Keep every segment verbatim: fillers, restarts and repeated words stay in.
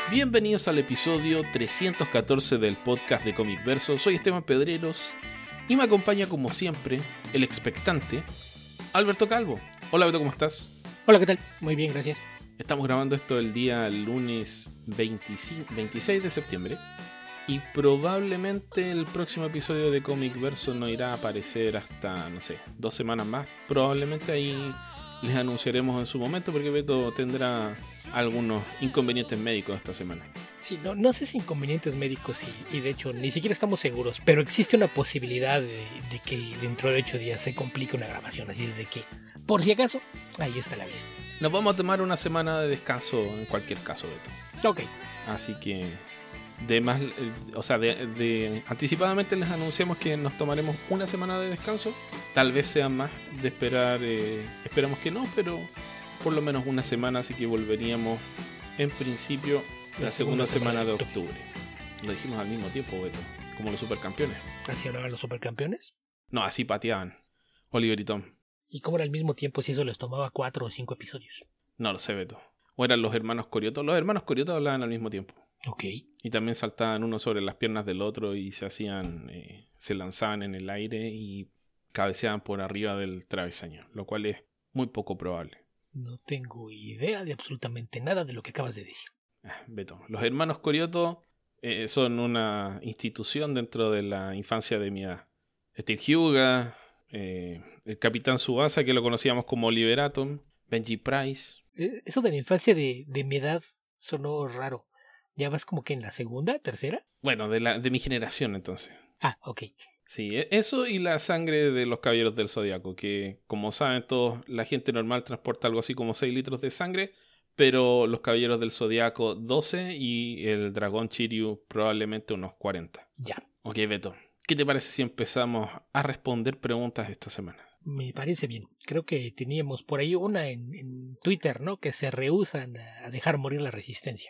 Bienvenidos al episodio trescientos catorce del podcast de Comic Verso. Soy Esteban Pedreros y me acompaña como siempre el expectante Alberto Calvo. Hola Alberto, ¿cómo estás? Hola, ¿qué tal? Muy bien, gracias. Estamos grabando esto el día lunes veinticinco, veintiséis de septiembre y probablemente el próximo episodio de Comic Verso no irá a aparecer hasta, no sé, dos semanas más. Probablemente ahí les anunciaremos en su momento porque Beto tendrá algunos inconvenientes médicos esta semana. Sí, no, no sé si inconvenientes médicos y, y de hecho ni siquiera estamos seguros, pero existe una posibilidad de, de que dentro de ocho días se complique una grabación, así es de que, por si acaso, ahí está el aviso. Nos vamos a tomar una semana de descanso en cualquier caso, Beto. Ok. Así que, de más, eh, o sea, de, de anticipadamente les anunciamos que nos tomaremos una semana de descanso. Tal vez sea más de esperar, eh, esperamos que no, pero por lo menos una semana, así que volveríamos en principio la, la segunda, segunda semana, semana de octubre. Lo dijimos al mismo tiempo, Beto, como los supercampeones. ¿Así hablaban los supercampeones? No, así pateaban Oliver y Tom. ¿Y cómo era al mismo tiempo si eso les tomaba cuatro o cinco episodios? No lo sé, Beto. O eran los hermanos Corioto. Los hermanos Corioto hablaban al mismo tiempo. Ok. Y también saltaban uno sobre las piernas del otro y se hacían, eh, se lanzaban en el aire y cabeceaban por arriba del travesaño, lo cual es muy poco probable. No tengo idea de absolutamente nada de lo que acabas de decir. Ah, Beto, los hermanos Corioto eh, son una institución dentro de la infancia de mi edad. Steve Huga, eh, el Capitán Tsubasa, que lo conocíamos como Oliver Atom, Benji Price. Eso de la infancia de, de mi edad sonó raro. ¿Ya vas como que en la segunda, tercera? Bueno, de, la, de mi generación entonces. Ah, ok. Sí, eso y la sangre de los Caballeros del Zodiaco, que como saben todos, la gente normal transporta algo así como seis litros de sangre, pero los Caballeros del Zodiaco doce y el Dragón Shiryu probablemente unos cuarenta. Ya. Ok, Beto, ¿qué te parece si empezamos a responder preguntas esta semana? Me parece bien. Creo que teníamos por ahí una en, en Twitter, ¿no? Que se rehúsan a dejar morir la resistencia.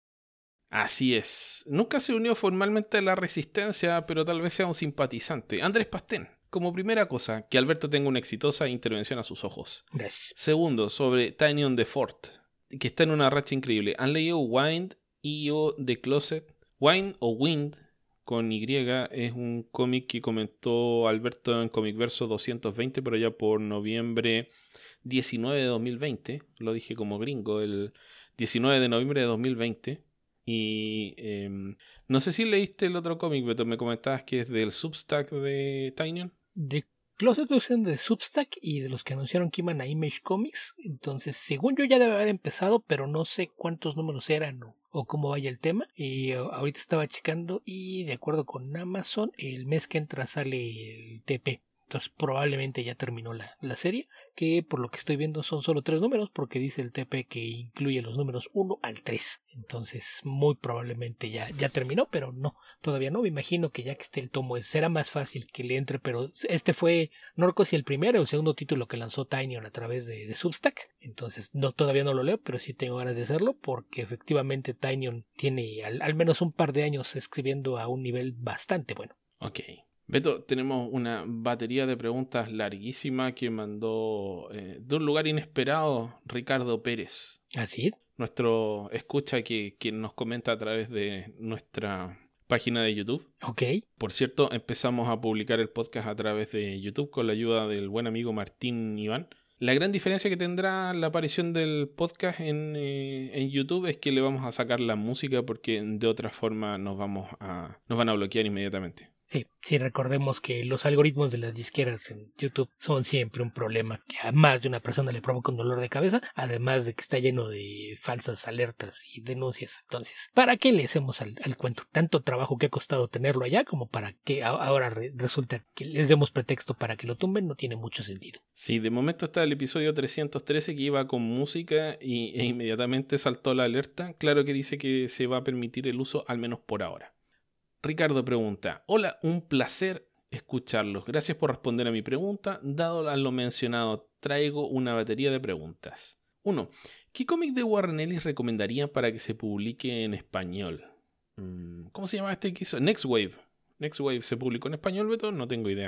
Así es. Nunca se unió formalmente a la resistencia, pero tal vez sea un simpatizante. Andrés Pastén. Como primera cosa, que Alberto tenga una exitosa intervención a sus ojos. Gracias. Segundo, sobre Tynion the Fort, que está en una racha increíble. ¿Han leído Wind E O The Closet? Wind o Wind, con Y, es un cómic que comentó Alberto en Comic Verso doscientos veinte, pero ya por noviembre diecinueve de dos mil veinte. Lo dije como gringo, el diecinueve de noviembre de dos mil veinte. Y eh, no sé si leíste el otro cómic, Beto, me comentabas que es del Substack de Tynion. The Closet es de Substack y de los que anunciaron que iban a Image Comics. Entonces, según yo ya debe haber empezado, pero no sé cuántos números eran o, o cómo vaya el tema. Y uh, ahorita estaba checando y de acuerdo con Amazon, el mes que entra sale el T P. Entonces probablemente ya terminó la, la serie, que por lo que estoy viendo son solo tres números, porque dice el T P que incluye los números uno al tres. Entonces muy probablemente ya, ya terminó, pero no, todavía no. Me imagino que ya que esté el tomo será más fácil que le entre, pero este fue, no recuerdo si el primero o el segundo título que lanzó Tynion a través de, de Substack. Entonces no, todavía no lo leo, pero sí tengo ganas de hacerlo, porque efectivamente Tynion tiene al, al menos un par de años escribiendo a un nivel bastante bueno. Ok. Beto, tenemos una batería de preguntas larguísima que mandó eh, de un lugar inesperado Ricardo Pérez. ¿Así? Nuestro escucha que, que nos comenta a través de nuestra página de YouTube. Ok. Por cierto, empezamos a publicar el podcast a través de YouTube con la ayuda del buen amigo Martín Iván. La gran diferencia que tendrá la aparición del podcast en, eh, en YouTube es que le vamos a sacar la música porque de otra forma nos, vamos a, nos van a bloquear inmediatamente. Sí, sí, recordemos que los algoritmos de las disqueras en YouTube son siempre un problema que a más de una persona le provoca un dolor de cabeza, además de que está lleno de falsas alertas y denuncias. Entonces, ¿para qué le hacemos al, al cuento? Tanto trabajo que ha costado tenerlo allá como para que a, ahora re, resulta que les demos pretexto para que lo tumben, no tiene mucho sentido. Sí, de momento está el episodio trescientos trece que iba con música y, e inmediatamente saltó la alerta. Claro que dice que se va a permitir el uso al menos por ahora. Ricardo pregunta: hola, un placer escucharlos. Gracias por responder a mi pregunta. Dado a lo mencionado, traigo una batería de preguntas. uno. ¿Qué cómic de Warren Ellis recomendarían para que se publique en español? ¿Cómo se llama este que hizo? Next Wave. Next Wave se publicó en español, Beto, no tengo idea.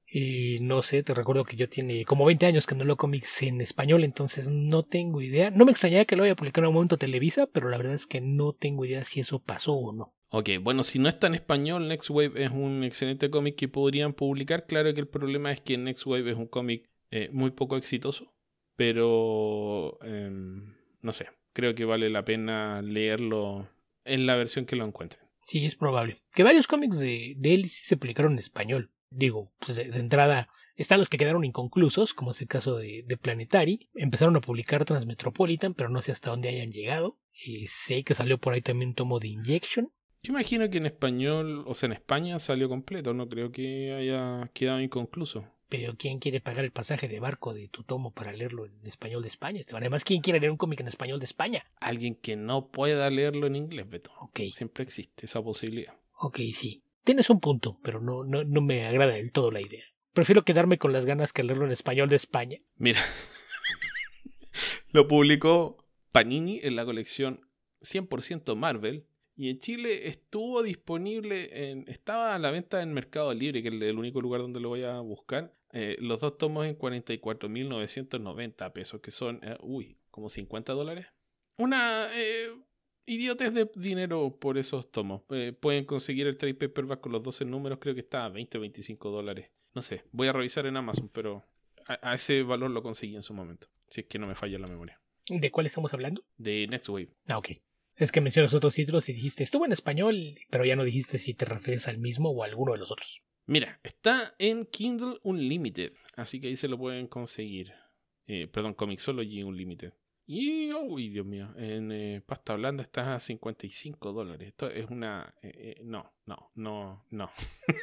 Y no sé, te recuerdo que yo tiene como veinte años que no leo cómics en español, entonces no tengo idea. No me extrañaría que lo vaya a publicar en un momento Televisa, pero la verdad es que no tengo idea si eso pasó o no. Ok, bueno, si no está en español, Next Wave es un excelente cómic que podrían publicar. Claro que el problema es que Next Wave es un cómic eh, muy poco exitoso, pero eh, no sé, creo que vale la pena leerlo en la versión que lo encuentren. Sí, es probable. Que varios cómics de, de él sí se publicaron en español. Digo, pues de, de entrada están los que quedaron inconclusos, como es el caso de, de Planetary. Empezaron a publicar Transmetropolitan, pero no sé hasta dónde hayan llegado. Y sé que salió por ahí también un tomo de Injection. Yo imagino que en español, o sea, en España salió completo, no creo que haya quedado inconcluso. Pero ¿quién quiere pagar el pasaje de barco de tu tomo para leerlo en español de España, Esteban? Además, ¿quién quiere leer un cómic en español de España? Alguien que no pueda leerlo en inglés, Beto. Ok. Siempre existe esa posibilidad. Ok, sí. Tienes un punto, pero no, no, no me agrada del todo la idea. Prefiero quedarme con las ganas que leerlo en español de España. Mira, lo publicó Panini en la colección cien por ciento Marvel. Y en Chile estuvo disponible, en, estaba a la venta en Mercado Libre, que es el único lugar donde lo voy a buscar. Eh, los dos tomos en cuarenta y cuatro mil novecientos noventa pesos, que son, eh, uy, como cincuenta dólares. Una eh, idiotez de dinero por esos tomos. Eh, pueden conseguir el trade paperback con los doce números, creo que está a veinte o veinticinco dólares. No sé, voy a revisar en Amazon, pero a, a ese valor lo conseguí en su momento. Si es que no me falla la memoria. ¿De cuál estamos hablando? De Next Wave. Ah, ok. Es que mencionas otros títulos y dijiste, estuvo en español, pero ya no dijiste si te refieres al mismo o a alguno de los otros. Mira, está en Kindle Unlimited, así que ahí se lo pueden conseguir. Eh, perdón, Comixology Unlimited. Y, uy, Dios mío, en eh, pasta blanda está a cincuenta y cinco dólares. Esto es una... Eh, eh, no, no, no, no.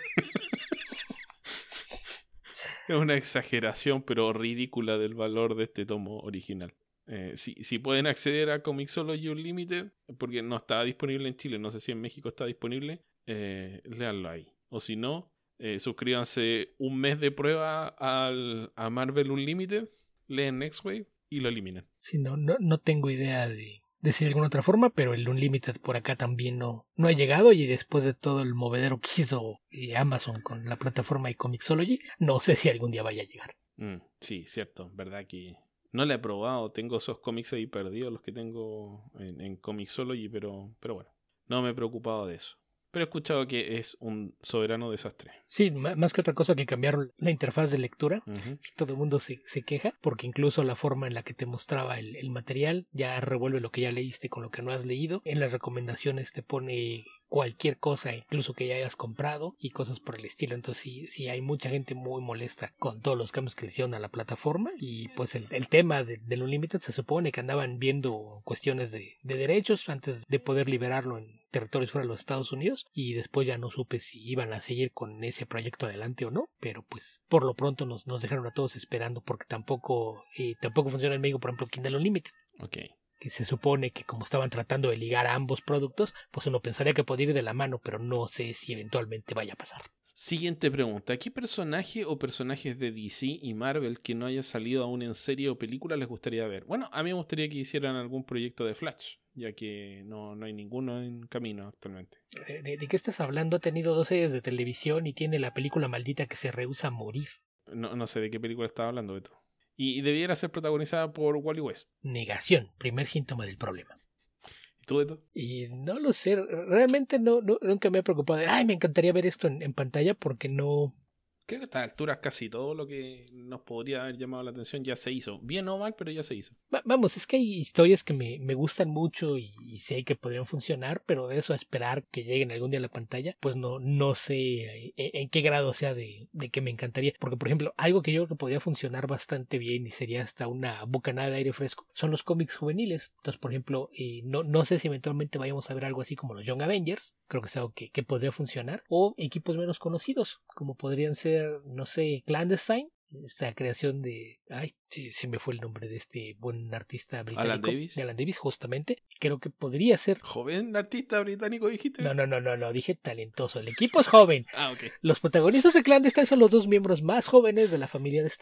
Es una exageración, pero ridícula del valor de este tomo original. Eh, si, si pueden acceder a Comixology Unlimited, porque no está disponible en Chile, no sé si en México está disponible, eh, léanlo ahí. O si no, eh, suscríbanse un mes de prueba al, a Marvel Unlimited, leen Next Wave y lo eliminan. Sí, no, no, no tengo idea de decir de alguna otra forma, pero el Unlimited por acá también no, no ha llegado, y después de todo el movedero que hizo Amazon con la plataforma y Comixology, no sé si algún día vaya a llegar. Mm, sí, cierto, verdad que... No la he probado, tengo esos cómics ahí perdidos, los que tengo en, en Comixology, pero, pero bueno, no me he preocupado de eso. Pero he escuchado que es un soberano desastre. Sí, más que otra cosa que cambiaron la interfaz de lectura. Uh-huh. Todo el mundo se, se queja porque incluso la forma en la que te mostraba el, el material ya revuelve lo que ya leíste con lo que no has leído. En las recomendaciones te pone cualquier cosa, incluso que ya hayas comprado y cosas por el estilo. Entonces sí, sí hay mucha gente muy molesta con todos los cambios que le hicieron a la plataforma. Y pues el, el tema de, del Unlimited se supone que andaban viendo cuestiones de, de derechos antes de poder liberarlo en territorios fuera de los Estados Unidos, y después ya no supe si iban a seguir con ese proyecto adelante o no, pero pues por lo pronto nos, nos dejaron a todos esperando, porque tampoco eh, tampoco funciona en México, por ejemplo, Kindle Unlimited. Okay. Que se supone que como estaban tratando de ligar a ambos productos, pues uno pensaría que podría ir de la mano, pero no sé si eventualmente vaya a pasar. Siguiente pregunta. ¿Qué personaje o personajes de D C y Marvel que no haya salido aún en serie o película les gustaría ver? Bueno, a mí me gustaría que hicieran algún proyecto de Flash, ya que no, no hay ninguno en camino actualmente. ¿De, de, de qué estás hablando? Ha tenido dos series de televisión y tiene la película maldita que se rehúsa a morir. No, no sé de qué película estaba hablando, Beto. Y, y debiera ser protagonizada por Wally West. Negación, primer síntoma del problema. ¿Y tú, Beto? Y no lo sé, realmente no, no nunca me he preocupado de, ay, me encantaría ver esto en, en pantalla, porque no... Creo que a estas alturas casi todo lo que nos podría haber llamado la atención ya se hizo. Bien o mal, pero ya se hizo. Va- vamos, es que hay historias que me, me gustan mucho y, y sé que podrían funcionar, pero de eso a esperar que lleguen algún día a la pantalla, pues no, no sé en, en qué grado sea de, de que me encantaría. Porque, por ejemplo, algo que yo creo que podría funcionar bastante bien y sería hasta una bocanada de aire fresco son los cómics juveniles. Entonces, por ejemplo, eh, no, no sé si eventualmente vayamos a ver algo así como los Young Avengers, creo que es algo que, que podría funcionar, o equipos menos conocidos, como podrían ser, no sé, Clandestine, esta creación de, ay, sí, se me fue el nombre de este buen artista británico, Alan Davis. de Alan Davis, justamente. Creo que podría ser. ¿Joven artista británico dijiste? No, no, no, no, no, dije talentoso. El equipo es joven. Ah, ok. Los protagonistas de Clandestine son los dos miembros más jóvenes de la familia de Stein.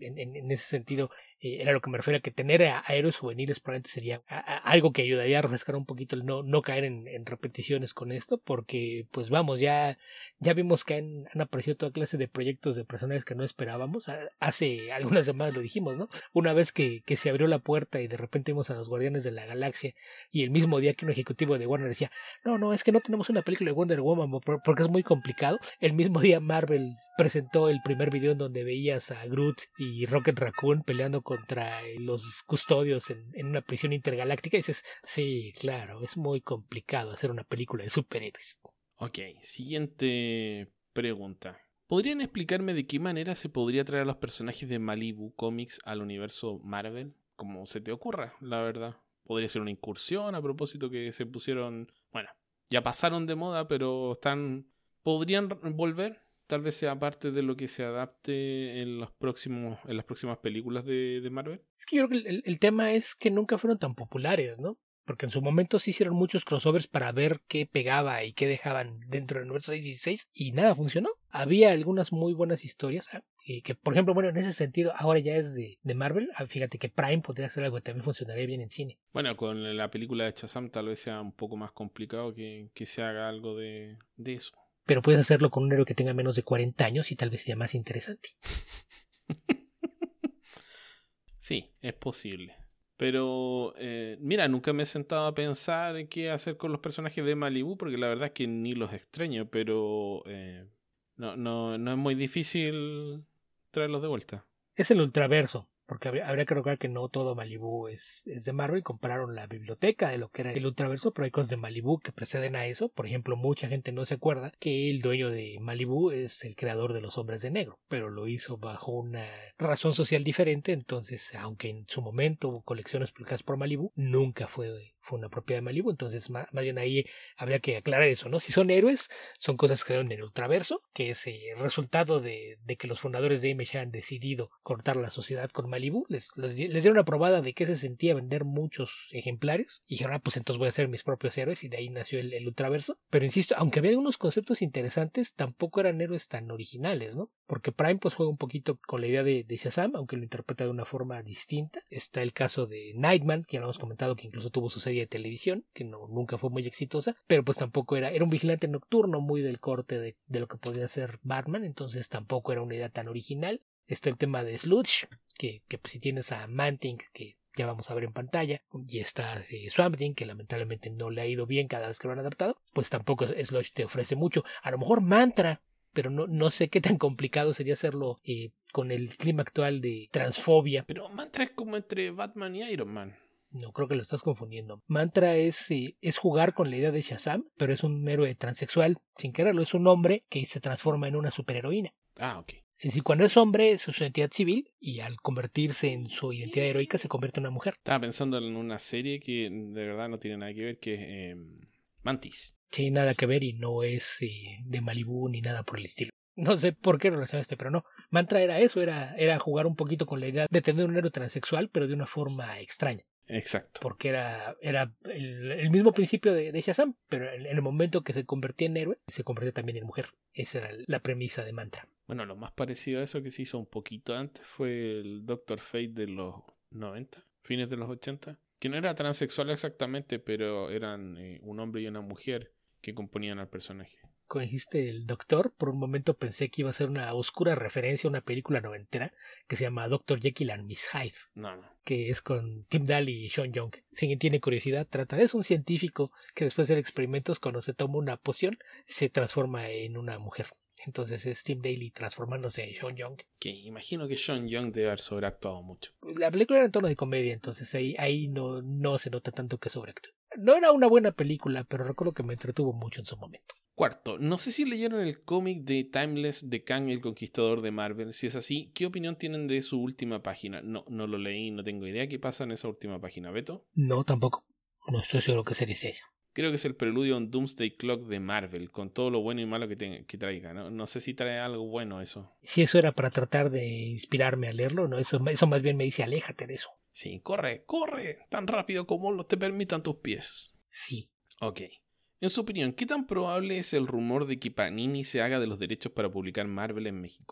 En, en, en ese sentido, eh, era lo que me refiero a que tener a, a héroes juveniles probablemente sería a, a, algo que ayudaría a refrescar un poquito el no, no caer en, en repeticiones con esto, porque pues vamos, ya, ya vimos que han, han aparecido toda clase de proyectos de personajes que no esperábamos. Hace algunas semanas lo dijimos, ¿no? Una vez que, que se abrió la puerta y de repente vimos a los Guardianes de la Galaxia y el mismo día que un ejecutivo de Warner decía, no, no, es que no tenemos una película de Wonder Woman porque es muy complicado. El mismo día Marvel presentó el primer video en donde veías a Groot y Rocket Raccoon peleando contra los custodios en, en una prisión intergaláctica y dices, sí, claro, es muy complicado hacer una película de superhéroes. Ok, siguiente pregunta. ¿Podrían explicarme de qué manera se podría traer a los personajes de Malibu Comics al universo Marvel? Como se te ocurra, la verdad. Podría ser una incursión a propósito que se pusieron... Bueno, ya pasaron de moda, pero están... ¿Podrían volver? Tal vez sea parte de lo que se adapte en los próximos, en las próximas películas de, de Marvel. Es que yo creo que el, el tema es que nunca fueron tan populares, ¿no? Porque en su momento sí hicieron muchos crossovers para ver qué pegaba y qué dejaban dentro del universo seiscientos dieciséis y nada funcionó. Había algunas muy buenas historias, ¿eh? Y que, por ejemplo, bueno, en ese sentido, ahora ya es de, de Marvel. Fíjate que Prime podría ser algo que también funcionaría bien en cine. Bueno, con la película de Shazam tal vez sea un poco más complicado que, que se haga algo de, de eso. Pero puedes hacerlo con un héroe que tenga menos de cuarenta años y tal vez sea más interesante. Sí, es posible. Pero, eh, mira, nunca me he sentado a pensar en qué hacer con los personajes de Malibu, porque la verdad es que ni los extraño, pero eh, no, no, no es muy difícil traerlos de vuelta. Es el ultraverso. Porque habría, habría que recordar que no todo Malibu es, es de Marvel. Compraron la biblioteca de lo que era el ultraverso, pero hay cosas de Malibu que preceden a eso. Por ejemplo, mucha gente no se acuerda que el dueño de Malibu es el creador de los Hombres de Negro, pero lo hizo bajo una razón social diferente. Entonces, aunque en su momento hubo colecciones publicadas por Malibu, nunca fue, fue una propiedad de Malibu. Entonces, más, más bien ahí habría que aclarar eso, ¿no? Si son héroes, son cosas que quedaron en el ultraverso, que es el resultado de, de que los fundadores de Image han decidido cortar la sociedad con Malibu. Les, les, les dieron una probada de que se sentía vender muchos ejemplares y dijeron, ah, pues entonces voy a hacer mis propios héroes, y de ahí nació el, el ultraverso. Pero insisto, aunque había algunos conceptos interesantes, tampoco eran héroes tan originales, ¿no? Porque Prime pues juega un poquito con la idea de, de Shazam, aunque lo interpreta de una forma distinta. Está el caso de Nightman, que ya lo hemos comentado, que incluso tuvo su serie de televisión, que no, nunca fue muy exitosa, pero pues tampoco era, era un vigilante nocturno muy del corte de, de lo que podía ser Batman, entonces tampoco era una idea tan original. Está el tema de Sludge, que, que pues, si tienes a Man-Thing, que ya vamos a ver en pantalla, y está eh, Swamp Thing, que lamentablemente no le ha ido bien cada vez que lo han adaptado, pues tampoco Sludge te ofrece mucho. A lo mejor Mantra, pero no, no sé qué tan complicado sería hacerlo eh, con el clima actual de transfobia. Pero Mantra es como entre Batman y Iron Man. No, creo que lo estás confundiendo. Mantra es, eh, es jugar con la idea de Shazam, pero es un héroe transexual. Sin quererlo, es un hombre que se transforma en una superheroína. Ah, ok. Es decir, cuando es hombre es su identidad civil y al convertirse en su identidad heroica se convierte en una mujer. Estaba pensando en una serie que de verdad no tiene nada que ver, que es eh, Mantis. Sí, nada que ver y no es eh, de Malibu ni nada por el estilo. No sé por qué lo relacionaste, pero no. Mantra era eso, era, era jugar un poquito con la idea de tener un héroe transexual, pero de una forma extraña. Exacto. Porque era, era el, el mismo principio de, de Shazam, pero en, en el momento que se convertía en héroe, se convertía también en mujer. Esa era la premisa de Mantra. Bueno, lo más parecido a eso que se hizo un poquito antes fue el Doctor Fate de los noventa, fines de los ochenta, que no era transexual exactamente, pero eran eh, un hombre y una mujer que componían al personaje. Cuando dijiste el Doctor, por un momento pensé que iba a ser una oscura referencia a una película noventera que se llama Doctor Jekyll and Miss Hyde. No, no. Que es con Tim Daly y Sean Young. Si alguien tiene curiosidad, trata de es un científico que después de hacer experimentos, cuando se toma una poción, se transforma en una mujer. Entonces es Tim Daly transformándose en Sean Young. Que imagino que Sean Young debe haber sobreactuado mucho. La película era en tono de comedia, entonces ahí, ahí no, no se nota tanto que sobreactúa. No era una buena película, pero recuerdo que me entretuvo mucho en su momento. Cuarto, no sé si leyeron el cómic de Timeless de Kang el Conquistador de Marvel. Si es así, ¿qué opinión tienen de su última página? No, no lo leí, no tengo idea qué pasa en esa última página. ¿Beto? No, tampoco. No estoy seguro que sería esa. Creo que es el preludio a un Doomsday Clock de Marvel, con todo lo bueno y malo que, te, que traiga. ¿no? no sé si trae algo bueno eso. Si eso era para tratar de inspirarme a leerlo, no, eso, eso más bien me dice aléjate de eso. Sí, corre, corre, tan rápido como te permitan tus pies. Sí. Ok. En su opinión, ¿qué tan probable es el rumor de que Panini se haga de los derechos para publicar Marvel en México?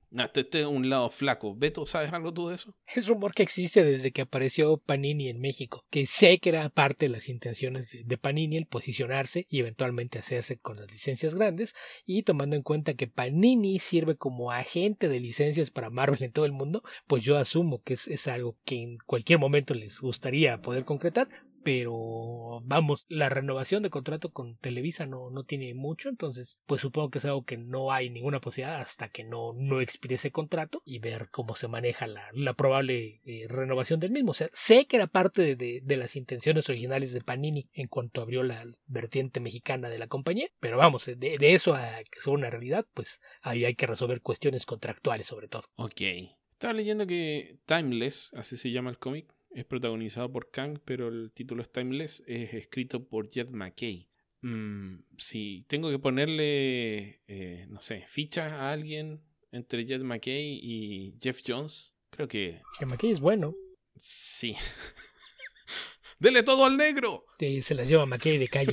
No, este, este es un lado flaco. Beto, ¿sabes algo tú de eso? Es rumor que existe desde que apareció Panini en México, que sé que era parte de las intenciones de, de Panini el posicionarse y eventualmente hacerse con las licencias grandes, y tomando en cuenta que Panini sirve como agente de licencias para Marvel en todo el mundo, pues yo asumo que es, es algo que en cualquier momento les gustaría poder concretar. Pero vamos, la renovación de contrato con Televisa no, no tiene mucho, entonces pues supongo que es algo que no hay ninguna posibilidad hasta que no, no expire ese contrato y ver cómo se maneja la, la probable eh, renovación del mismo. O sea, sé que era parte de, de, de las intenciones originales de Panini en cuanto abrió la vertiente mexicana de la compañía, pero vamos, de, de eso a que sea una realidad, pues ahí hay que resolver cuestiones contractuales sobre todo. Ok. Estaba leyendo que Timeless, así se llama el cómic, es protagonizado por Kang, pero el título es Timeless, es escrito por Jed MacKay. Mm, si tengo que ponerle, eh, no sé, fichas a alguien entre Jed MacKay y Jeff Jones, creo que... Que MacKay es bueno. Sí. ¡Dele todo al negro! Eh, se las lleva MacKay de calle.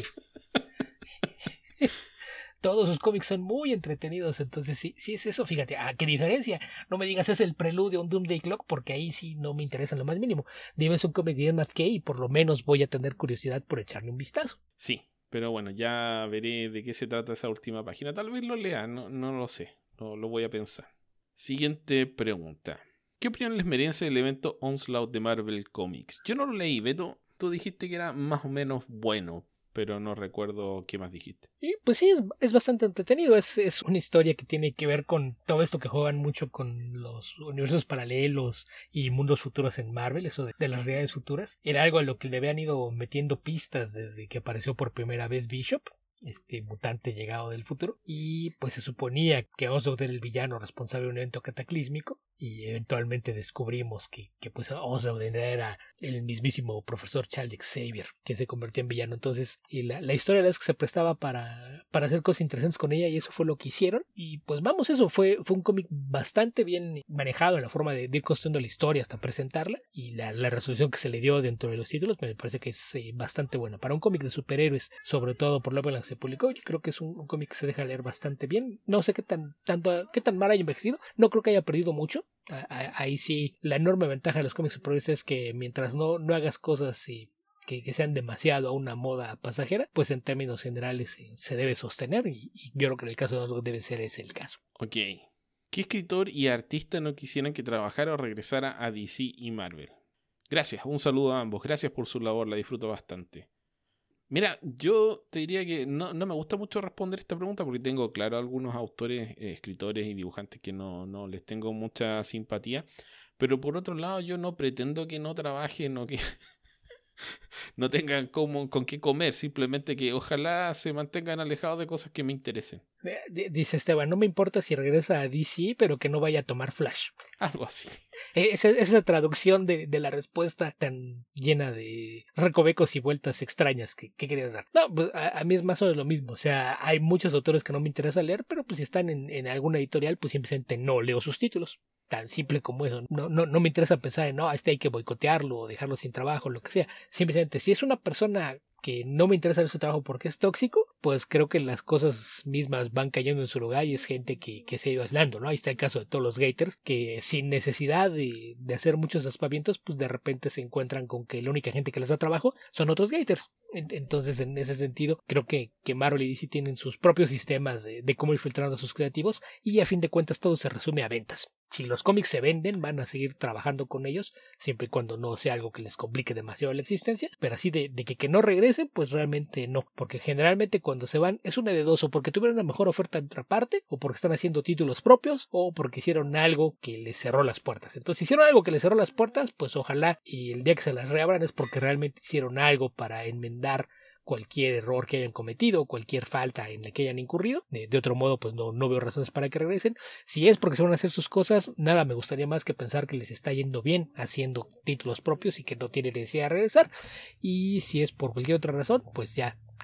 Todos sus cómics son muy entretenidos, entonces sí, sí es eso, fíjate, ¿a qué diferencia? No me digas es el preludio a un Doomsday Clock, porque ahí sí no me interesa en lo más mínimo. Dime es un cómic de MacKay y por lo menos voy a tener curiosidad por echarle un vistazo. Sí, pero bueno, ya veré de qué se trata esa última página. Tal vez lo lea, no, no lo sé, no, lo voy a pensar. Siguiente pregunta. ¿Qué opinión les merece el evento Onslaught de Marvel Comics? Yo no lo leí, Beto, tú dijiste que era más o menos bueno, pero no recuerdo qué más dijiste. Y pues sí, es, es bastante entretenido. Es, es una historia que tiene que ver con todo esto que juegan mucho con los universos paralelos y mundos futuros en Marvel, eso de, de las realidades futuras. Era algo a lo que le habían ido metiendo pistas desde que apareció por primera vez Bishop, este mutante llegado del futuro, y pues se suponía que Oswald era el villano responsable de un evento cataclísmico, y eventualmente descubrimos que, que pues Oswald era el mismísimo profesor Charles Xavier, que se convirtió en villano. Entonces, y la, la historia es que se prestaba para, para hacer cosas interesantes con ella, y eso fue lo que hicieron. Y pues vamos, eso fue, fue un cómic bastante bien manejado en la forma de, de ir construyendo la historia hasta presentarla, y la, la resolución que se le dio dentro de los títulos me parece que es eh, bastante buena. Para un cómic de superhéroes, sobre todo por lo que se publicó, yo creo que es un, un cómic que se deja leer bastante bien. No sé qué tan, tanto, qué tan mal haya envejecido, no creo que haya perdido mucho. Ahí sí, la enorme ventaja de los cómics superhéroes es que mientras no, no hagas cosas y que, que sean demasiado a una moda pasajera, pues en términos generales eh, se debe sostener, y, y yo creo que en el caso de nosotros debe ser ese el caso. Ok. ¿Qué escritor y artista no quisieran que trabajara o regresara a D C y Marvel? Gracias, un saludo a ambos. Gracias por su labor, la disfruto bastante. Mira, yo te diría que no, no me gusta mucho responder esta pregunta porque tengo, claro, algunos autores, eh, escritores y dibujantes que no, no les tengo mucha simpatía. Pero por otro lado, yo no pretendo que no trabajen o que no tengan como, con qué comer. Simplemente que ojalá se mantengan alejados de cosas que me interesen. Dice Esteban, no me importa si regresa a D C, pero que no vaya a tomar Flash. Algo así. Esa, esa traducción de, de la respuesta tan llena de recovecos y vueltas extrañas que, que querías dar. No, pues a, a mí es más o menos lo mismo. O sea, hay muchos autores que no me interesa leer, pero pues si están en, en alguna editorial, pues simplemente no leo sus títulos. Tan simple como eso. No, no, no me interesa pensar en, no, a este hay que boicotearlo o dejarlo sin trabajo, lo que sea. Simplemente, si es una persona que no me interesa su trabajo porque es tóxico, pues creo que las cosas mismas van cayendo en su lugar y es gente que, que se ha ido aislando, ¿no? Ahí está el caso de todos los gators, que sin necesidad de, de hacer muchos aspavientos, pues de repente se encuentran con que la única gente que les da trabajo son otros gators. Entonces, en ese sentido, creo que, que Marvel y D C tienen sus propios sistemas de, de cómo ir filtrando a sus creativos, y a fin de cuentas todo se resume a ventas. Si los cómics se venden, van a seguir trabajando con ellos, siempre y cuando no sea algo que les complique demasiado la existencia, pero así de, de que, que no regresen, pues realmente no, porque generalmente cuando se van es una de dos, o porque tuvieron una mejor oferta en otra parte, o porque están haciendo títulos propios, o porque hicieron algo que les cerró las puertas. Entonces, si hicieron algo que les cerró las puertas, pues ojalá y el día que se las reabran es porque realmente hicieron algo para enmendar cualquier error que hayan cometido, cualquier falta en la que hayan incurrido. De, de otro modo, pues no, no veo razones para que regresen. Si es porque se van a hacer sus cosas, nada me gustaría más que pensar que les está yendo bien haciendo títulos propios y que no tienen necesidad de regresar. Y si es por cualquier otra razón, pues ya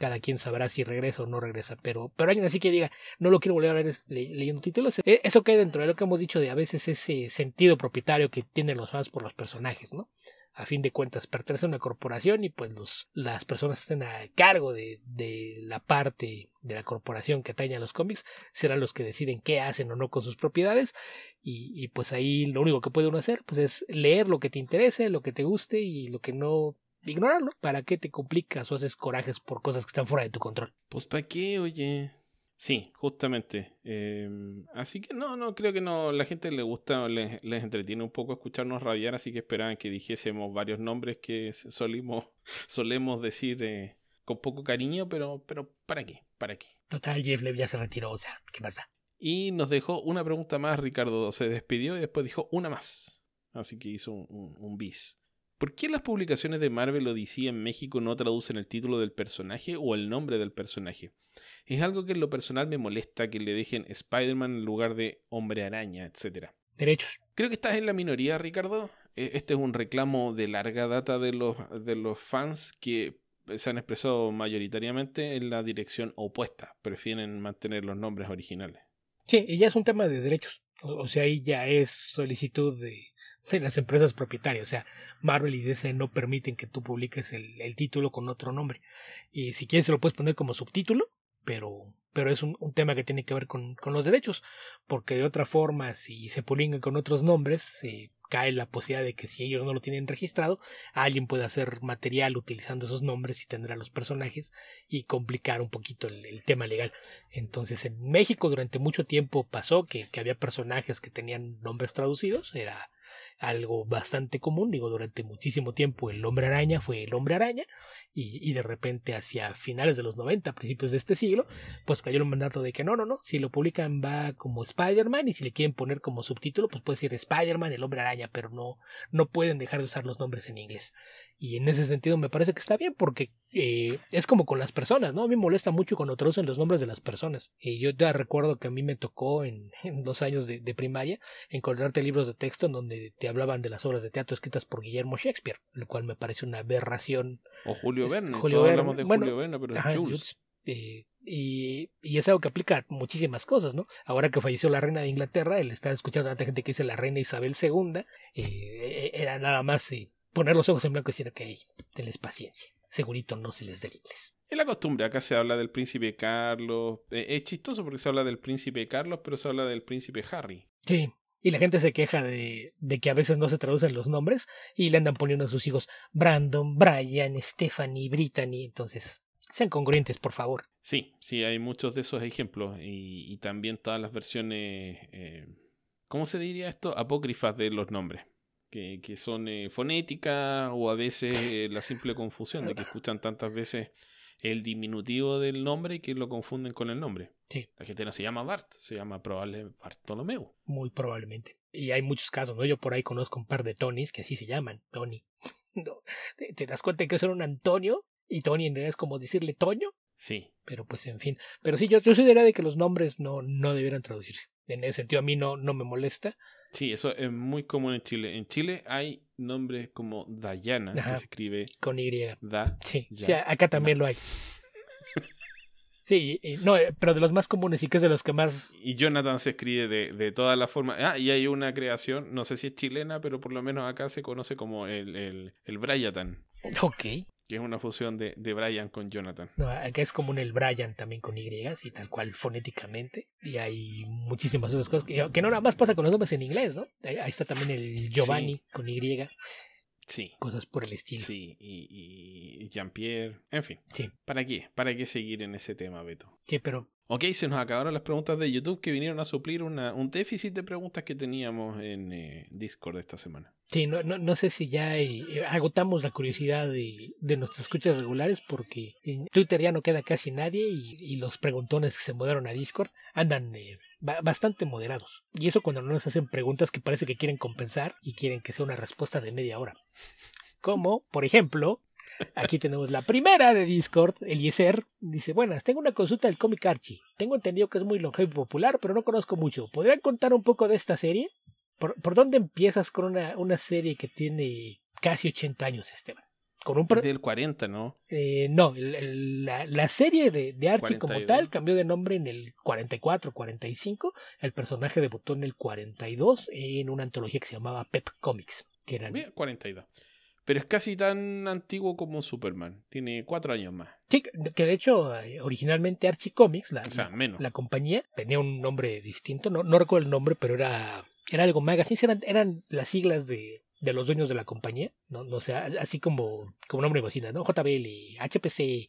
cada quien sabrá si regresa o no regresa, pero, pero alguien así que diga, no lo quiero volver a ver le, leyendo títulos, eh, eso cae dentro de lo que hemos dicho de a veces ese sentido propietario que tienen los fans por los personajes, ¿no? A fin de cuentas pertenece a una corporación y pues los, las personas que estén a cargo de, de la parte de la corporación que atañe a los cómics serán los que deciden qué hacen o no con sus propiedades y, y pues ahí lo único que puede uno hacer pues es leer lo que te interese, lo que te guste y lo que no, ignorarlo. ¿Para qué te complicas o haces corajes por cosas que están fuera de tu control? Pues ¿para qué, oye? Sí, justamente. Eh, así que no, no, creo que no. La gente le gusta, les, les entretiene un poco escucharnos rabiar, así que esperaban que dijésemos varios nombres que solimos, solemos decir eh, con poco cariño, pero, pero ¿para qué? ¿Para qué? Total, Jeff Lev ya se retiró, o sea, ¿qué pasa? Y nos dejó una pregunta más, Ricardo. Se despidió y después dijo una más. Así que hizo un, un, un bis. ¿Por qué las publicaciones de Marvel o D C en México no traducen el título del personaje o el nombre del personaje? Es algo que en lo personal me molesta que le dejen Spider-Man en lugar de Hombre Araña, etcétera. Derechos. Creo que estás en la minoría, Ricardo. Este es un reclamo de larga data de los, de los fans que se han expresado mayoritariamente en la dirección opuesta. Prefieren mantener los nombres originales. Sí, y ya es un tema de derechos. O, o sea, ahí ya es solicitud de, de las empresas propietarias. O sea, Marvel y D C no permiten que tú publiques el, el título con otro nombre. Y si quieres se lo puedes poner como subtítulo, pero, pero es un, un tema que tiene que ver con, con los derechos. Porque de otra forma, si se publican con otros nombres, se cae la posibilidad de que si ellos no lo tienen registrado, alguien puede hacer material utilizando esos nombres y tener a los personajes y complicar un poquito el, el tema legal. Entonces en México durante mucho tiempo pasó que, que había personajes que tenían nombres traducidos, era algo bastante común, digo, durante muchísimo tiempo el Hombre Araña fue el Hombre Araña y, y de repente hacia finales de los noventa, principios de este siglo, pues cayó el mandato de que no, no, no, si lo publican va como Spider-Man y si le quieren poner como subtítulo, pues puede ser Spider-Man, el Hombre Araña, pero no, no pueden dejar de usar los nombres en inglés. Y en ese sentido me parece que está bien porque eh, es como con las personas, ¿no? A mí me molesta mucho cuando traducen los nombres de las personas. Y yo te recuerdo que a mí me tocó en, en dos años de, de primaria encontrarte libros de texto en donde te hablaban de las obras de teatro escritas por Guillermo Shakespeare, lo cual me parece una aberración. O Julio Verne, Julio todos Verne. hablamos de Bueno, Julio Verne, pero ajá, es Jules. Eh, y, y es algo que aplica a muchísimas cosas, ¿no? Ahora que falleció la reina de Inglaterra, él estaba escuchando a tanta gente que dice la reina Isabel segunda, eh, era nada más eh, poner los ojos en blanco y decir que okay, tenles paciencia, segurito no se les dé el inglés. Es la costumbre, acá se habla del príncipe Carlos, eh, es chistoso porque se habla del príncipe Carlos, pero se habla del príncipe Harry. Sí. Y la gente se queja de, de que a veces no se traducen los nombres y le andan poniendo a sus hijos Brandon, Brian, Stephanie, Brittany. Entonces, sean congruentes, por favor. Sí, sí, hay muchos de esos ejemplos y, y también todas las versiones, eh, ¿cómo se diría esto? Apócrifas de los nombres, que, que son eh, fonéticas o a veces eh, la simple confusión de que escuchan tantas veces el diminutivo del nombre y que lo confunden con el nombre. Sí. La gente no se llama Bart, se llama probablemente Bartolomeu. Muy probablemente. Y hay muchos casos, ¿no? Yo por ahí conozco un par de Tonys que así se llaman, Tony. No, ¿te, ¿Te das cuenta que son un Antonio? Y Tony en realidad es como decirle Toño. Sí. Pero pues en fin. Pero sí, yo, yo soy de la idea de que los nombres no, no debieran traducirse. En ese sentido a mí no, no me molesta. Sí, eso es muy común en Chile. En Chile hay nombres como Dayana, Ajá, que se escribe con Y. Da. Sí, ya, sí acá también na. lo hay. Sí, y, no, pero de los más comunes y que es de los que más... Y Jonathan se escribe de, de todas las formas. Ah, y hay una creación, no sé si es chilena, pero por lo menos acá se conoce como el, el, el Bryatan. Ok. Que es una fusión de, de Brian con Jonathan. No, acá es común el Brian también con Y, sí, tal cual fonéticamente. Y hay muchísimas otras cosas que, que no nada más pasa con los nombres en inglés, ¿no? Ahí, ahí está también el Giovanni sí. con Y. Sí. Cosas por el estilo. Sí, y, y Jean-Pierre, en fin. Sí. ¿Para qué? ¿Para qué seguir en ese tema, Beto? Sí, pero... Ok, se nos acabaron las preguntas de YouTube que vinieron a suplir una, un déficit de preguntas que teníamos en eh, Discord esta semana. Sí, no, no, no sé si ya eh, agotamos la curiosidad de, de nuestras escuchas regulares porque en Twitter ya no queda casi nadie y, y los preguntones que se mudaron a Discord andan eh, ba- bastante moderados. Y eso cuando no nos hacen preguntas que parece que quieren compensar y quieren que sea una respuesta de media hora. Como, por ejemplo... Aquí tenemos la primera de Discord, Eliezer, dice, buenas, tengo una consulta del cómic Archie. Tengo entendido que es muy longevo y popular, pero no conozco mucho. ¿Podrían contar un poco de esta serie? ¿Por, por dónde empiezas con una, una serie que tiene casi ochenta años, Esteban? con un per... del cuarenta, ¿no? Eh, no, el, el, la, la serie de, de Archie cuarenta y dos. Como tal cambió de nombre en el cuarenta y cuatro, cuarenta y cinco. El personaje debutó en el cuarenta y dos en una antología que se llamaba Pep Comics. Que eran... Bien, cuarenta y dos. Pero es casi tan antiguo como Superman. Tiene cuatro años más. Sí, que de hecho originalmente Archie Comics, la, o sea, la, menos. la compañía, tenía un nombre distinto. No, no recuerdo el nombre, pero era, era algo Magazine. Eran, eran las siglas de, de los dueños de la compañía. No, no sé, así como, como nombre de cocina, ¿no? J B L, H P C.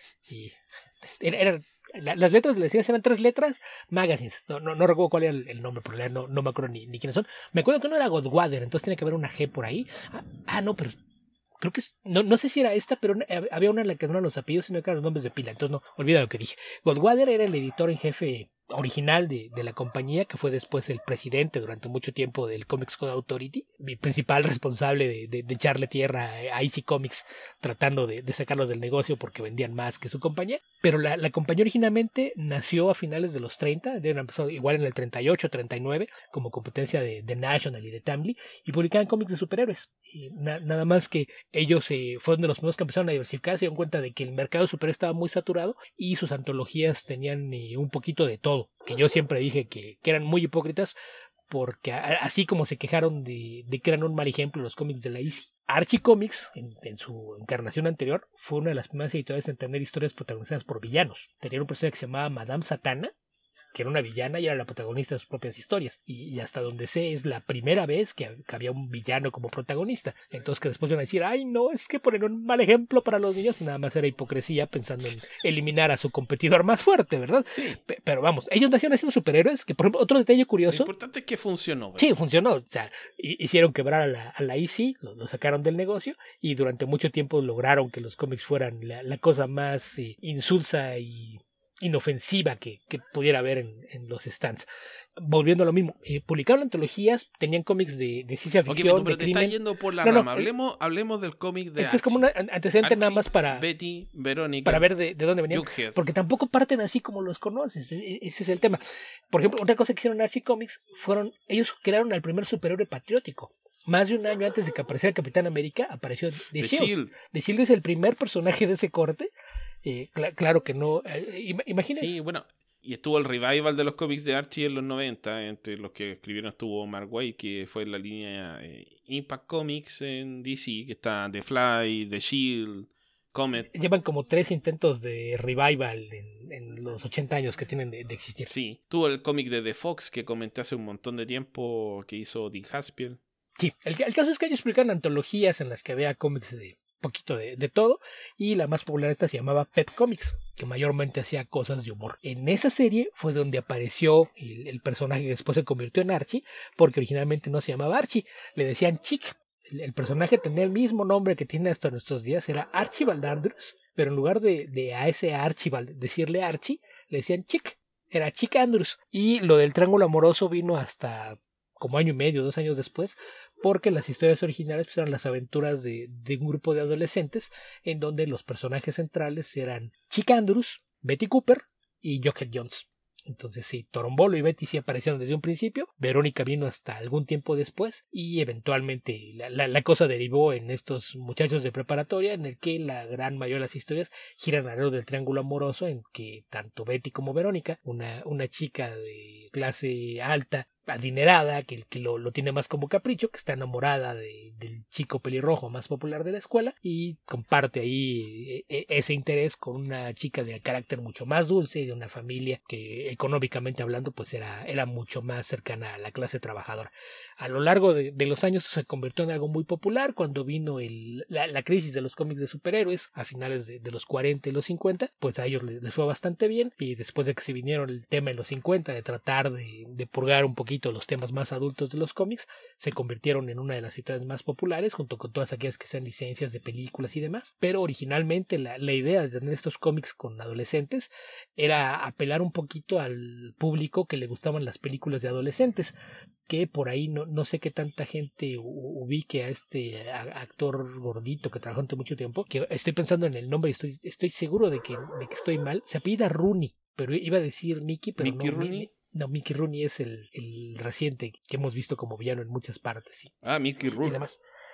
Y eran... Era, La, las letras de las siglas eran tres letras, magazines. No, no, no recuerdo cuál era el, el nombre, por leer, no, no me acuerdo ni, ni quiénes son. Me acuerdo que no era Godwater, entonces tiene que haber una G por ahí. Ah, ah no, pero creo que es, no, no sé si era esta, pero una, había una en la que no eran los apellidos, sino que eran los nombres de pila. Entonces no, olvida lo que dije. Godwater era el editor en jefe original de, de la compañía, que fue después el presidente durante mucho tiempo del Comics Code Authority, mi principal responsable de, de, de echarle tierra a I C Comics, tratando de, de sacarlos del negocio porque vendían más que su compañía. Pero la, la compañía originalmente nació a finales de los treinta, de empezó igual en el treinta y ocho, treinta y nueve, como competencia de, de National y de Tamley, y publicaban cómics de superhéroes. Y na, nada más que ellos eh, fueron de los primeros que empezaron a diversificar, se dieron cuenta de que el mercado de superhéroes estaba muy saturado y sus antologías tenían eh, un poquito de todo, que yo siempre dije que, que eran muy hipócritas, porque a, así como se quejaron de, de que eran un mal ejemplo los cómics de la I C I, Archie Comics, en, en su encarnación anterior, fue una de las primeras editoriales en tener historias protagonizadas por villanos. Tenía un personaje que se llamaba Madame Satana, que era una villana y era la protagonista de sus propias historias. Y, y hasta donde sé es la primera vez que, que había un villano como protagonista. Entonces que después van a decir, ay no, es que poner un mal ejemplo para los niños, nada más era hipocresía pensando en eliminar a su competidor más fuerte, ¿verdad? Sí. P pero vamos, ellos nacieron haciendo superhéroes, que por ejemplo, otro detalle curioso. Lo importante es que funcionó. ¿verdad? Sí, funcionó. O sea, hicieron quebrar a la, a la I C I, lo, lo sacaron del negocio y durante mucho tiempo lograron que los cómics fueran la, la cosa más eh, insulsa y inofensiva que, que pudiera haber en, en los stands. Volviendo a lo mismo, eh, publicaron antologías, tenían cómics de, de ciencia ficción, okay, pero de te crimen. está yendo por la no, rama. No, hablemos, hablemos del cómic de Es que Archie. es como un antecedente Archie, nada más para Betty, Verónica, para ver de, de dónde venían. Jughead. Porque tampoco parten así como los conoces. Ese es el tema. Por ejemplo, otra cosa que hicieron Archie Comics fueron, ellos crearon al primer superhéroe patriótico. Más de un año antes de que apareciera el Capitán América, apareció The, The Shield. Shield. The Shield es el primer personaje de ese corte. Eh, cl claro que no. Eh, imagínate. Sí, bueno, y estuvo el revival de los cómics de Archie en los noventa. Entre los que escribieron estuvo Mark Waid, que fue en la línea eh, Impact Comics en D C, que está The Fly, The Shield, Comet. Llevan como tres intentos de revival en, en los ochenta años que tienen de, de existir. Sí, tuvo el cómic de The Fox que comenté hace un montón de tiempo que hizo Dick Haspiel. Sí, el, el caso es que ellos publican antologías en las que había cómics de poquito de, de todo, y la más popular esta se llamaba Pep Comics, que mayormente hacía cosas de humor. En esa serie fue donde apareció el, el personaje que después se convirtió en Archie, porque originalmente no se llamaba Archie, le decían Chick. El, el personaje tenía el mismo nombre que tiene hasta nuestros días, era Archibald Andrews, pero en lugar de, de a ese Archibald decirle Archie, le decían Chick, era Chick Andrews. Y lo del triángulo amoroso vino hasta como año y medio, dos años después, porque las historias originales pues, eran las aventuras de, de un grupo de adolescentes en donde los personajes centrales eran Chick Andrews, Betty Cooper y Jughead Jones. Entonces sí, Torombolo y Betty sí aparecieron desde un principio, Verónica vino hasta algún tiempo después y eventualmente la, la, la cosa derivó en estos muchachos de preparatoria en el que la gran mayoría de las historias giran alrededor del triángulo amoroso en que tanto Betty como Verónica, una, una chica de clase alta, adinerada, que, que lo, lo tiene más como capricho, que está enamorada de, del chico pelirrojo más popular de la escuela y comparte ahí e, ese interés con una chica de carácter mucho más dulce y de una familia que económicamente hablando pues era, era mucho más cercana a la clase trabajadora. A lo largo de, de los años se convirtió en algo muy popular cuando vino el, la, la crisis de los cómics de superhéroes a finales de, de los cuarenta y los cincuenta, pues a ellos les, les fue bastante bien y después de que se vinieron el tema en los cincuenta de tratar de, de purgar un poquito los temas más adultos de los cómics, se convirtieron en una de las historias más populares junto con todas aquellas que sean licencias de películas y demás, pero originalmente la, la idea de tener estos cómics con adolescentes era apelar un poquito al público que le gustaban las películas de adolescentes, que por ahí no, no sé qué tanta gente ubique a este actor gordito que trabajó durante mucho tiempo, que estoy pensando en el nombre y estoy, estoy seguro de que, de que estoy mal, se apellida Rooney, pero iba a decir Mickey, pero ¿Mickey no, Rooney? No, Mickey Rooney es el, el reciente que hemos visto como villano en muchas partes. ¿Sí? Ah, Mickey Rooney. Y demás.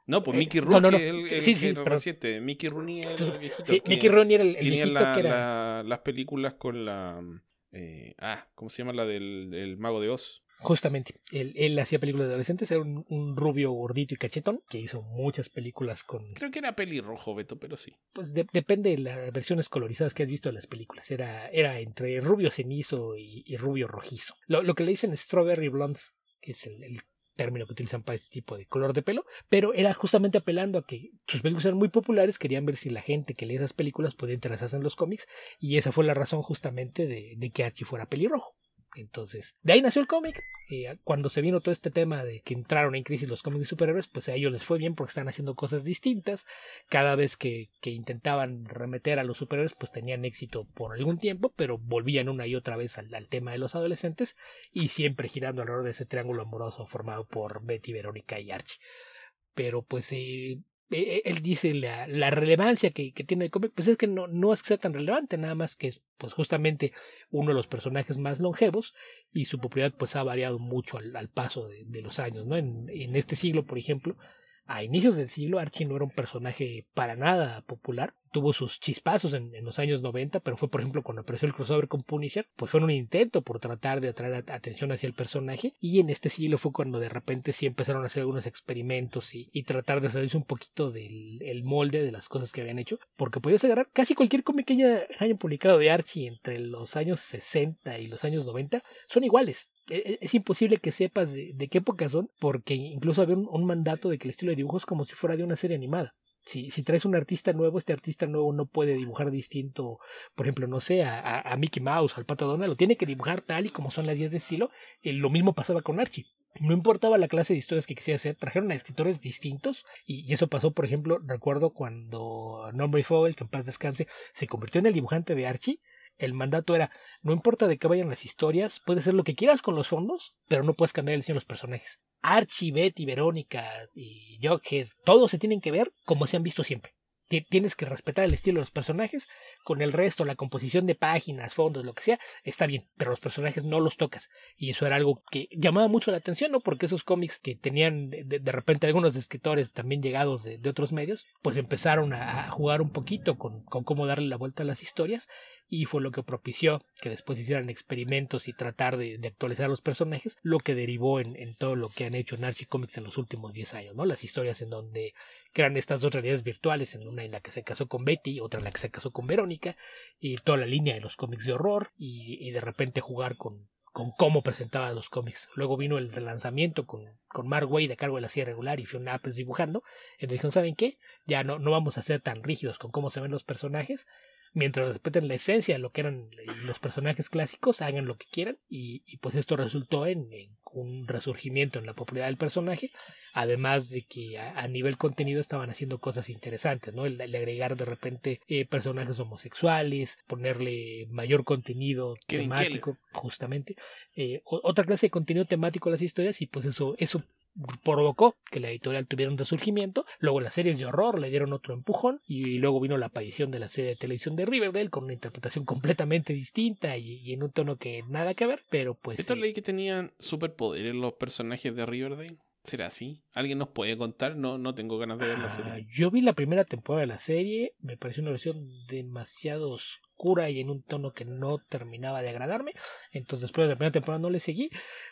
No, pues Eh, Mickey no, Rooney, no, no. el, el, Sí, sí, el perdón. reciente. Mickey Rooney es el viejito. Sí, que Mickey Rooney era el, el tenía viejito la, que era. la- las películas con la. eh, ah, ¿cómo se llama la del el Mago de Oz? Justamente, él, él hacía películas de adolescentes, era un, un rubio gordito y cachetón que hizo muchas películas con... Creo que era pelirrojo, Beto, pero sí. Pues de- depende de las versiones colorizadas que has visto de las películas. Era, era entre rubio cenizo y, y rubio rojizo. Lo, lo que le dicen strawberry blonde, que es el, el término que utilizan para este tipo de color de pelo, pero era justamente apelando a que sus películas eran muy populares, querían ver si la gente que lee esas películas podía interesarse en los cómics, y esa fue la razón justamente de, de que Archie fuera pelirrojo. Entonces, de ahí nació el cómic. Eh, cuando se vino todo este tema de que entraron en crisis los cómics de superhéroes, pues a ellos les fue bien porque están haciendo cosas distintas. Cada vez que, que intentaban remeter a los superhéroes, pues tenían éxito por algún tiempo, pero volvían una y otra vez al, al tema de los adolescentes y siempre girando alrededor de ese triángulo amoroso formado por Betty, Verónica y Archie. Pero pues eh, él dice la, la relevancia que, que tiene el cómic, pues es que no, no es que sea tan relevante, nada más que es pues justamente uno de los personajes más longevos y su popularidad pues ha variado mucho al, al paso de, de los años, ¿no? En, en este siglo, por ejemplo, a inicios del siglo, Archie no era un personaje para nada popular. Tuvo sus chispazos en, en los años noventa, pero fue, por ejemplo, cuando apareció el crossover con Punisher, pues fue un intento por tratar de atraer atención hacia el personaje. Y en este siglo fue cuando de repente sí empezaron a hacer algunos experimentos y, y tratar de salirse un poquito del el molde de las cosas que habían hecho, porque podías agarrar casi cualquier cómic que haya, hayan publicado de Archie entre los años sesenta y los años noventa, son iguales. Es imposible que sepas de, de qué época son, porque incluso había un, un mandato de que el estilo de dibujo es como si fuera de una serie animada. Si, si traes un artista nuevo, este artista nuevo no puede dibujar distinto, por ejemplo, no sé, a, a, a Mickey Mouse o al Pato Donald, lo tiene que dibujar tal y como son las guías de estilo. Eh, lo mismo pasaba con Archie. No importaba la clase de historias que quisiera hacer, trajeron a escritores distintos y, y eso pasó, por ejemplo, recuerdo cuando Norman Fogel, que en paz descanse, se convirtió en el dibujante de Archie. El mandato era, no importa de qué vayan las historias, puedes hacer lo que quieras con los fondos, pero no puedes cambiar el diseño de los personajes. Archie, Betty, Verónica y Jughead, todos se tienen que ver como se han visto siempre. Tienes que respetar el estilo de los personajes, con el resto, la composición de páginas, fondos, lo que sea, está bien, pero los personajes no los tocas. Y eso era algo que llamaba mucho la atención, ¿no? Porque esos cómics que tenían de, de repente algunos escritores también llegados de, de otros medios, pues empezaron a, a jugar un poquito con, con cómo darle la vuelta a las historias, y fue lo que propició que después hicieran experimentos y tratar de, de actualizar los personajes, lo que derivó en, en todo lo que han hecho en Archie Comics en los últimos diez años, ¿no? Las historias en donde crean estas dos realidades virtuales, en una en la que se casó con Betty, otra en la que se casó con Verónica, y toda la línea de los cómics de horror, y, y de repente jugar con, con cómo presentaba los cómics. Luego vino el relanzamiento con, con Mark Waid a cargo de la serie regular y Fiona Apple dibujando, entonces dijeron, ¿saben qué? Ya no, no vamos a ser tan rígidos con cómo se ven los personajes, mientras respeten la esencia de lo que eran los personajes clásicos, hagan lo que quieran, y, y pues esto resultó en, en un resurgimiento en la popularidad del personaje, además de que a, a nivel contenido estaban haciendo cosas interesantes, ¿no? El, el agregar de repente eh, personajes homosexuales, ponerle mayor contenido Kevin temático, Keller. justamente, eh, otra clase de contenido temático a las historias, y pues eso, eso provocó que la editorial tuviera un resurgimiento. Luego las series de horror le dieron otro empujón, y luego vino la aparición de la serie de televisión de Riverdale con una interpretación completamente distinta y, y en un tono que nada que ver, pero pues Esto eh, leí que tenían superpoderes los personajes de Riverdale. ¿Será así? ¿Alguien nos puede contar? No, no tengo ganas de ver la serie. ah, yo vi la primera temporada de la serie, me pareció una versión demasiado oscura y en un tono que no terminaba de agradarme, entonces después de la primera temporada no le seguí.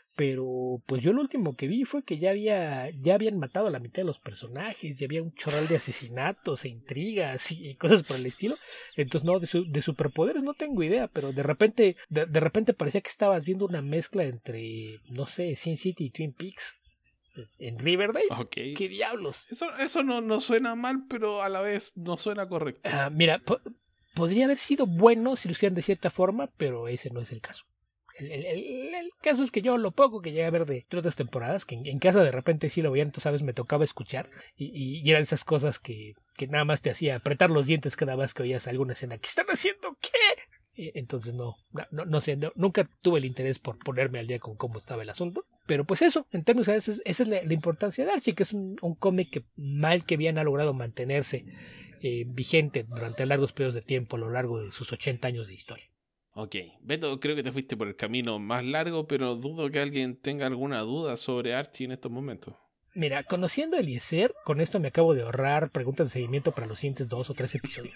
Pero pues yo lo último que vi fue que ya había ya habían matado a la mitad de los personajes, ya había un chorral de asesinatos e intrigas y cosas por el estilo. Entonces no, de, su, de superpoderes no tengo idea, pero de repente de, de repente parecía que estabas viendo una mezcla entre, no sé, Sin City y Twin Peaks en Riverdale. Okay. ¿Qué diablos? Eso, eso no, no suena mal, pero a la vez no suena correcto. Uh, mira, po podría haber sido bueno si lo hicieran de cierta forma, pero ese no es el caso. El, el, el, el caso es que yo lo poco que llegué a ver de otras temporadas, que en, en casa de repente sí lo veían, tú sabes, me tocaba escuchar, y, y, y eran esas cosas que, que nada más te hacía apretar los dientes cada vez que oías alguna escena. ¿Qué están haciendo? ¿Qué? Entonces no, no, no sé, no, nunca tuve el interés por ponerme al día con cómo estaba el asunto. Pero pues eso, en términos de esa, esa es la, la importancia de Archie, que es un, un cómic que mal que bien ha logrado mantenerse eh, vigente durante largos periodos de tiempo a lo largo de sus ochenta años de historia. Ok, Beto, creo que te fuiste por el camino más largo, pero dudo que alguien tenga alguna duda sobre Archie en estos momentos. Mira, conociendo a Eliezer, con esto me acabo de ahorrar preguntas de seguimiento para los siguientes dos o tres episodios.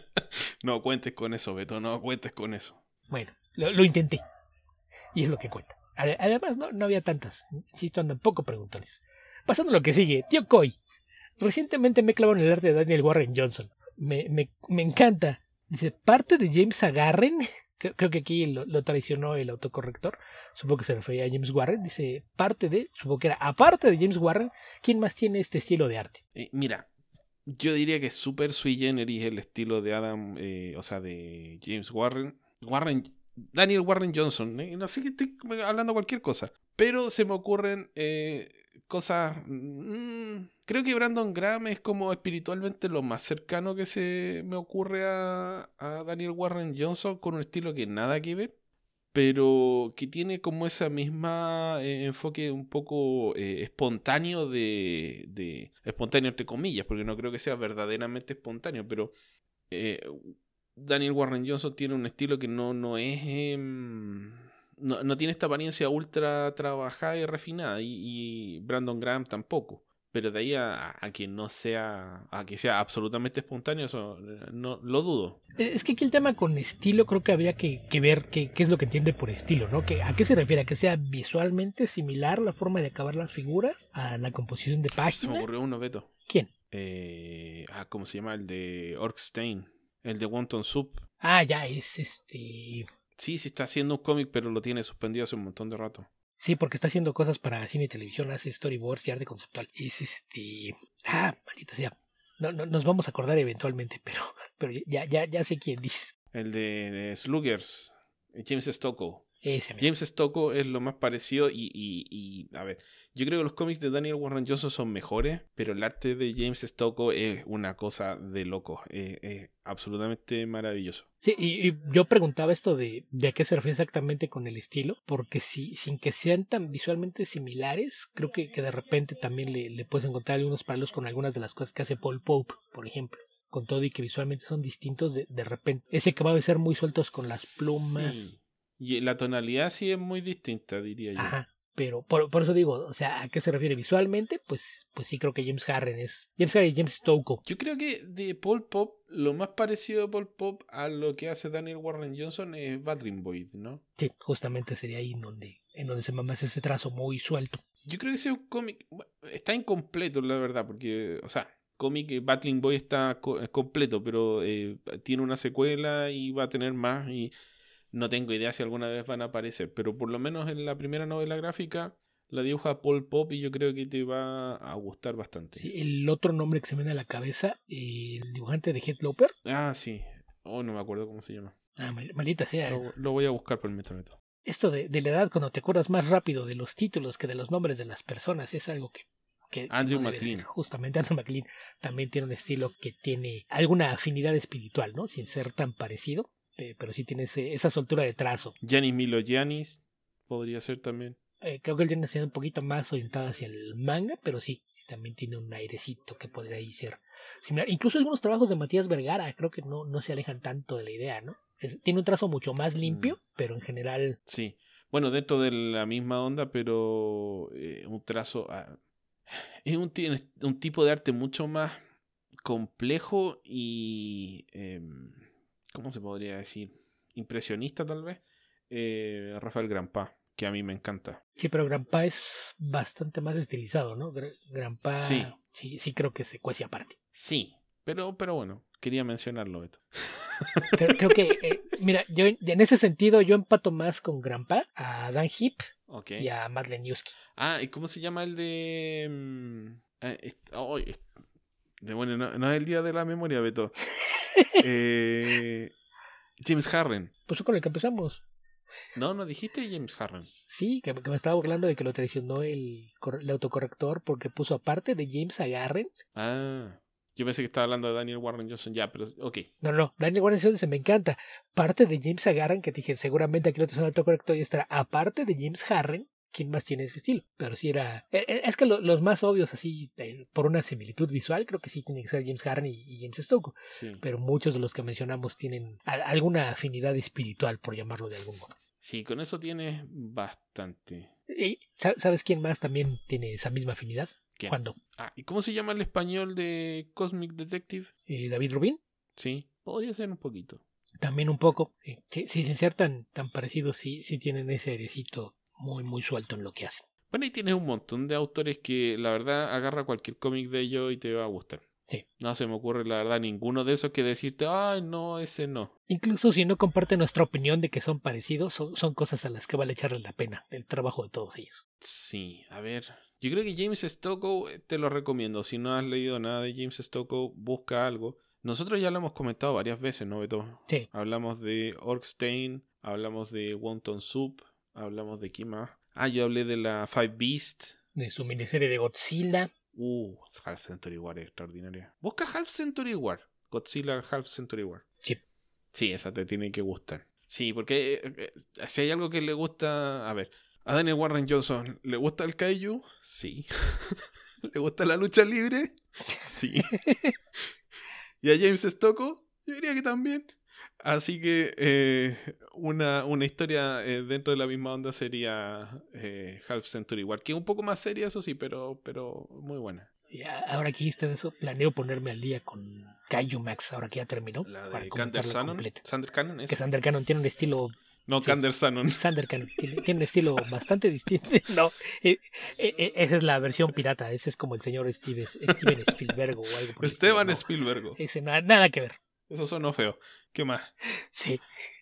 No cuentes con eso, Beto, no cuentes con eso. Bueno, lo, lo intenté. Y es lo que cuenta. Además, no, no había tantas. Insisto, andan poco preguntones. Pasando a lo que sigue. Tío Coy. Recientemente me clavo en el arte de Daniel Warren Johnson. Me, me, me encanta. Dice, parte de James Agarren. Creo que aquí lo, lo traicionó el autocorrector. Supongo que se refería a James Warren. Dice, parte de, supongo que era, aparte de James Warren, ¿quién más tiene este estilo de arte? Eh, mira, yo diría que es súper sui generis el estilo de Adam, eh, o sea, de James Warren. Warren, Daniel Warren Johnson. Eh, no sé que estoy hablando cualquier cosa. Pero se me ocurren eh, cosas... Mmm, creo que Brandon Graham es como espiritualmente lo más cercano que se me ocurre a, a Daniel Warren Johnson, con un estilo que nada que ver, pero que tiene como esa misma eh, enfoque un poco eh, espontáneo de, de... espontáneo entre comillas, porque no creo que sea verdaderamente espontáneo, pero eh, Daniel Warren Johnson tiene un estilo que no, no es... Eh, no, no tiene esta apariencia ultra trabajada y refinada, y, y Brandon Graham tampoco. Pero de ahí a, a que no sea, a que sea absolutamente espontáneo, eso no lo dudo. Es que aquí el tema con estilo creo que habría que, que ver qué, qué es lo que entiende por estilo, ¿no? Que, ¿a qué se refiere? ¿A que sea visualmente similar la forma de acabar las figuras? ¿A la composición de página? Se me ocurrió uno, Beto. ¿Quién? Eh, ah, ¿cómo se llama? El de Orkstein. El de Wonton Soup. Ah, ya, es este... Sí, sí está haciendo un cómic, pero lo tiene suspendido hace un montón de rato. Sí, porque está haciendo cosas para cine y televisión, hace storyboards y arte conceptual. Es este... Ah, maldita sea. No, no, nos vamos a acordar eventualmente, pero, pero ya, ya, ya sé quién dice. El de, de Sluggers, James Stocco. Ese mismo. James Stocco es lo más parecido y, y, y, a ver, yo creo que los cómics de Daniel Warren Johnson son mejores, pero el arte de James Stocco es una cosa de loco, es, es absolutamente maravilloso. Sí, y, y yo preguntaba esto de, de a qué se refiere exactamente con el estilo, porque si, sin que sean tan visualmente similares, creo que, que de repente también le, le puedes encontrar algunos paralelos con algunas de las cosas que hace Paul Pope, por ejemplo. Con todo y que visualmente son distintos, de, de repente ese acabado de ser muy sueltos con las plumas. Sí. Y la tonalidad sí es muy distinta, diría yo. Ajá, pero por, por eso digo, o sea, ¿a qué se refiere visualmente? Pues, pues sí creo que James Harren es... James Harren y James Stocco. Yo creo que de Paul Pop, lo más parecido de Paul Pop a lo que hace Daniel Warren Johnson es Battling Boy, ¿no? Sí, justamente sería ahí en donde, en donde se mama ese trazo muy suelto. Yo creo que ese es un cómic... Bueno, está incompleto, la verdad, porque, o sea, cómic Battling Boy está co completo, pero eh, tiene una secuela y va a tener más, y no tengo idea si alguna vez van a aparecer, pero por lo menos en la primera novela gráfica la dibuja Paul Pop y yo creo que te va a gustar bastante. Sí, el otro nombre que se me viene a la cabeza, eh, el dibujante de Headloper. Ah, sí. Oh, no me acuerdo cómo se llama. Ah, maldita sea. Lo, lo voy a buscar por el metro. Esto de, de la edad, cuando te acuerdas más rápido de los títulos que de los nombres de las personas, es algo que... que Andrew no McLean. Justamente Andrew McLean también tiene un estilo que tiene alguna afinidad espiritual, ¿no? Sin ser tan parecido, pero sí tiene ese, esa soltura de trazo. Giannis Milo Giannis podría ser también. Eh, creo que él tiene una un poquito más orientada hacia el manga, pero sí, sí también tiene un airecito que podría ahí ser similar. Incluso algunos trabajos de Matías Vergara creo que no, no se alejan tanto de la idea, ¿no? Es, tiene un trazo mucho más limpio, mm. pero en general... Sí, bueno, dentro de la misma onda, pero eh, un trazo... Ah, es un, un tipo de arte mucho más complejo y... Eh, ¿cómo se podría decir? Impresionista tal vez. Eh, Rafael Grampa, que a mí me encanta. Sí, pero Grampa es bastante más estilizado, ¿no? Grampa sí, sí, sí creo que se cuece aparte. Sí, pero, pero bueno, quería mencionarlo, Beto. Creo, creo que, eh, mira, yo en ese sentido yo empato más con Grampa, a Dan Heap okay. y a Matt Leniewski. Ah, ¿y cómo se llama el de... Um, eh, oh, de bueno, no, no es el día de la memoria, Beto. eh, James Harren. Pues con el que empezamos. No, no dijiste James Harren. Sí, que, que me estaba burlando de que lo traicionó el, el autocorrector porque puso aparte de James Agarren. Ah, yo pensé que estaba hablando de Daniel Warren Johnson ya, pero ok. No, no, Daniel Warren Johnson se me encanta. Parte de James Agarren, que dije, seguramente aquí lo traicionó el autocorrector y estará aparte de James Harren. ¿Quién más tiene ese estilo? Pero sí era... Es que lo, los más obvios así, por una similitud visual, creo que sí tienen que ser James Harren y, y James Stocco. Sí. Pero muchos de los que mencionamos tienen a, alguna afinidad espiritual, por llamarlo de algún modo. Sí, con eso tienes bastante. ¿Y sabes quién más también tiene esa misma afinidad? ¿Quién? ¿Cuándo? Ah, ¿y cómo se llama el español de Cosmic Detective? Eh, David Rubin. Sí, podría ser un poquito. También un poco. Sí, sí, sin ser tan, tan parecidos, sí, sí tienen ese airecito muy, muy suelto en lo que hacen. Bueno, y tienes un montón de autores que la verdad agarra cualquier cómic de ellos y te va a gustar. Sí. No se me ocurre la verdad ninguno de esos que decirte, ay, no, ese no. Incluso si no comparte nuestra opinión de que son parecidos, son, son cosas a las que vale echarle la pena el trabajo de todos ellos. Sí, a ver. Yo creo que James Stokoe te lo recomiendo. Si no has leído nada de James Stokoe, busca algo. Nosotros ya lo hemos comentado varias veces, ¿no, Beto? Sí. Hablamos de Orkstein, hablamos de Wonton Soup, hablamos de ¿quién más? Ah, yo hablé de la Five Beasts. De su miniserie de Godzilla. Uh, Half Century War es extraordinaria. Busca Half Century War. Godzilla Half Century War. Sí. Sí, esa te tiene que gustar. Sí, porque eh, eh, si hay algo que le gusta... A ver, a Daniel Warren Johnson, ¿le gusta el kaiju? Sí. ¿Le gusta la lucha libre? Sí. ¿Y a James Stokoe? Yo diría que también. Así que eh, una, una historia eh, dentro de la misma onda sería eh, Half Century War, que es un poco más seria, eso sí, pero, pero muy buena. Ya, ahora que dijiste de eso, planeo ponerme al día con Kaiju Max, ahora que ya terminó. La para de comentarla Sander Cannon. completa. Sander Cannon, Que eso. Sander Cannon tiene un estilo... No, sí, Sander Cannon. Sander Cannon tiene, tiene un estilo bastante distinto. No, eh, eh, esa es la versión pirata. Ese es como el señor Steve, Steven Spielberg o algo por el Esteban estilo, no, Spielberg. ese nada, nada que ver. Eso sonó feo. ¿Qué más? Sí.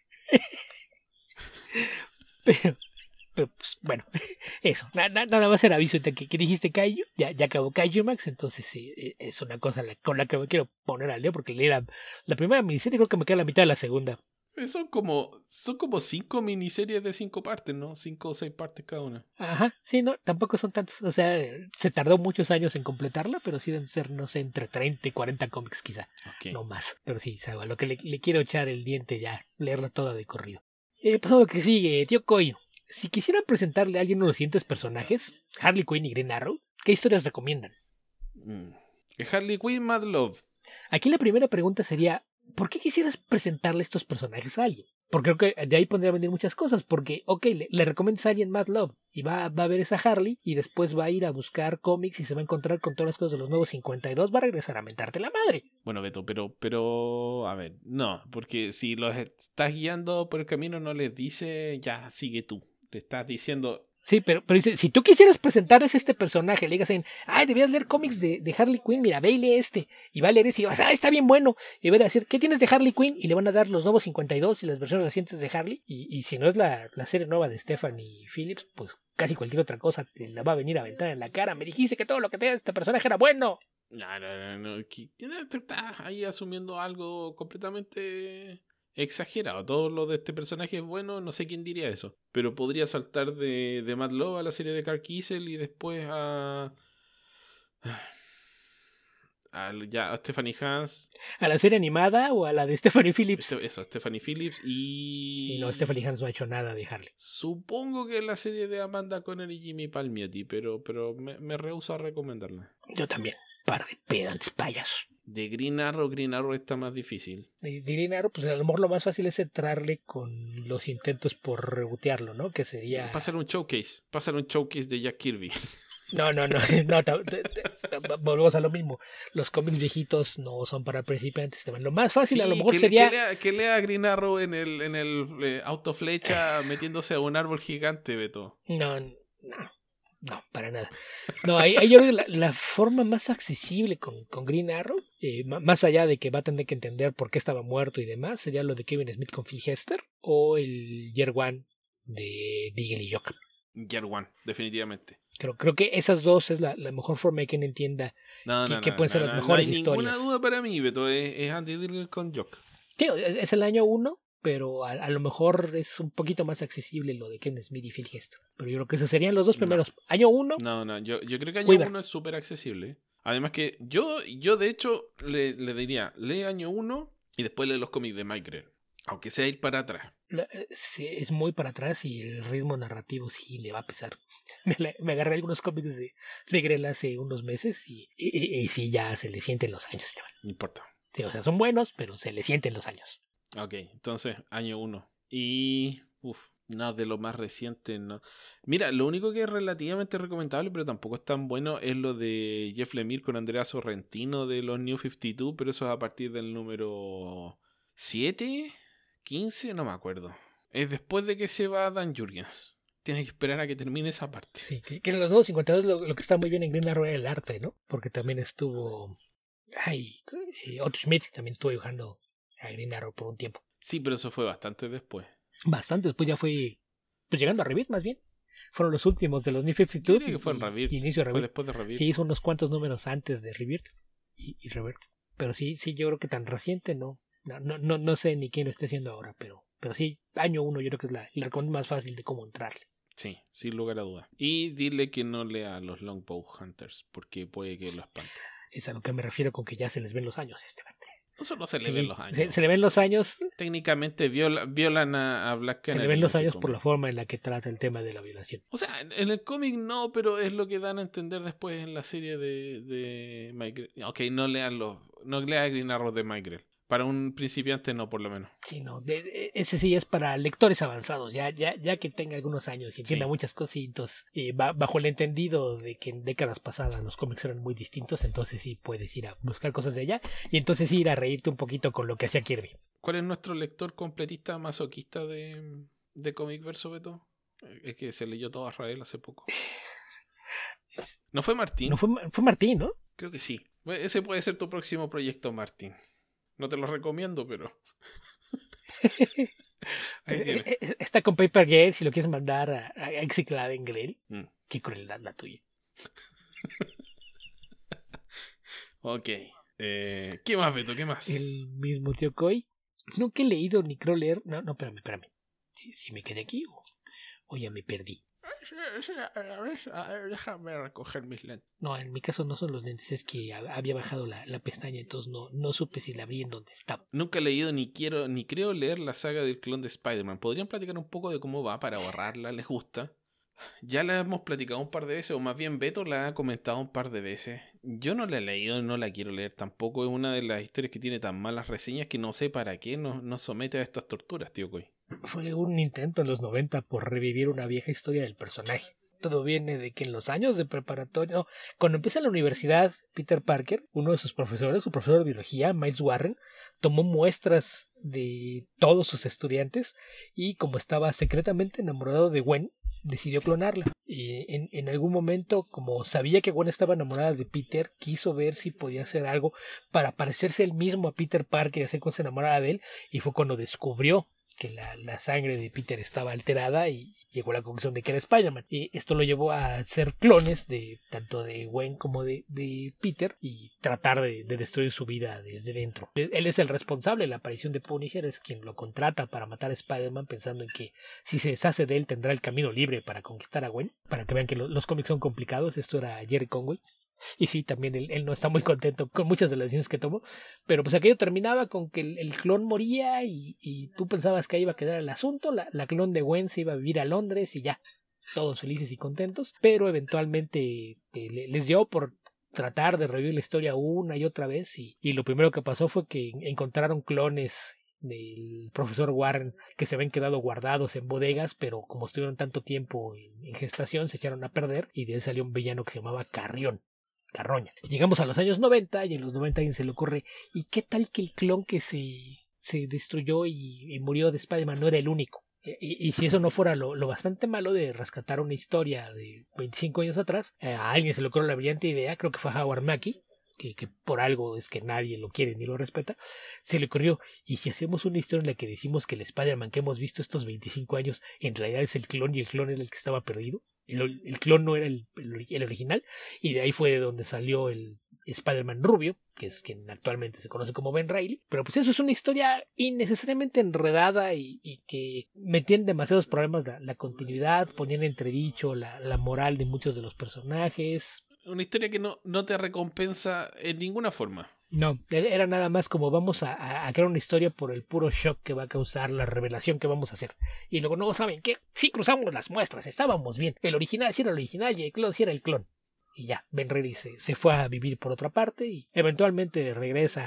Pero, pero pues, bueno, eso. Na, na, nada más era aviso de que, que dijiste Kaiju. Ya, ya acabó Kaiju Max. Entonces sí, es una cosa la, con la que me quiero poner al día. Porque leí la, la primera miniserie, creo que me queda la mitad de la segunda. Son como, son como cinco miniseries de cinco partes, ¿no? Cinco o seis partes cada una. Ajá, sí, no, tampoco son tantos. O sea, se tardó muchos años en completarla, pero sí deben ser, no sé, entre treinta y cuarenta cómics quizá. Okay. No más. Pero sí, o a lo que le, le quiero echar el diente ya, leerla toda de corrido. Eh, pasando a lo que sigue, tío Coy. Si quisiera presentarle a alguien uno de los siguientes personajes, Harley Quinn y Green Arrow, ¿qué historias recomiendan? Mm. Harley Quinn, Mad Love. Aquí la primera pregunta sería, ¿por qué quisieras presentarle estos personajes a alguien? Porque creo que de ahí podría venir muchas cosas. Porque, ok, le, le recomiendas a alguien Mad Love y va, va a ver esa Harley y después va a ir a buscar cómics y se va a encontrar con todas las cosas de los nuevos cincuenta y dos, va a regresar a mentarte la madre. Bueno, Beto, pero, pero, a ver, no, porque si los estás guiando por el camino no les dice, ya, sigue tú. Le estás diciendo... Sí, pero, pero dice, si tú quisieras presentarles este personaje, le digas en, ay, debías leer cómics de, de Harley Quinn, mira, ve y lee este, y va a leer ese, y vas, ah, está bien bueno, y va a decir, ¿qué tienes de Harley Quinn? Y le van a dar los nuevos cincuenta y dos y las versiones recientes de Harley, y, y si no es la, la serie nueva de Stephanie Phillips, pues casi cualquier otra cosa te la va a venir a aventar en la cara. Me dijiste que todo lo que tenía de este personaje era bueno. No, no, no, no, que estás ahí asumiendo algo completamente... exagerado. Todo lo de este personaje es bueno, no sé quién diría eso. Pero podría saltar de, de Mad Love a la serie de Carl Kiesel y después a. a ya, a Stephanie Hans. ¿A la serie animada o a la de Stephanie Phillips? Eso, eso Stephanie Phillips y. Y no, Stephanie Hans no ha hecho nada de Harley. Supongo que es la serie de Amanda Conner y Jimmy Palmiotti, pero, pero me, me rehúso a recomendarla. Yo también. Par de pedants payasos. De Green Arrow, Green Arrow está más difícil. De, de Green Arrow, pues a lo mejor lo más fácil es entrarle con los intentos por rebotearlo, ¿no? Que sería... Pásale un showcase. Pásale un showcase de Jack Kirby. No, no, no. no te, te, te, volvemos a lo mismo. Los cómics viejitos no son para principiantes. Lo más fácil sí, a lo mejor que sería... Le, que, lea, que lea Green Arrow en el, en el eh, autoflecha metiéndose a un árbol gigante, Beto. No, no. No, para nada. No, ahí, ahí yo creo que la, la forma más accesible con, con Green Arrow, eh, más allá de que va a tener que entender por qué estaba muerto y demás, sería lo de Kevin Smith con Phil Hester o el Year One de Diggle y Joker. Year One, definitivamente. Creo, creo que esas dos es la, la mejor forma de que uno entienda no, que, no, que no, pueden no, ser no, las no, mejores no hay historias. ninguna duda para mí, Beto, es, es Andy Diggle con Joker. Sí, es, es el año uno. Pero a, a lo mejor es un poquito más accesible lo de Kevin Smith y Phil Hester. Pero yo creo que esos serían los dos primeros. No. Año uno. No, no, yo, yo creo que año Weaver. uno es súper accesible. Además que yo, yo de hecho, le, le diría, lee año uno y después lee los cómics de Mike Grell. Aunque sea ir para atrás. La, sí, es muy para atrás y el ritmo narrativo sí le va a pesar. Me, me agarré algunos cómics de, de Grell hace unos meses y, y, y, y sí, ya se le sienten los años. Esteban. No importa. Sí, o sea, son buenos, pero se le sienten los años. Ok, entonces, año uno. Y... Uf, No, de lo más reciente, no. Mira, lo único que es relativamente recomendable, pero tampoco es tan bueno, es lo de Jeff Lemire con Andrea Sorrentino de los New cincuenta y dos, pero eso es a partir del número siete, quince, no me acuerdo. Es después de que se va Dan Jurgens. Tienes que esperar a que termine esa parte. Sí, que, que en los nuevos cincuenta y dos lo, lo que está muy bien en Green Arrow era el arte, ¿no? Porque también estuvo... Ay, eh, Otto Schmidt también estuvo dibujando a Green Arrow por un tiempo. Sí, pero eso fue bastante después. Bastante, después ya fue... Pues llegando a Rebirth más bien. Fueron los últimos de los New cincuenta y dos. Yo diría que fue en Rebirth. Y inicio de Fue Rebirth. después de Rebirth. Sí, hizo unos cuantos números antes de Rebirth y, y Rebirth. Pero sí, sí, yo creo que tan reciente no. No, no, no, no sé ni quién lo esté haciendo ahora, pero, pero sí, año uno yo creo que es la, la recomendación más fácil de cómo entrarle. Sí, sin lugar a dudas. Y dile que no lea los Longbow Hunters, porque puede que lo espante. Es a lo que me refiero con que ya se les ven los años, Esteban. No solo se le Sí, ven los años. Se, se le ven los años. Técnicamente viola, violan a, a Black Canary. Se le ven los años cómic. por la forma en la que trata el tema de la violación. O sea, en, en el cómic no, pero es lo que dan a entender después en la serie de, de Mike Grell. Ok, no lean los, no lean Green Arrow de Mike Grell. Para un principiante no, por lo menos. Sí, no, de, de, ese sí es para lectores avanzados, ya, ya, ya que tenga algunos años y entienda sí. muchas cositas, eh, bajo el entendido de que en décadas pasadas los cómics eran muy distintos, entonces sí puedes ir a buscar cosas de allá y entonces ir a reírte un poquito con lo que hacía Kirby. ¿Cuál es nuestro lector completista masoquista de, de Comic Verso, Beto? Es que se leyó todo a Rael hace poco. ¿No fue Martín? No fue, fue Martín, ¿no? Creo que sí. Ese puede ser tu próximo proyecto, Martín. No te lo recomiendo, pero... Está con Paper Girl, si lo quieres mandar a, a Exiclad Grell. Mm. Qué crueldad la tuya. Ok. Eh, ¿Qué más, Beto? ¿Qué más? El mismo tío Coy. Nunca he leído ni creo leer... No, no, espérame, espérame. Si, si me quedé aquí o, o ya me perdí. Déjame recoger mis lentes. No, en mi caso no son los lentes, es que había bajado la, la pestaña, entonces no, no supe si la vi en donde estaba. Nunca he leído ni quiero ni creo leer la saga del clon de Spider-Man. ¿Podrían platicar un poco de cómo va para ahorrarla? ¿Les gusta? Ya la hemos platicado un par de veces, o más bien Beto la ha comentado un par de veces. Yo no la he leído, no la quiero leer tampoco. Es una de las historias que tiene tan malas reseñas que no sé para qué nos, nos somete a estas torturas, tío Coy. Fue un intento en los noventa por revivir una vieja historia del personaje. Todo viene de que en los años de preparatoria, no, cuando empieza en la universidad, Peter Parker, uno de sus profesores, su profesor de biología, Miles Warren, tomó muestras de todos sus estudiantes y como estaba secretamente enamorado de Gwen, decidió clonarla. Y en, en algún momento, como sabía que Gwen estaba enamorada de Peter, quiso ver si podía hacer algo para parecerse él mismo a Peter Parker y hacer cosas enamorada de él, y fue cuando descubrió que la, la sangre de Peter estaba alterada y llegó a la conclusión de que era Spider-Man. Y esto lo llevó a hacer clones de tanto de Gwen como de, de Peter y tratar de, de destruir su vida desde dentro. Él es el responsable, la aparición de Punisher es quien lo contrata para matar a Spider-Man, pensando en que si se deshace de él tendrá el camino libre para conquistar a Gwen. Para que vean que lo, los cómics son complicados, esto era Jerry Conway. Y sí, también él, él no está muy contento con muchas de las decisiones que tomó, pero pues aquello terminaba con que el, el clon moría y, y tú pensabas que ahí iba a quedar el asunto, la, la clon de Gwen se iba a vivir a Londres y ya, todos felices y contentos, pero eventualmente eh, les dio por tratar de revivir la historia una y otra vez y, y lo primero que pasó fue que encontraron clones del profesor Warren que se habían quedado guardados en bodegas, pero como estuvieron tanto tiempo en, en gestación se echaron a perder y de él salió un villano que se llamaba Carrión. Carroña. Llegamos a los años noventa y en los noventa a alguien se le ocurre, ¿y qué tal que el clon que se, se destruyó y, y murió de Spider-Man no era el único? Y, y si eso no fuera lo, lo bastante malo de rescatar una historia de veinticinco años atrás, eh, a alguien se le ocurrió la brillante idea, creo que fue a Howard Mackie, que, que por algo es que nadie lo quiere ni lo respeta, se le ocurrió, y si hacemos una historia en la que decimos que el Spider-Man que hemos visto estos veinticinco años en realidad es el clon y el clon era el que estaba perdido, el, el clon no era el, el, el original, y de ahí fue de donde salió el Spider-Man rubio, que es quien actualmente se conoce como Ben Reilly, pero pues eso es una historia innecesariamente enredada y, y que metían demasiados problemas la, la continuidad, ponían en entredicho la, la moral de muchos de los personajes. Una historia que no, no te recompensa en ninguna forma. No, era nada más como vamos a, a crear una historia por el puro shock que va a causar la revelación que vamos a hacer. Y luego no saben qué, sí cruzamos las muestras, estábamos bien. El original sí era el original y el clon sí era el clon. Y ya, Ben Reilly se, se fue a vivir por otra parte y eventualmente regresa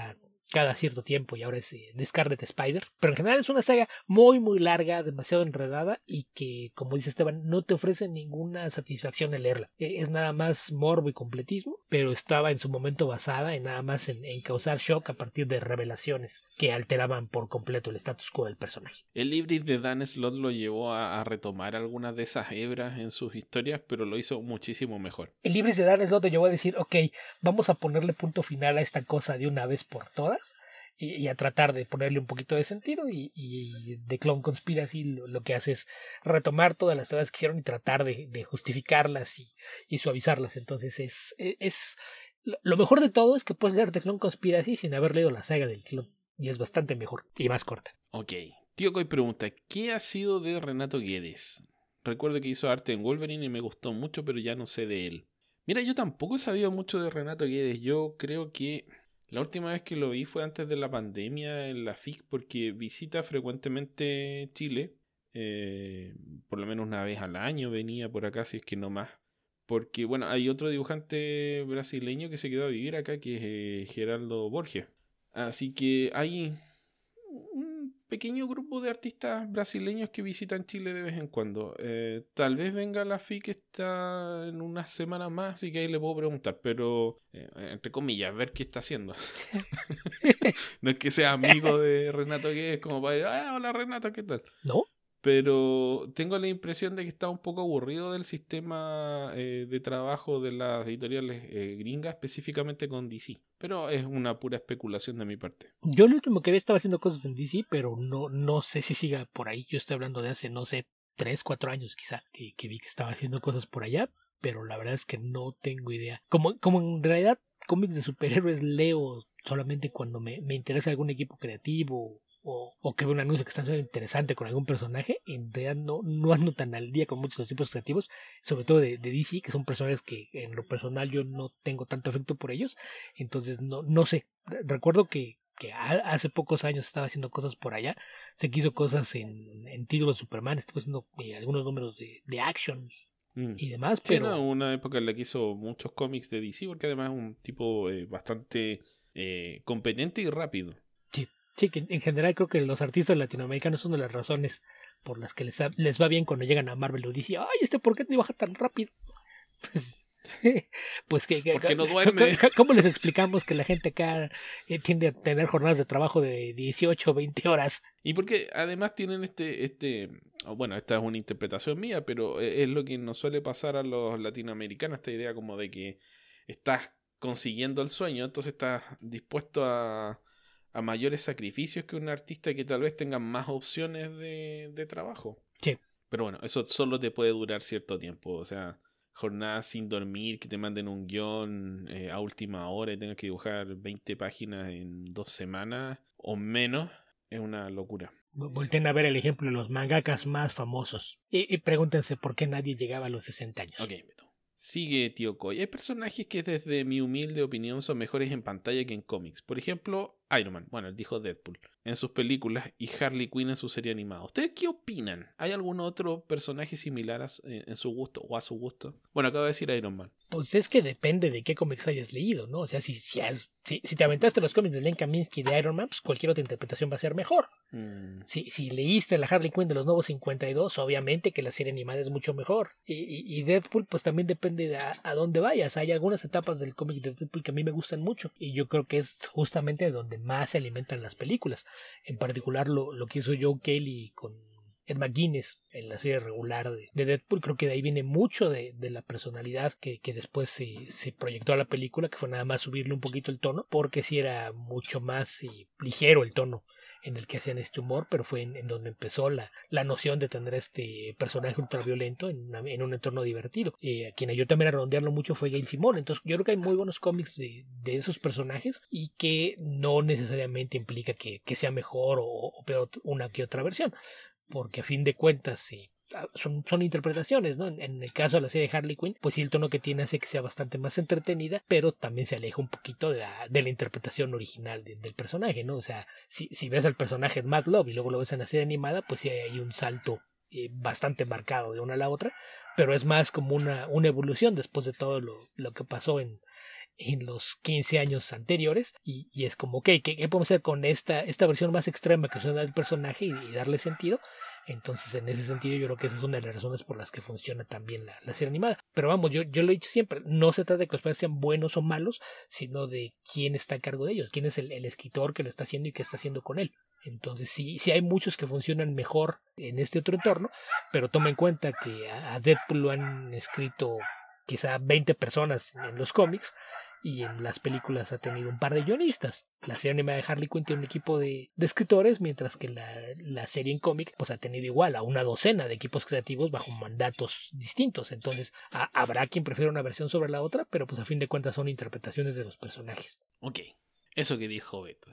cada cierto tiempo y ahora es eh, de Scarlet Spider. Pero en general es una saga muy muy larga, demasiado enredada y que, como dice Esteban, no te ofrece ninguna satisfacción el leerla. Eh, es nada más morbo y completismo, pero estaba en su momento basada en nada más en, en causar shock a partir de revelaciones que alteraban por completo el status quo del personaje. El Ibris de Dan Slott lo llevó a, a retomar algunas de esas hebras en sus historias, pero lo hizo muchísimo mejor. El Ibris de Dan Slott te llevó a decir, ok, vamos a ponerle punto final a esta cosa de una vez por todas. Y, y a tratar de ponerle un poquito de sentido y, y The Clone Conspiracy lo, lo que hace es retomar todas las teorías que hicieron y tratar de, de justificarlas y, y suavizarlas. Entonces es, es, es lo mejor de todo es que puedes leer The Clone Conspiracy sin haber leído la saga del clon y es bastante mejor y más corta. Ok, Tío Coy pregunta, ¿qué ha sido de Renato Guedes? Recuerdo que hizo arte en Wolverine y me gustó mucho, pero ya no sé de él. Mira, yo tampoco sabía mucho de Renato Guedes. Yo creo que la última vez que lo vi fue antes de la pandemia en la F I C, porque visita frecuentemente Chile. Eh, por lo menos una vez al año venía por acá, si es que no más. Porque, bueno, hay otro dibujante brasileño que se quedó a vivir acá, que es eh, Geraldo Borges. Así que hay un pequeño grupo de artistas brasileños que visitan Chile de vez en cuando. Eh, tal vez venga la F I C está en unas semanas más, así que ahí le puedo preguntar, pero eh, entre comillas, ver qué está haciendo. No es que sea amigo de Renato, que es como para ir, ah, hola Renato, ¿qué tal? ¿No? Pero tengo la impresión de que está un poco aburrido del sistema eh, de trabajo de las editoriales eh, gringas, específicamente con D C. Pero es una pura especulación de mi parte. Yo lo último que vi estaba haciendo cosas en D C, pero no, no sé si siga por ahí. Yo estoy hablando de hace, no sé, tres, cuatro años quizá, que, que vi que estaba haciendo cosas por allá, pero la verdad es que no tengo idea. Como, como en realidad cómics de superhéroes leo solamente cuando me, me interesa algún equipo creativo o, o que veo un anuncio que está siendo interesante con algún personaje, en realidad no, no ando tan al día con muchos de los tipos creativos, sobre todo de, de D C, que son personajes que en lo personal yo no tengo tanto afecto por ellos, entonces no, no sé. Recuerdo que, que hace pocos años estaba haciendo cosas por allá, se quiso cosas en, en títulos de Superman, estuvo haciendo eh, algunos números de, de Action mm. y demás, sí, pero... no, una época en la que hizo muchos cómics de D C, porque además es un tipo eh, bastante eh, competente y rápido. Sí. Sí, que en general creo que los artistas latinoamericanos son de las razones por las que les, ha, les va bien cuando llegan a Marvel o D C. Ay, este ¿por qué te baja tan rápido? Pues, pues que, que porque no duerme. ¿Cómo les explicamos que la gente acá eh, tiende a tener jornadas de trabajo de dieciocho o veinte horas? Y porque además tienen este, este, bueno, esta es una interpretación mía, pero es lo que nos suele pasar a los latinoamericanos, esta idea como de que estás consiguiendo el sueño, entonces estás dispuesto a a mayores sacrificios que un artista que tal vez tenga más opciones de, de trabajo. Sí. Pero bueno, eso solo te puede durar cierto tiempo. O sea, jornadas sin dormir, que te manden un guión eh, a última hora y tengas que dibujar veinte páginas en dos semanas o menos, es una locura. Volten a ver el ejemplo de los mangakas más famosos y, y pregúntense por qué nadie llegaba a los sesenta años. Ok, Beto. Sigue Tío Coy. Hay personajes que desde mi humilde opinión son mejores en pantalla que en cómics. Por ejemplo, Iron Man, bueno, él dijo Deadpool, en sus películas y Harley Quinn en su serie animada. ¿Ustedes qué opinan? ¿Hay algún otro personaje similar a, en su gusto o a su gusto? Bueno, acabo de decir Iron Man. Pues es que depende de qué cómics hayas leído, ¿no? O sea, si, si, has, si, si te aventaste los cómics de Len Kaminsky de Iron Man, pues cualquier otra interpretación va a ser mejor. Mm. Si, si leíste la Harley Quinn de los nuevos cincuenta y dos, obviamente que la serie animada es mucho mejor. Y, y, y Deadpool, pues también depende de a, a dónde vayas. Hay algunas etapas del cómic de Deadpool que a mí me gustan mucho. Y yo creo que es justamente donde más se alimentan las películas. En particular lo, lo que hizo Joe Kelly con Ed McGuinness en la serie regular de, de Deadpool. Creo que de ahí viene mucho de, de la personalidad que, que después se, se proyectó a la película, que fue nada más subirle un poquito el tono, porque sí era mucho más eh, ligero el tono en el que hacían este humor, pero fue en, en donde empezó la, la noción de tener este personaje ultraviolento en, una, en un entorno divertido. Eh, a quien ayudó también a redondearlo mucho fue Gail Simone. Entonces yo creo que hay muy buenos cómics de, de esos personajes y que no necesariamente implica que, que sea mejor o, o peor una que otra versión, porque a fin de cuentas sí, son, son interpretaciones, ¿no? En, en el caso de la serie de Harley Quinn, pues sí, el tono que tiene hace que sea bastante más entretenida, pero también se aleja un poquito de la, de la interpretación original de, del personaje, ¿no? O sea, si, si ves al personaje en Mad Love y luego lo ves en la serie animada, pues sí hay un salto eh, bastante marcado de una a la otra, pero es más como una, una evolución después de todo lo, lo que pasó en en los quince años anteriores y, y es como, ok, ¿qué, ¿qué podemos hacer con esta, esta versión más extrema que suena del personaje y, y darle sentido? Entonces, en ese sentido, yo creo que esa es una de las razones por las que funciona también la, la serie animada. Pero vamos, yo, yo lo he dicho siempre, no se trata de que los personajes sean buenos o malos, sino de quién está a cargo de ellos, quién es el, el escritor que lo está haciendo y qué está haciendo con él. Entonces, sí, sí hay muchos que funcionan mejor en este otro entorno, pero toma en cuenta que a, a Deadpool lo han escrito quizá veinte personas en los cómics, y en las películas ha tenido un par de guionistas. La serie animada de Harley Quinn tiene un equipo de, de escritores, mientras que la, la serie en cómic pues ha tenido igual a una docena de equipos creativos bajo mandatos distintos. Entonces a, habrá quien prefiera una versión sobre la otra, pero pues a fin de cuentas son interpretaciones de los personajes. Ok, eso que dijo Beto.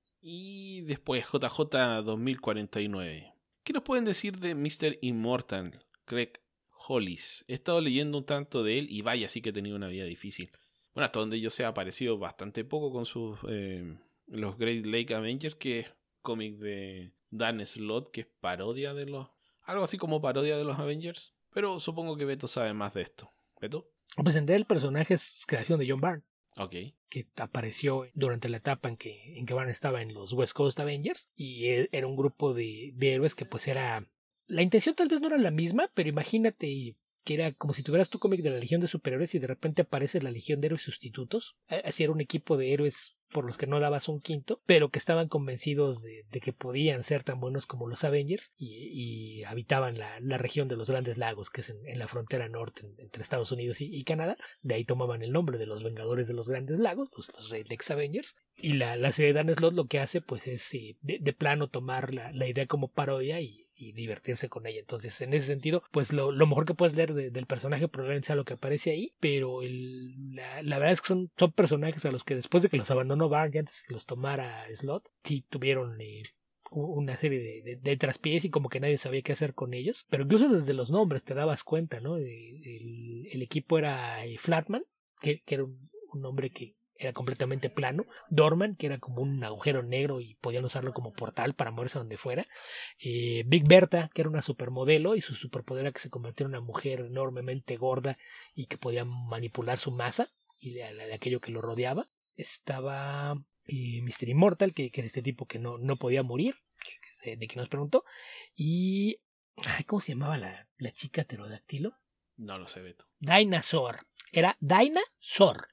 Y después J J dos mil cuarenta y nueve. ¿Qué nos pueden decir de míster Immortal, Craig Hollis? He estado leyendo un tanto de él y vaya, sí que he tenido una vida difícil. Bueno, hasta donde yo sé ha aparecido bastante poco con sus eh, los Great Lake Avengers, que es cómic de Dan Slott, que es parodia de los... algo así como parodia de los Avengers. Pero supongo que Beto sabe más de esto. ¿Beto? Pues en realidad el personaje es creación de John Byrne. Ok. Que apareció durante la etapa en que, en que Byrne estaba en los West Coast Avengers. Y era un grupo de, de héroes que pues era... La intención tal vez no era la misma, pero imagínate... que era como si tuvieras tu cómic de la Legión de Superhéroes y de repente aparece la Legión de Héroes Sustitutos. Así era un equipo de héroes por los que no dabas un quinto, pero que estaban convencidos de, de que podían ser tan buenos como los Avengers y, y habitaban la, la región de los Grandes Lagos, que es en, en la frontera norte entre Estados Unidos y, y Canadá. De ahí tomaban el nombre de los Vengadores de los Grandes Lagos, los, los Red Lex Avengers. Y la, la serie de Dan Slott lo que hace pues es eh, de, de plano tomar la, la idea como parodia y, y divertirse con ella. Entonces en ese sentido pues lo, lo mejor que puedes leer de, del personaje probablemente sea lo que aparece ahí, pero el, la, la verdad es que son, son personajes a los que después de que los abandonó Byrne y antes de que los tomara Slott sí tuvieron eh, una serie de, de, de traspiés y como que nadie sabía qué hacer con ellos, pero incluso desde los nombres te dabas cuenta, ¿no? El, el equipo era Flatman, que, que era un, un hombre que era completamente plano. Dorman, que era como un agujero negro y podían usarlo como portal para moverse donde fuera. Eh, Big Bertha, que era una supermodelo y su superpoder era que se convirtió en una mujer enormemente gorda y que podía manipular su masa y de, de aquello que lo rodeaba. Estaba eh, míster Immortal, que, que era este tipo que no, no podía morir, que, que se, de que nos preguntó. Y... Ay, ¿cómo se llamaba la, la chica pterodáctilo? No lo sé, Beto. Dinosaur. Era Dinosaur.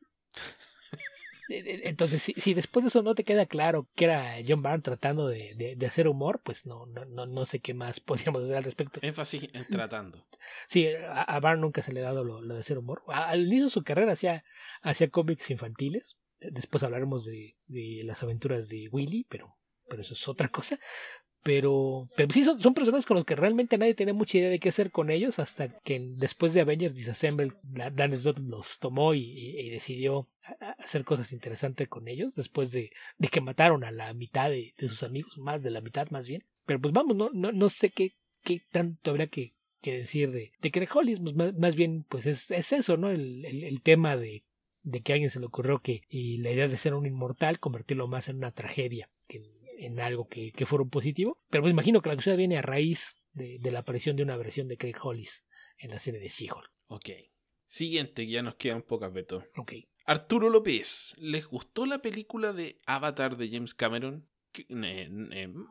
Entonces, si, si después de eso no te queda claro que era John Byrne tratando de, de, de hacer humor, pues no, no, no, no sé qué más podríamos hacer al respecto. Énfasis en tratando. Sí, a, a Byrne nunca se le ha dado lo, lo de hacer humor. A, al inicio de su carrera hacía, hacía cómics infantiles. Después hablaremos de, de las aventuras de Willy, pero, pero eso es otra cosa. Pero, pero sí son, son personas con los que realmente nadie tenía mucha idea de qué hacer con ellos hasta que después de Avengers Disassemble Dan Slott los tomó y, y, y decidió hacer cosas interesantes con ellos después de, de que mataron a la mitad de, de sus amigos, más de la mitad más bien. Pero pues vamos, no, no, no sé qué, qué tanto habría que, que decir de, de Craig Hollis, pues más, más bien pues es, es eso, ¿no? El, el, el tema de, de que a alguien se le ocurrió que y la idea de ser un inmortal convertirlo más en una tragedia que en algo que, que fuera un positivo, pero me imagino que la cosa viene a raíz de, de la aparición de una versión de Craig Hollis en la serie de She-Hulk. Ok. Siguiente, ya nos quedan pocas, Beto. Ok. Arturo López, ¿les gustó la película de Avatar de James Cameron? Eh, eh, no.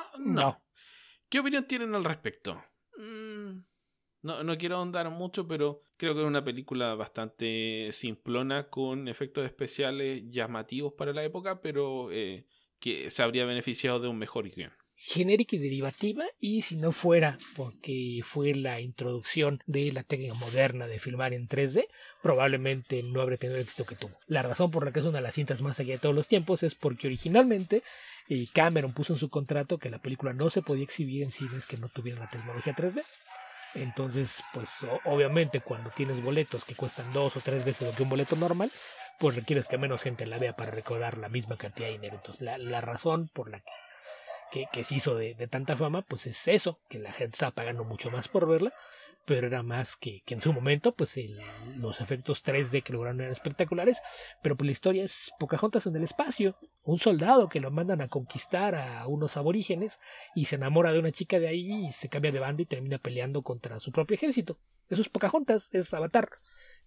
no. ¿Qué opinión tienen al respecto? Mm, no, no quiero ahondar mucho, pero creo que es una película bastante simplona con efectos especiales llamativos para la época, pero... Eh, que se habría beneficiado de un mejor guión. Genérica y derivativa, y si no fuera porque fue la introducción de la técnica moderna de filmar en tres D, probablemente no habría tenido el éxito que tuvo. La razón por la que es una de las cintas más allá de todos los tiempos es porque originalmente eh, Cameron puso en su contrato que la película no se podía exhibir en cines que no tuvieran la tecnología tres D. Entonces, pues obviamente cuando tienes boletos que cuestan dos o tres veces lo que un boleto normal, pues requieres que menos gente la vea para recaudar la misma cantidad de dinero. Entonces la, la razón por la que, que, que se hizo de, de tanta fama, pues es eso, que la gente estaba pagando mucho más por verla, pero era más que, que en su momento, pues el, los efectos tres D que lograron eran espectaculares, pero pues la historia es Pocahontas en el espacio, un soldado que lo mandan a conquistar a unos aborígenes y se enamora de una chica de ahí y se cambia de bando y termina peleando contra su propio ejército. Eso es Pocahontas, es Avatar.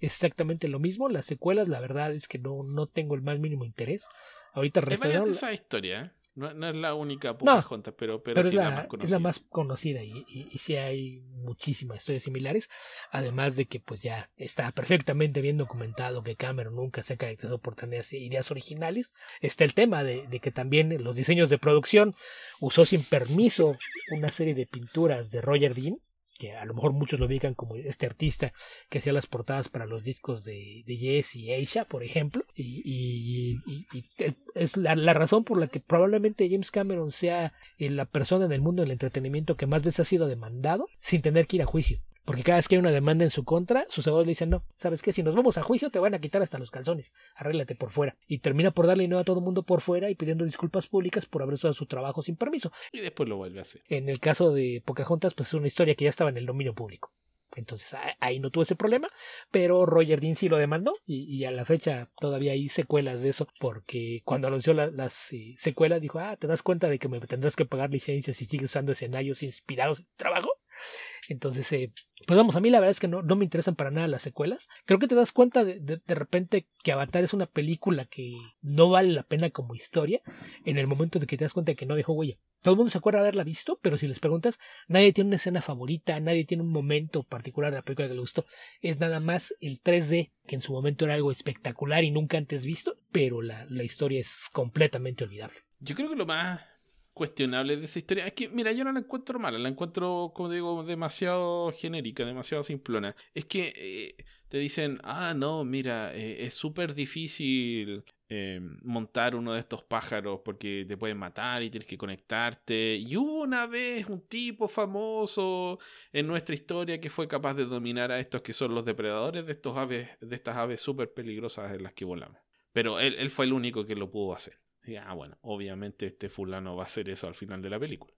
exactamente lo mismo. Las secuelas, la verdad es que no, no tengo el más mínimo interés. Ahorita Hay varias restauraron... de la- esa historia, ¿eh? No, no es la única No, Pocahontas, pero, pero pero es sí la más la, es la conocida. más conocida y, y, y sí hay muchísimas historias similares, además de que pues ya está perfectamente bien documentado que Cameron nunca se ha caracterizado por tener ideas originales. Está el tema de, de que también en los diseños de producción usó sin permiso una serie de pinturas de Roger Dean, que a lo mejor muchos lo ubican como este artista que hacía las portadas para los discos de, de Yes y Aisha, por ejemplo, y, y, y, y es la, la razón por la que probablemente James Cameron sea la persona en el mundo del entretenimiento que más veces ha sido demandado sin tener que ir a juicio. Porque cada vez que hay una demanda en su contra, sus abogados le dicen, no, ¿sabes qué? Si nos vamos a juicio te van a quitar hasta los calzones, arréglate por fuera. Y termina por darle dinero a todo el mundo por fuera y pidiendo disculpas públicas por haber usado su trabajo sin permiso. Y después lo vuelve a hacer. En el caso de Pocahontas, pues es una historia que ya estaba en el dominio público. Entonces ahí no tuvo ese problema, pero Roger Dean sí lo demandó y, y a la fecha todavía hay secuelas de eso, porque cuando anunció la, las eh, secuelas dijo, ah, ¿te das cuenta de que me tendrás que pagar licencias si sigues usando escenarios inspirados en tu trabajo? Entonces, eh, pues vamos, a mí la verdad es que no, no me interesan para nada las secuelas. Creo que te das cuenta de, de, de repente que Avatar es una película que no vale la pena como historia en el momento de que te das cuenta de que no dejó huella. Todo el mundo se acuerda de haberla visto, pero si les preguntas, nadie tiene una escena favorita, nadie tiene un momento particular de la película que le gustó. Es nada más el tres D, que en su momento era algo espectacular y nunca antes visto, pero la, la historia es completamente olvidable. Yo creo que lo más cuestionable de esa historia es que, mira, yo no la encuentro mala, la encuentro, como digo, demasiado genérica, demasiado simplona. Es que eh, te dicen, ah, no, mira, eh, es súper difícil eh, montar uno de estos pájaros porque te pueden matar y tienes que conectarte. Y hubo una vez un tipo famoso en nuestra historia que fue capaz de dominar a estos que son los depredadores de estos aves, de estas aves súper peligrosas en las que volamos. Pero él, él fue el único que lo pudo hacer. Y, ah, bueno, obviamente este fulano va a hacer eso al final de la película.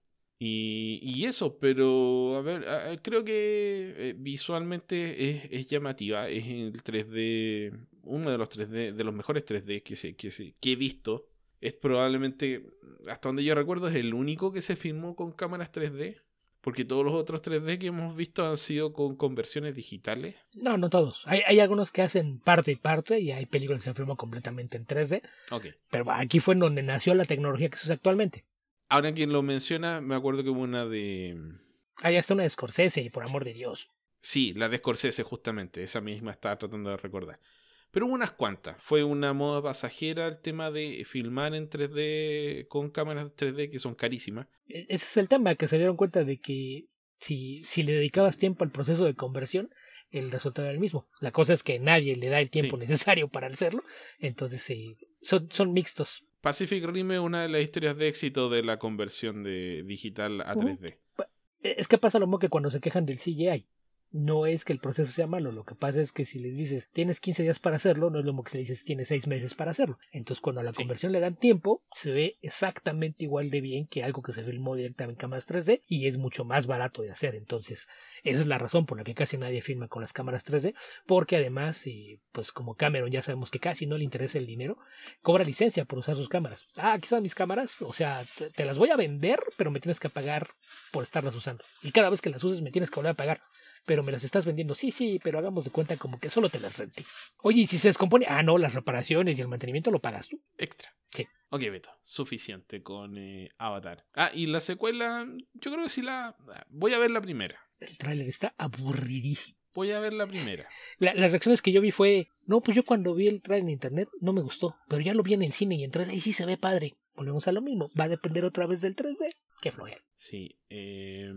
Y, y eso, pero a ver, a, a, creo que eh, visualmente es, es llamativa. Es el tres D, uno de los tres D, de los mejores tres D que, se, que, se, que he visto. Es probablemente, hasta donde yo recuerdo, es el único que se filmó con cámaras tres D. Porque todos los otros tres D que hemos visto han sido con conversiones digitales. No, no todos. Hay, hay algunos que hacen parte y parte y hay películas que se filman completamente en tres D. Okay. Pero aquí fue donde nació la tecnología que se usa actualmente. Ahora quien lo menciona, me acuerdo que hubo una de... Ah, ya está una de Scorsese, por amor de Dios. Sí, la de Scorsese justamente. Esa misma estaba tratando de recordar. Pero hubo unas cuantas. Fue una moda pasajera el tema de filmar en tres D con cámaras tres D que son carísimas. Ese es el tema, que se dieron cuenta de que si, si le dedicabas tiempo al proceso de conversión, el resultado era el mismo. La cosa es que nadie le da el tiempo sí. necesario para hacerlo. Entonces eh, son, son mixtos. Pacific Rim es una de las historias de éxito de la conversión de digital a tres D. Uh, es que pasa lo mismo que cuando se quejan del C G I. No es que el proceso sea malo, lo que pasa es que si les dices tienes quince días para hacerlo, no es lo mismo que si les dices tienes seis meses para hacerlo. Entonces cuando a la sí. conversión le dan tiempo, se ve exactamente igual de bien que algo que se filmó directamente en cámaras tres D y es mucho más barato de hacer. Entonces esa es la razón por la que casi nadie filma con las cámaras tres D, porque además, eh, pues como Cameron ya sabemos que casi no le interesa el dinero, cobra licencia por usar sus cámaras. Ah, aquí están mis cámaras, o sea, te, te las voy a vender, pero me tienes que pagar por estarlas usando. Y cada vez que las uses me tienes que volver a pagar. Pero me las estás vendiendo, sí, sí, pero hagamos de cuenta como que solo te las renté. Oye, ¿y si se descompone? Ah, no, las reparaciones y el mantenimiento lo pagas tú. Extra. Sí. Ok, Beto, suficiente con eh, Avatar. Ah, y la secuela, yo creo que sí la... Voy a ver la primera. El tráiler está aburridísimo. Voy a ver la primera. La, las reacciones que yo vi fue, no, pues yo cuando vi el tráiler en internet no me gustó, pero ya lo vi en el cine y en tres D y sí se ve padre. Volvemos a lo mismo, va a depender otra vez del tres D. Qué flojera. Sí, eh,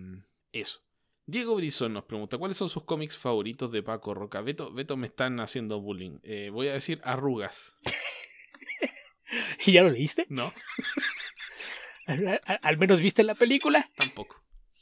eso. Diego Brizón nos pregunta, ¿cuáles son sus cómics favoritos de Paco Roca? Beto, Beto me están haciendo bullying. Eh, voy a decir Arrugas. ¿Y ya lo leíste? No. ¿Al, al, al menos viste la película? Tampoco.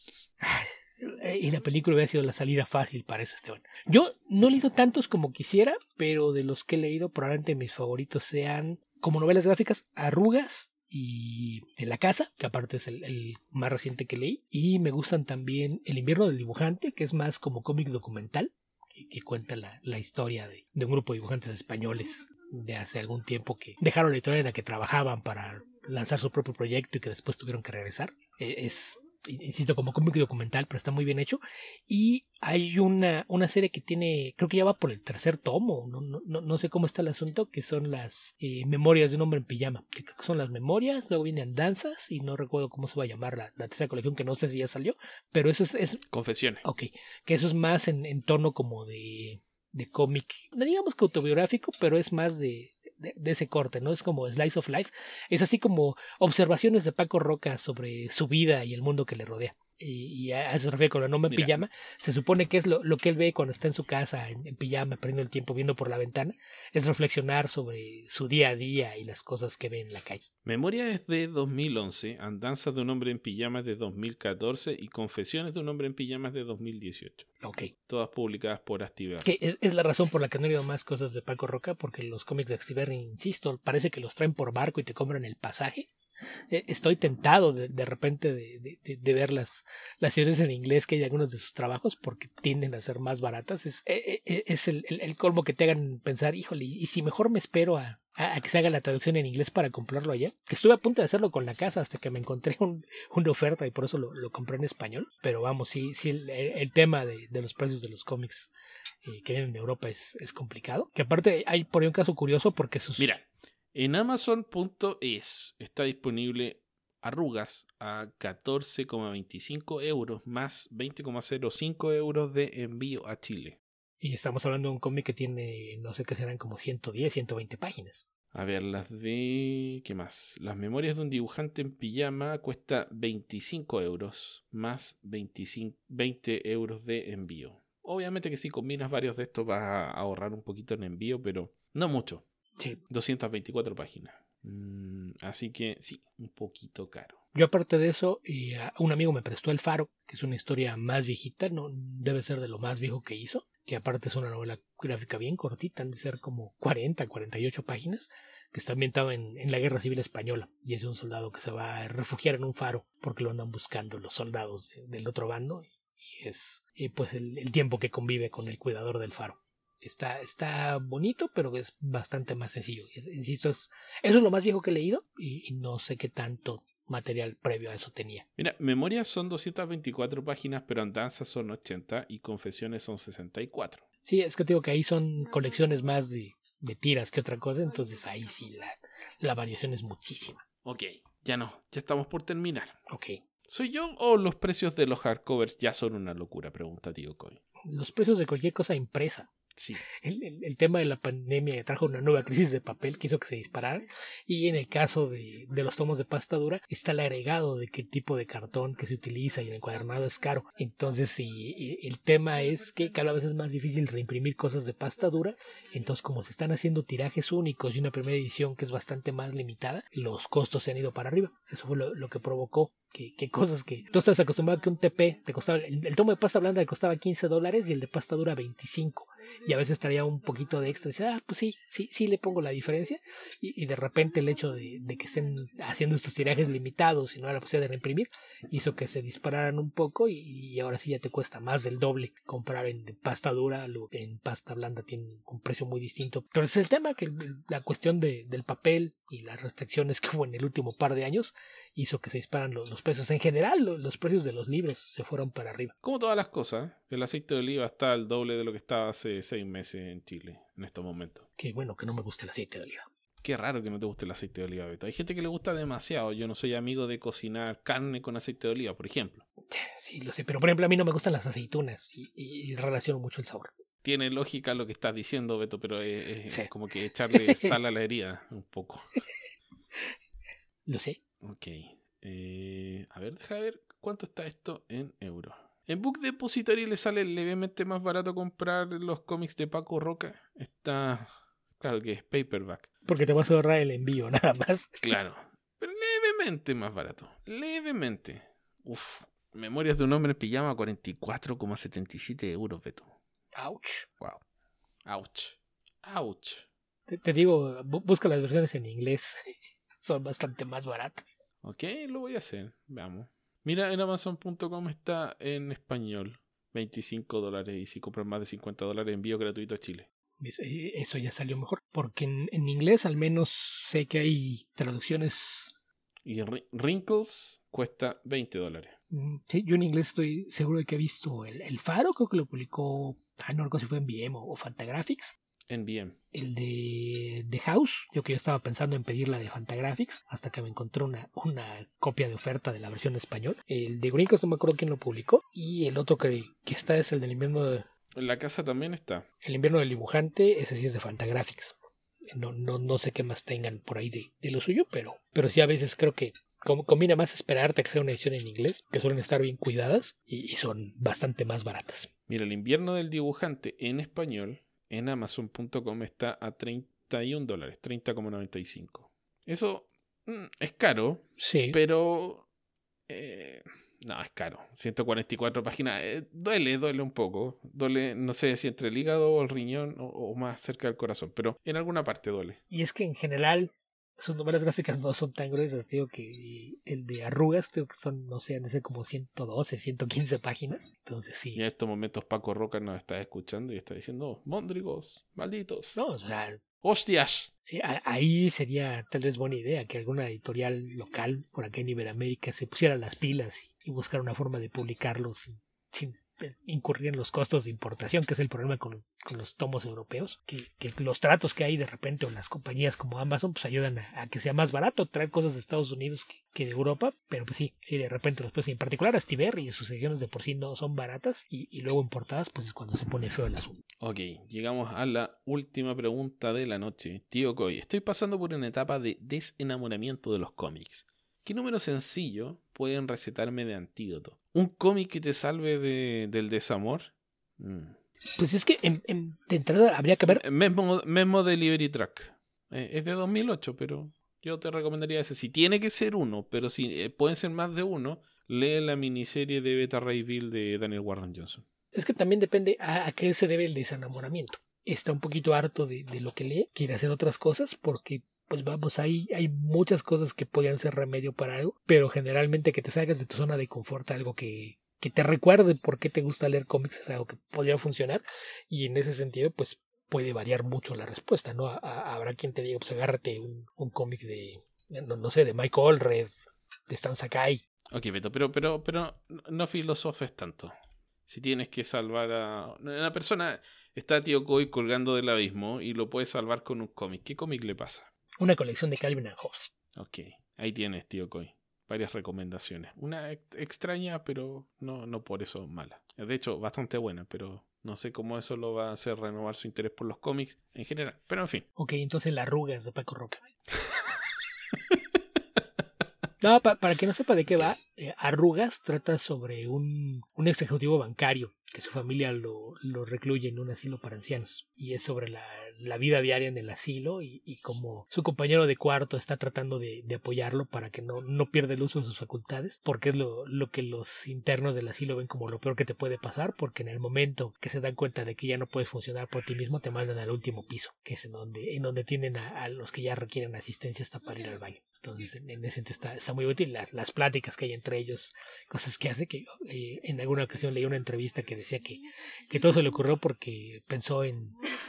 Y la película hubiera sido la salida fácil para eso, Esteban. Yo no he leído tantos como quisiera, pero de los que he leído, probablemente mis favoritos sean, como novelas gráficas, Arrugas y De la Casa, que aparte es el, el más reciente que leí. Y me gustan también El invierno del dibujante, que es más como cómic documental, que, que cuenta la, la historia de, de un grupo de dibujantes españoles de hace algún tiempo que dejaron la editorial en la que trabajaban para lanzar su propio proyecto y que después tuvieron que regresar. Es insisto, como cómic documental, pero está muy bien hecho. Y hay una, una serie que tiene, creo que ya va por el tercer tomo, no, no, no, no sé cómo está el asunto, que son las eh, memorias de un hombre en pijama, que creo que son las memorias, luego vienen danzas, y no recuerdo cómo se va a llamar la, la tercera colección, que no sé si ya salió, pero eso es... es Confesiones. Ok, que eso es más en, en tono como de, de cómic, no digamos que autobiográfico, pero es más de... De, de ese corte, ¿no? Es como Slice of Life. Es así como observaciones de Paco Roca sobre su vida y el mundo que le rodea. Y, y a eso se refiere con el nombre en pijama. Se supone que es lo, lo que él ve cuando está en su casa, en, en pijama, perdiendo el tiempo viendo por la ventana. Es reflexionar sobre su día a día y las cosas que ve en la calle. Memoria es de dos mil once, Andanzas de un hombre en pijama es de dos mil catorce y Confesiones de un hombre en pijama es de dos mil dieciocho. Ok. Todas publicadas por Astiberri. Que es, es la razón por la que no he leído más cosas de Paco Roca, porque los cómics de Astiberri, insisto, parece que los traen por barco y te compran el pasaje. Estoy tentado de, de repente de, de, de ver las, las series en inglés que hay algunos de sus trabajos porque tienden a ser más baratas. Es, es el, el, el colmo que te hagan pensar, híjole, y si mejor me espero a, a, a que se haga la traducción en inglés para comprarlo allá. Que estuve a punto de hacerlo con la casa hasta que me encontré un, una oferta y por eso lo, lo compré en español. Pero vamos, sí, sí el, el tema de, de los precios de los cómics eh, que vienen de Europa es, es complicado. Que aparte hay por ahí un caso curioso porque sus... Mira. En Amazon punto es está disponible Arrugas a catorce coma veinticinco euros más veinte coma cero cinco euros de envío a Chile. Y estamos hablando de un cómic que tiene, no sé qué serán, como ciento diez, ciento veinte páginas. A ver, las de... ¿Qué más? Las memorias de un dibujante en pijama cuesta veinticinco euros más veinticinco, veinte euros de envío. Obviamente que si combinas varios de estos vas a ahorrar un poquito en envío, pero no mucho. Sí. doscientas veinticuatro páginas. Mm, así que sí, un poquito caro. Yo aparte de eso, eh, un amigo me prestó El Faro, que es una historia más viejita, no debe ser de lo más viejo que hizo, que aparte es una novela gráfica bien cortita, han de ser como cuarenta, cuarenta y ocho páginas, que está ambientado en, en la Guerra Civil Española, y es de un soldado que se va a refugiar en un faro porque lo andan buscando los soldados de, del otro bando, y es eh, pues el, el tiempo que convive con el cuidador del faro. Está, está bonito, pero es bastante más sencillo. Es, insisto, es, eso es lo más viejo que he leído y, y no sé qué tanto material previo a eso tenía. Mira, Memorias son doscientas veinticuatro páginas, pero Andanzas son ochenta y Confesiones son sesenta y cuatro. Sí, es que te digo que ahí son colecciones más de, de tiras que otra cosa, entonces ahí sí la, la variación es muchísima. Ok, ya no, ya estamos por terminar. Ok. ¿Soy yo o los precios de los hardcovers ya son una locura? Pregunta Tío Coy. Los precios de cualquier cosa impresa. Sí. El, el, el tema de la pandemia trajo una nueva crisis de papel que hizo que se dispararan, y en el caso de, de los tomos de pasta dura está el agregado de qué tipo de cartón que se utiliza y el encuadernado es caro. Entonces sí, el tema es que cada vez es más difícil reimprimir cosas de pasta dura, entonces como se están haciendo tirajes únicos y una primera edición que es bastante más limitada, los costos se han ido para arriba. Eso fue lo, lo que provocó que, que cosas que tú estás acostumbrado a que un T P te costaba, el, el tomo de pasta blanda te costaba quince dólares y el de pasta dura veinticinco. Y a veces traía un poquito de extra y dice, ah, pues sí, sí, sí le pongo la diferencia. Y, y de repente el hecho de, de que estén haciendo estos tirajes limitados y no la posibilidad de reimprimir hizo que se dispararan un poco, y, y ahora sí ya te cuesta más del doble comprar en pasta dura, lo que en pasta blanda tiene un precio muy distinto. Entonces el tema que la cuestión de, del papel y las restricciones que hubo en el último par de años hizo que se disparan los, los precios. En general, los, los precios de los libros se fueron para arriba. Como todas las cosas, ¿eh? El aceite de oliva está al doble de lo que estaba hace seis meses en Chile, en estos momentos. Qué bueno que no me gusta el aceite de oliva. Qué raro que no te guste el aceite de oliva, Beto. Hay gente que le gusta demasiado. Yo no soy amigo de cocinar carne con aceite de oliva, por ejemplo. Sí, lo sé, pero por ejemplo a mí no me gustan las aceitunas y, y, y relaciono mucho el sabor. Tiene lógica lo que estás diciendo, Beto, pero es, es Sí. como que echarle sal a la herida un poco. Lo sé. Ok. Eh, a ver, deja ver cuánto está esto en euros. En Book Depository le sale levemente más barato comprar los cómics de Paco Roca. Está, claro que es paperback. Porque te vas a ahorrar el envío, nada más. Claro, pero levemente más barato. Levemente. Uf. Memorias de un hombre en pijama, cuarenta y cuatro coma setenta y siete euros, Beto. Ouch. Wow. Ouch. Ouch. Te, te digo, bu- busca las versiones en inglés. Son bastante más baratas. Ok, lo voy a hacer. Veamos. Mira, en Amazon punto com está en español. veinticinco dólares. Y si compras más de cincuenta dólares, envío gratuito a Chile. ¿Ves? Eso ya salió mejor. Porque en, en inglés al menos sé que hay traducciones. Y Wrinkles cuesta veinte dólares. Mm, sí, yo en inglés estoy seguro de que he visto el, el Faro, creo que lo publicó, ah, no recuerdo si fue en V M o, o Fantagraphics. En B M. El de The House, yo que yo estaba pensando en pedir la de Fantagraphics, hasta que me encontré una, una copia de oferta de la versión en español. El de Gringos no me acuerdo quién lo publicó. Y el otro que, que está es el del invierno de, En la casa también está. el invierno del dibujante, ese sí es de Fantagraphics. No, no, no sé qué más tengan por ahí de, de lo suyo, pero, pero sí a veces creo que como conviene más esperarte a que sea una edición en inglés, que suelen estar bien cuidadas y, y son bastante más baratas. Mira, el invierno del dibujante en español en amazon punto com está a treinta y un dólares, treinta coma noventa y cinco. Eso mm, es caro, Sí. pero eh, no, es caro. ciento cuarenta y cuatro páginas. Eh, duele, duele un poco. Duele, no sé si entre el hígado o el riñón o, o más cerca del corazón, pero en alguna parte duele. Y es que en general sus novelas gráficas no son tan gruesas, digo que el de Arrugas, creo que son, no sé, han de ser como ciento doce, ciento quince páginas. Entonces sí. Y en estos momentos Paco Roca nos está escuchando y está diciendo, oh, móndrigos, malditos. No, o sea, ¡hostias! sí, a, ahí sería tal vez buena idea que alguna editorial local por acá en Iberoamérica se pusiera las pilas y, y buscar una forma de publicarlos sin, sin incurrir en los costos de importación, que es el problema con, con los tomos europeos, que, que los tratos que hay de repente o las compañías como Amazon pues ayudan a, a que sea más barato traer cosas de Estados Unidos que, que de Europa, pero pues sí, sí de repente los precios, en particular a Stiver y sus ediciones de por sí no son baratas y, y luego importadas pues es cuando se pone feo el asunto. Ok, llegamos a la última pregunta de la noche. Tío Coy, estoy pasando por una etapa de desenamoramiento de los cómics. ¿Qué número sencillo pueden recetarme de antídoto? ¿Un cómic que te salve de, del desamor? Mm. Pues es que en, en, de entrada habría que ver... Mesmo, Mesmo Delivery Track. Eh, es de dos mil ocho, pero yo te recomendaría ese. Si tiene que ser uno, pero si eh, pueden ser más de uno, lee la miniserie de Beta Ray Bill de Daniel Warren Johnson. Es que también depende a, a qué se debe el desenamoramiento. Está un poquito harto de, de lo que lee, quiere hacer otras cosas porque... pues vamos, hay, hay muchas cosas que podrían ser remedio para algo, pero generalmente que te salgas de tu zona de confort, algo que, que te recuerde por qué te gusta leer cómics, es algo que podría funcionar, y en ese sentido, pues puede variar mucho la respuesta, ¿no? A, a, habrá quien te diga, pues agárrate un, un cómic de, no, no sé, de Mike Allred, de Stan Sakai. Ok, Beto, pero, pero, pero no filosofes tanto. Si tienes que salvar a... Una persona, está Tío Coy colgando del abismo y lo puedes salvar con un cómic. ¿Qué cómic le pasa? Una colección de Calvin and Hobbes. Ok, ahí tienes, Tío Coy. Varias recomendaciones. Una ex- extraña, pero no, no por eso mala. De hecho, bastante buena, pero no sé cómo eso lo va a hacer renovar su interés por los cómics en general. Pero en fin. Ok, entonces Las Arrugas de Paco Roca. No, pa, para que no sepa de qué va, eh, Arrugas trata sobre un, un ex ejecutivo bancario que su familia lo, lo recluye en un asilo para ancianos. Y es sobre la, la vida diaria en el asilo y, y cómo su compañero de cuarto está tratando de, de apoyarlo para que no, no pierda el uso de sus facultades, porque es lo, lo que los internos del asilo ven como lo peor que te puede pasar, porque en el momento que se dan cuenta de que ya no puedes funcionar por ti mismo, te mandan al último piso, que es en donde, en donde tienen a, a los que ya requieren asistencia hasta para ir al baño. Entonces, en, en ese sentido está, está muy útil las, las pláticas que hay entre ellos, cosas que hace que eh, en alguna ocasión leí una entrevista que decía que, que todo se le ocurrió porque pensó en,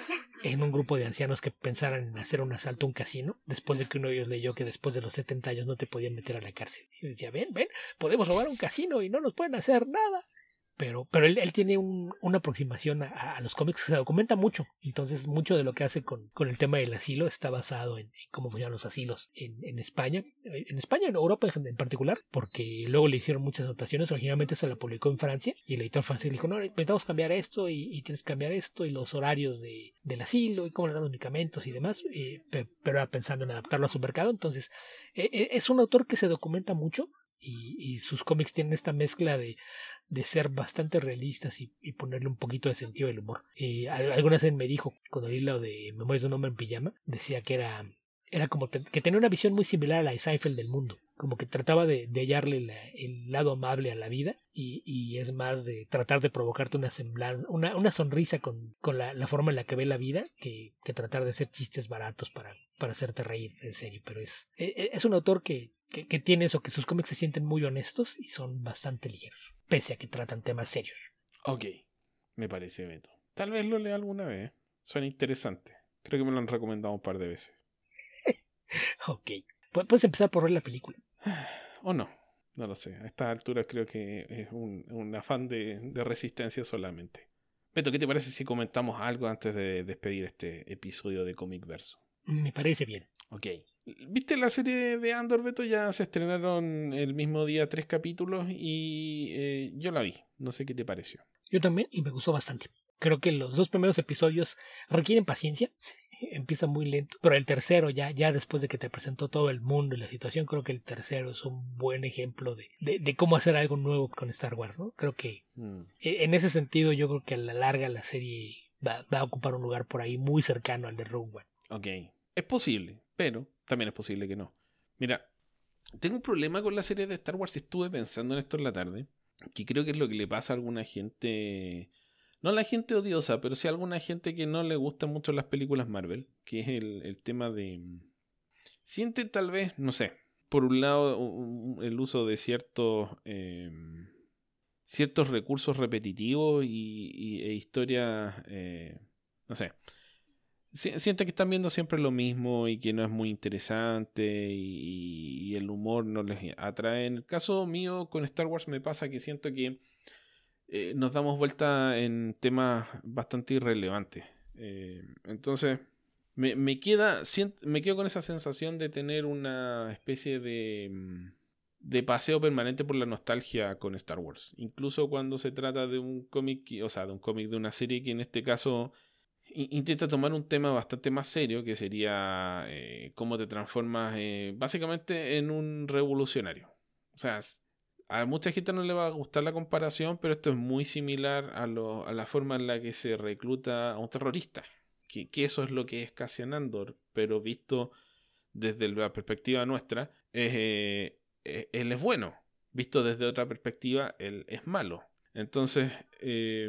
en un grupo de ancianos que pensaran en hacer un asalto a un casino, después de que uno de ellos leyó que después de los setenta años no te podían meter a la cárcel. Y decía, ven, ven, podemos robar un casino y no nos pueden hacer nada. Pero, pero él, él tiene un, una aproximación a, a los cómics que se documenta mucho. Entonces, mucho de lo que hace con, con el tema del asilo está basado en, en cómo funcionan los asilos en, en España. En España, en Europa en, en particular, porque luego le hicieron muchas anotaciones. Originalmente se la publicó en Francia y el editor francés dijo, no, intentamos cambiar esto y, y tienes que cambiar esto y los horarios de, del asilo y cómo les dan los medicamentos y demás. Eh, pero era pensando en adaptarlo a su mercado. Entonces, eh, es un autor que se documenta mucho. Y, y sus cómics tienen esta mezcla de, de ser bastante realistas y, y ponerle un poquito de sentido del humor. Eh, alguna vez me dijo, cuando leí lo de Memorias de un hombre en pijama, decía que era, era como te, que tenía una visión muy similar a la de Seinfeld del mundo. Como que trataba de, de hallarle la, el lado amable a la vida y, y es más de tratar de provocarte una semblanza, una, una sonrisa con, con la, la forma en la que ve la vida que, que tratar de hacer chistes baratos para, para hacerte reír en serio. Pero es, es un autor que Que, que tiene eso, que sus cómics se sienten muy honestos y son bastante ligeros, pese a que tratan temas serios. Ok, me parece, Beto. Tal vez lo lea alguna vez. Suena interesante. Creo que me lo han recomendado un par de veces. Ok, puedes empezar por ver la película. ¿O no? No lo sé. A estas alturas creo que es un, un afán de, de resistencia solamente. Beto, ¿qué te parece si comentamos algo antes de despedir este episodio de Comic Verso? Me parece bien. Ok. ¿Viste la serie de Andor, Beto? Ya se estrenaron el mismo día tres capítulos y eh, yo la vi. No sé qué te pareció. Yo también, y me gustó bastante. Creo que los dos primeros episodios requieren paciencia. Empieza muy lento, pero el tercero ya, ya después de que te presentó todo el mundo y la situación, creo que el tercero es un buen ejemplo de, de, de cómo hacer algo nuevo con Star Wars, ¿no? Creo que mm. en ese sentido yo creo que a la larga la serie va, va a ocupar un lugar por ahí muy cercano al de Rogue One. Ok, es posible, pero también es posible que no. Mira, tengo un problema con la serie de Star Wars y estuve pensando en esto en la tarde, que creo que es lo que le pasa a alguna gente... No a la gente odiosa, pero sí a alguna gente que no le gustan mucho las películas Marvel, que es el, el tema de... Siente tal vez, no sé, por un lado un, un, el uso de ciertos, eh, ciertos recursos repetitivos y, y, e historias, eh, no sé, siente que están viendo siempre lo mismo y que no es muy interesante y, y el humor no les atrae. En el caso mío con Star Wars me pasa que siento que Eh, nos damos vuelta en temas bastante irrelevantes. Eh, entonces, me, me, queda, me quedo con esa sensación de tener una especie de, de paseo permanente por la nostalgia con Star Wars. Incluso cuando se trata de un cómic, o sea, de un cómic de una serie que en este caso intenta tomar un tema bastante más serio, que sería eh, cómo te transformas eh, básicamente en un revolucionario. O sea, a mucha gente no le va a gustar la comparación, pero esto es muy similar a, lo, a la forma en la que se recluta a un terrorista. Que, que eso es lo que es Cassian Andor, pero visto desde la perspectiva nuestra, eh, eh, él es bueno. Visto desde otra perspectiva, él es malo. Entonces, eh,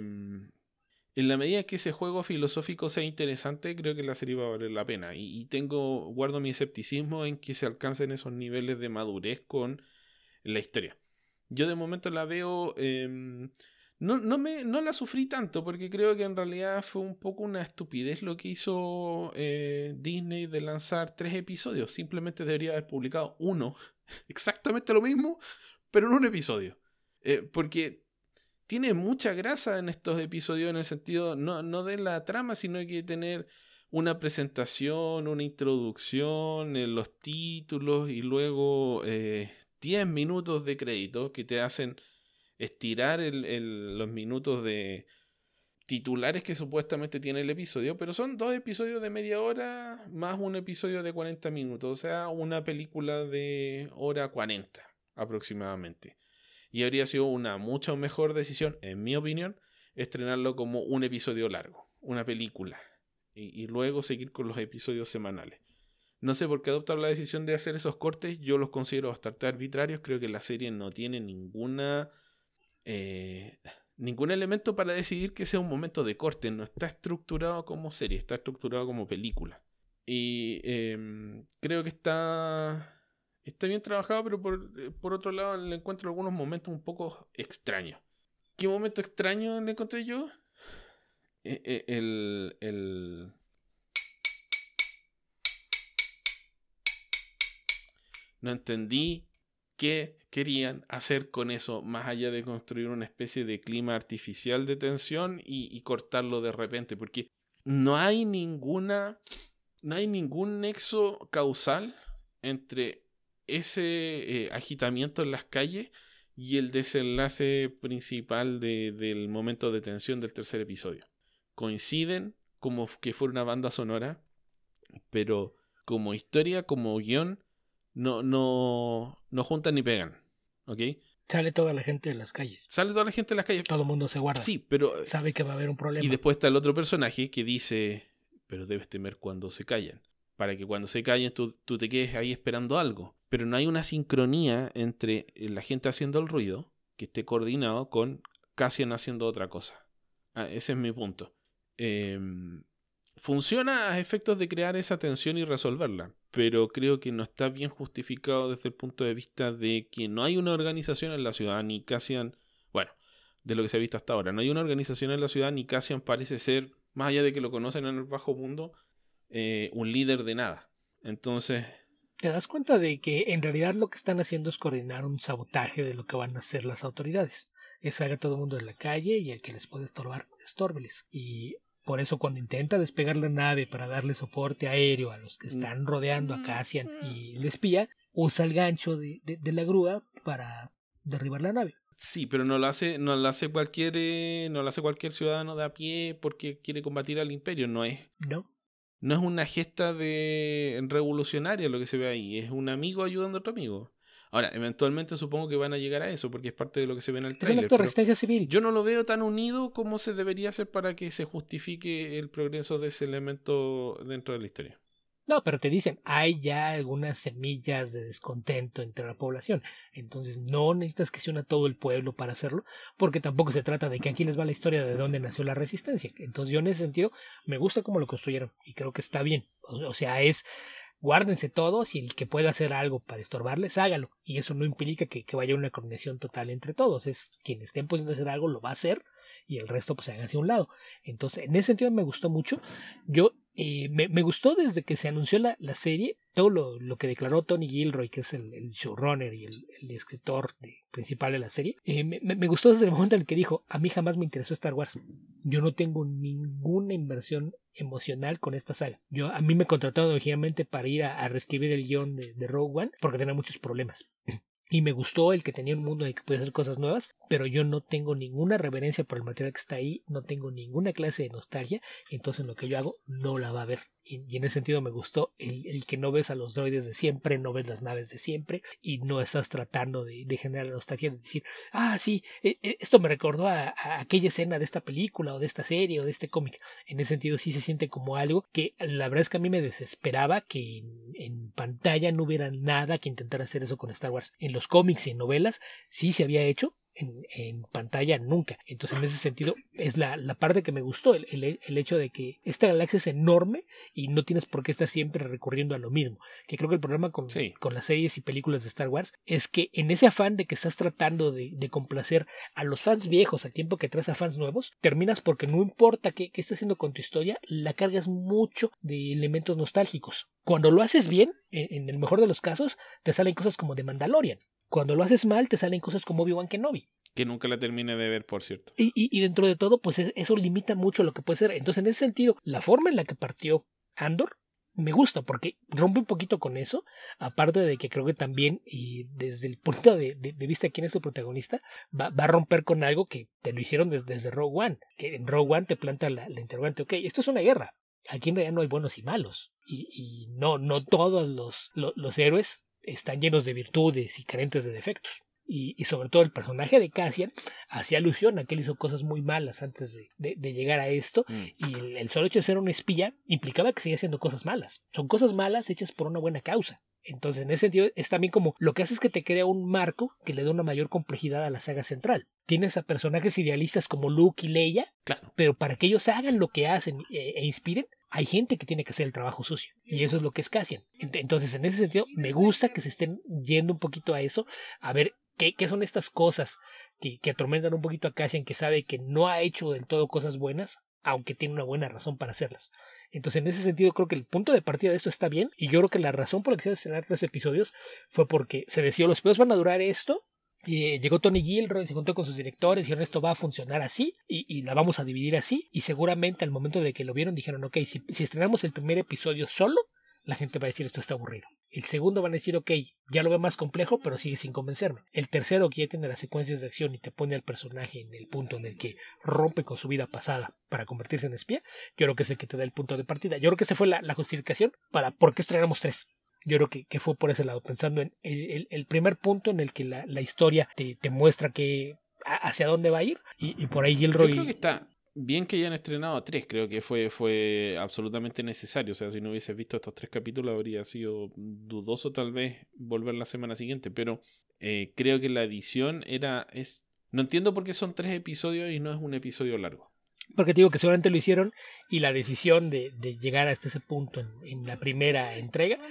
en la medida que ese juego filosófico sea interesante, creo que la serie va a valer la pena. Y, y tengo, guardo mi escepticismo en que se alcancen esos niveles de madurez con la historia. Yo de momento la veo... Eh, no, no, me, no la sufrí tanto porque creo que en realidad fue un poco una estupidez lo que hizo eh, Disney de lanzar tres episodios. Simplemente debería haber publicado uno. Exactamente lo mismo, pero en un episodio. Eh, porque tiene mucha grasa en estos episodios en el sentido no, no de la trama, sino que tener una presentación, una introducción, eh, los títulos y luego... Eh, diez minutos de crédito que te hacen estirar el, el, los minutos de titulares que supuestamente tiene el episodio, pero son dos episodios de media hora más un episodio de cuarenta minutos, o sea, una película de hora cuarenta aproximadamente. Y habría sido una mucho mejor decisión, en mi opinión, estrenarlo como un episodio largo, una película, y, y luego seguir con los episodios semanales. No sé por qué adoptaron la decisión de hacer esos cortes. Yo los considero bastante arbitrarios. Creo que la serie no tiene ninguna eh, ningún elemento para decidir que sea un momento de corte. No está estructurado como serie, está estructurado como película. Y eh, creo que está está bien trabajado, pero por, por otro lado le encuentro algunos momentos un poco extraños. ¿Qué momento extraño le encontré yo? Eh, eh, el... el No entendí qué querían hacer con eso, más allá de construir una especie de clima artificial de tensión y, y cortarlo de repente, porque no hay ninguna, no hay ningún nexo causal entre ese eh, agitamiento en las calles y el desenlace principal de, del momento de tensión del tercer episodio. Coinciden como que fuera una banda sonora, pero como historia, como guión, No, no, no juntan ni pegan, ¿ok? Sale toda la gente de las calles. Sale toda la gente de las calles. Todo el mundo se guarda. Sí, pero... Sabe que va a haber un problema. Y después está el otro personaje que dice, pero debes temer cuando se callan. Para que cuando se callen tú, tú te quedes ahí esperando algo. Pero no hay una sincronía entre la gente haciendo el ruido, que esté coordinado, con Cassian haciendo otra cosa. Ah, ese es mi punto. Eh... Funciona a efectos de crear esa tensión y resolverla, pero creo que no está bien justificado desde el punto de vista de que no hay una organización en la ciudad, ni Cassian, bueno, de lo que se ha visto hasta ahora, no hay una organización en la ciudad, ni Cassian parece ser, más allá de que lo conocen en el bajo mundo, eh, un líder de nada. Entonces, te das cuenta de que en realidad lo que están haciendo es coordinar un sabotaje de lo que van a hacer las autoridades. Es sacar a todo el mundo de la calle y el que les puede estorbar, estórbeles. Y por eso cuando intenta despegar la nave para darle soporte aéreo a los que están rodeando a Cassian y el espía, usa el gancho de, de, de la grúa para derribar la nave. Sí, pero no lo hace, no lo hace cualquier, eh, no lo hace cualquier ciudadano de a pie porque quiere combatir al imperio, no es. No. No es una gesta de revolucionaria lo que se ve ahí, es un amigo ayudando a otro amigo. Ahora, eventualmente supongo que van a llegar a eso porque es parte de lo que se ve en el tráiler. Es resistencia civil. Yo no lo veo tan unido como se debería hacer para que se justifique el progreso de ese elemento dentro de la historia. No, pero te dicen, hay ya algunas semillas de descontento entre la población. Entonces no necesitas que se una todo el pueblo para hacerlo, porque tampoco se trata de que aquí les va la historia de dónde nació la resistencia. Entonces yo en ese sentido me gusta cómo lo construyeron y creo que está bien. O sea, es guárdense todos y el que pueda hacer algo para estorbarles, hágalo. Y eso no implica que, que vaya una coordinación total entre todos. Es quien esté en posición de hacer algo lo va a hacer y el resto pues se haga hacia un lado. Entonces en ese sentido me gustó mucho. Yo Eh, me, me gustó desde que se anunció la, la serie, todo lo, lo que declaró Tony Gilroy, que es el, el showrunner y el, el escritor de, principal de la serie. Eh, me, me gustó desde el momento en el que dijo, a mí jamás me interesó Star Wars. Yo no tengo ninguna inversión emocional con esta saga. Yo, a mí me contrataron originalmente para ir a, a reescribir el guión de, de Rogue One porque tenía muchos problemas. Y me gustó el que tenía un mundo en el que podía hacer cosas nuevas, pero yo no tengo ninguna reverencia por el material que está ahí, no tengo ninguna clase de nostalgia, entonces lo que yo hago no la va a ver. Y, y en ese sentido me gustó el, el que no ves a los droides de siempre, no ves las naves de siempre, y no estás tratando de, de generar nostalgia, de decir, ah, sí, eh, esto me recordó a, a aquella escena de esta película, o de esta serie, o de este cómic. En ese sentido sí se siente como algo que la verdad es que a mí me desesperaba que en, en pantalla no hubiera nada que intentara hacer eso con Star Wars. En los cómics y en novelas sí se había hecho, en, en pantalla nunca. Entonces en ese sentido es la, la parte que me gustó, el, el, el hecho de que esta galaxia es enorme y no tienes por qué estar siempre recurriendo a lo mismo, que creo que el problema con, sí. con las series y películas de Star Wars es que en ese afán de que estás tratando de, de complacer a los fans viejos al tiempo que traes a fans nuevos, terminas porque no importa qué, qué estés haciendo con tu historia, la cargas mucho de elementos nostálgicos. Cuando lo haces bien, en, en el mejor de los casos, te salen cosas como de Mandalorian. Cuando lo haces mal, te salen cosas como Obi-Wan Kenobi. Que nunca la terminé de ver, por cierto. Y, y, y dentro de todo, pues eso limita mucho lo que puede ser. Entonces, en ese sentido, la forma en la que partió Andor me gusta porque rompe un poquito con eso. Aparte de que creo que también, y desde el punto de, de, de vista de quién es el protagonista, va, va a romper con algo que te lo hicieron desde, desde Rogue One. Que en Rogue One te planta la, la interrogante, ok, esto es una guerra. Aquí en realidad no hay buenos y malos. Y, y no, no todos los, los, los héroes están llenos de virtudes y carentes de defectos. Y, y sobre todo el personaje de Cassian hacía alusión a que él hizo cosas muy malas antes de, de, de llegar a esto, mm. y el, el solo hecho de ser un espía implicaba que seguía haciendo cosas malas. Son cosas malas hechas por una buena causa. Entonces en ese sentido es también como lo que hace es que te crea un marco que le da una mayor complejidad a la saga central. Tienes a personajes idealistas como Luke y Leia, claro. pero para que ellos hagan lo que hacen e, e inspiren, hay gente que tiene que hacer el trabajo sucio. Y eso es lo que es Cassian. Entonces en ese sentido me gusta que se estén yendo un poquito a eso, a ver qué, qué son estas cosas que, que atormentan un poquito a Cassian, que sabe que no ha hecho del todo cosas buenas, aunque tiene una buena razón para hacerlas. Entonces en ese sentido creo que el punto de partida de esto está bien, y yo creo que la razón por la que se estrenar tres episodios fue porque se decidió los episodios van a durar esto, y llegó Tony Gilroy, se juntó con sus directores y dijeron esto va a funcionar así y, y la vamos a dividir así, y seguramente al momento de que lo vieron dijeron ok, si, si estrenamos el primer episodio solo, la gente va a decir esto está aburrido. El segundo van a decir ok, ya lo veo más complejo pero sigue sin convencerme. El tercero, que ya tiene las secuencias de acción y te pone al personaje en el punto en el que rompe con su vida pasada para convertirse en espía, yo creo que es el que te da el punto de partida. Yo creo que esa fue la, la justificación para por qué estrenamos tres. Yo creo que, que fue por ese lado, pensando en el, el, el primer punto en el que la, la historia te, te muestra que hacia dónde va a ir, y, y por ahí Gilroy... Yo creo que está bien que hayan estrenado tres, creo que fue, fue absolutamente necesario. O sea, si no hubieses visto estos tres capítulos habría sido dudoso tal vez volver la semana siguiente, pero eh, creo que la edición era... es no entiendo por qué son tres episodios y no es un episodio largo. Porque te digo que seguramente lo hicieron, y la decisión de, de llegar hasta ese punto en, en la primera entrega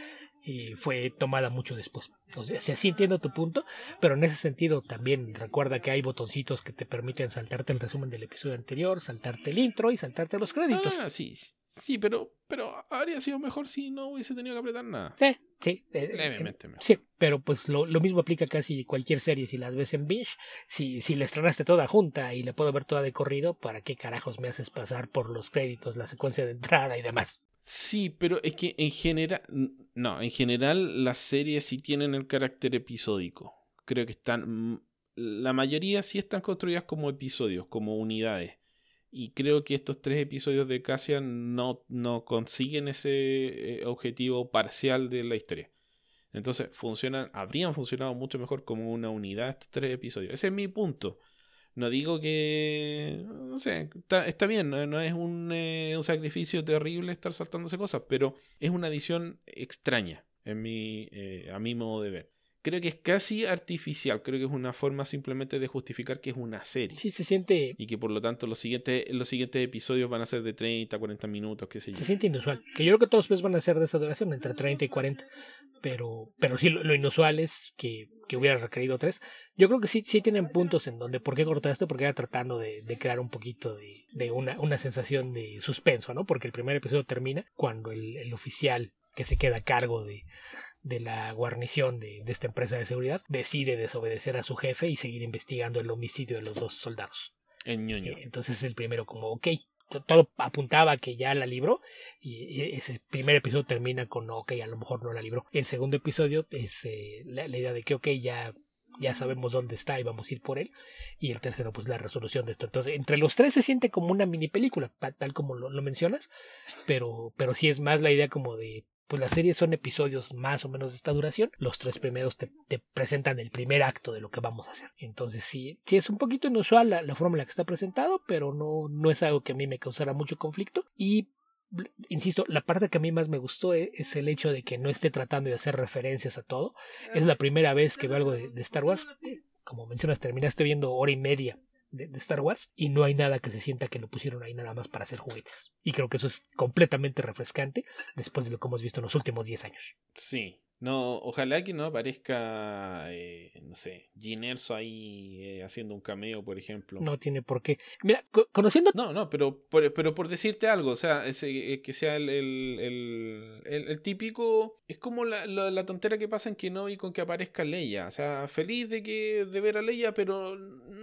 y fue tomada mucho después. Entonces, sí entiendo tu punto, pero en ese sentido también recuerda que hay botoncitos que te permiten saltarte el resumen del episodio anterior, saltarte el intro y saltarte los créditos. Ah, sí, sí, pero, pero habría sido mejor si no hubiese tenido que apretar nada. Sí, sí. Levemente eh, mejor. Sí, pero pues lo, lo mismo aplica casi cualquier serie. Si las ves en binge, si, si la estrenaste toda junta y la puedo ver toda de corrido, ¿para qué carajos me haces pasar por los créditos, la secuencia de entrada y demás? Sí, pero es que en general, no, en general las series sí tienen el carácter episódico. Creo que están, la mayoría sí están construidas como episodios, como unidades. Y creo que estos tres episodios de Cassian no, no consiguen ese eh, objetivo parcial de la historia. Entonces funcionan, habrían funcionado mucho mejor como una unidad estos tres episodios. Ese es mi punto. No digo que, no sé, está, está bien, no, no es un, eh, un sacrificio terrible estar saltándose cosas, pero es una adición extraña en mi, eh, a mi modo de ver. Creo que es casi artificial, creo que es una forma simplemente de justificar que es una serie. Sí, se siente... Y que por lo tanto los siguientes, los siguientes episodios van a ser de treinta, cuarenta minutos, qué sé yo. Se siente inusual, que yo creo que todos pues van a ser de esa duración, entre treinta y cuarenta. Pero, pero sí, lo, lo inusual es que, que hubiera requerido tres. Yo creo que sí, sí tienen puntos en donde, ¿por qué cortaste? Porque era tratando de, de crear un poquito de, de una, una sensación de suspenso, ¿no? Porque el primer episodio termina cuando el, el oficial que se queda a cargo de, de la guarnición de, de esta empresa de seguridad decide desobedecer a su jefe y seguir investigando el homicidio de los dos soldados. En ñoño. Eh, entonces el primero como, ok, todo apuntaba a que ya la libró y ese primer episodio termina con ok, a lo mejor no la libró. El segundo episodio es eh, la, la idea de que ok, ya, ya sabemos dónde está y vamos a ir por él. Y el tercero pues la resolución de esto. Entonces entre los tres se siente como una mini película, tal como lo, lo mencionas, pero, pero sí es más la idea como de pues las series son episodios más o menos de esta duración. Los tres primeros te, te presentan el primer acto de lo que vamos a hacer. Entonces sí, sí es un poquito inusual la, la forma en la que está presentado, pero no, no es algo que a mí me causara mucho conflicto. Y insisto, la parte que a mí más me gustó es, es el hecho de que no esté tratando de hacer referencias a todo. Es la primera vez que veo algo de, de Star Wars. Como mencionas, terminaste viendo hora y media De, de Star Wars y no hay nada que se sienta que lo pusieron ahí nada más para hacer juguetes. Y creo que eso es completamente refrescante después de lo que hemos visto en los últimos diez años. Sí. No, ojalá que no aparezca, eh, no sé, Jyn Erso ahí eh, haciendo un cameo, por ejemplo. No tiene por qué. Mira, co conociendo... No, no, pero por, pero por decirte algo, o sea, ese, que sea el, el, el, el, el típico... Es como la, la, la tontera que pasa en Kenobi con que aparezca Leia. O sea, feliz de, que, de ver a Leia, pero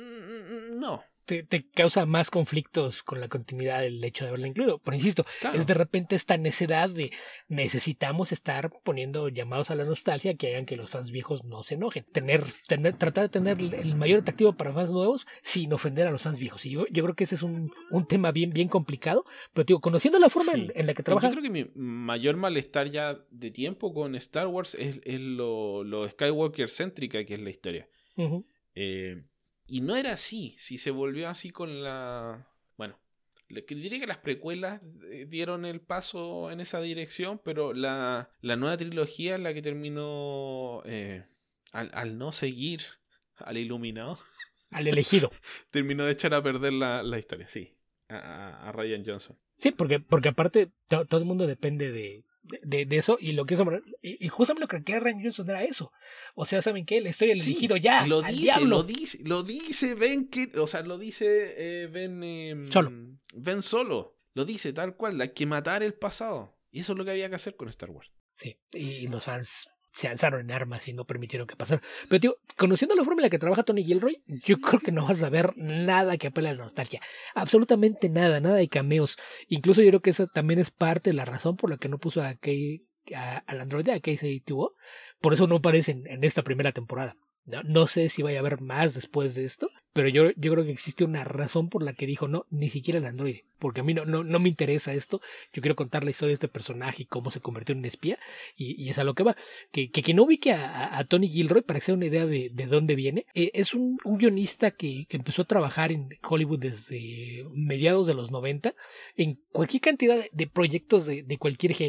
no. Te, te causa más conflictos con la continuidad del hecho de haberla incluido. Pero insisto, claro, es de repente esta necedad de necesitamos estar poniendo llamados a la nostalgia que hagan que los fans viejos no se enojen. Tener, tener, tratar de tener el mayor atractivo para fans nuevos sin ofender a los fans viejos. Y yo, yo creo que ese es un, un tema bien, bien complicado. Pero digo, conociendo la forma sí. en, en la que trabaja. Yo creo que mi mayor malestar ya de tiempo con Star Wars es, es lo, lo Skywalker céntrica que es la historia. Uh-huh. Eh. Y no era así, si se volvió así con la... Bueno, le diré que las precuelas dieron el paso en esa dirección, pero la, la nueva trilogía, la que terminó eh, al, al no seguir al iluminado, al elegido, terminó de echar a perder la, la historia, sí, a, a Rian Johnson. Sí, porque, porque aparte to, todo el mundo depende de... De, de eso y lo que hizo y, y justamente lo que quería Rian Johnson era eso. O sea, ¿saben qué? La historia del sí, elegido ya lo al dice, diablo. lo dice, lo dice Ben que, o sea, lo dice eh, Ben eh, solo. Ben Solo. Lo dice tal cual, hay que matar el pasado. Y eso es lo que había que hacer con Star Wars. Sí, y los fans se alzaron en armas y no permitieron que pasara. Pero tío, conociendo la forma en la que trabaja Tony Gilroy, yo creo que no vas a ver nada que apele a la nostalgia. Absolutamente nada, nada de cameos. Incluso yo creo que esa también es parte de la razón por la que no puso a Kay, a, al androide, a K C dos O. Por eso no aparece en, en esta primera temporada. No, no sé si vaya a haber más después de esto, pero yo, yo creo que existe una razón por la que dijo no, ni siquiera el androide, porque a mí no, no, no me interesa esto. Yo quiero contar la historia de este personaje y cómo se convirtió en un espía, y, y es a lo que va. Que, que quien no ubique a, a, a Tony Gilroy, para que sea una idea de, de dónde viene, eh, es un, un guionista que, que empezó a trabajar en Hollywood desde mediados de los noventa en cualquier cantidad de, de proyectos de, de cualquier género.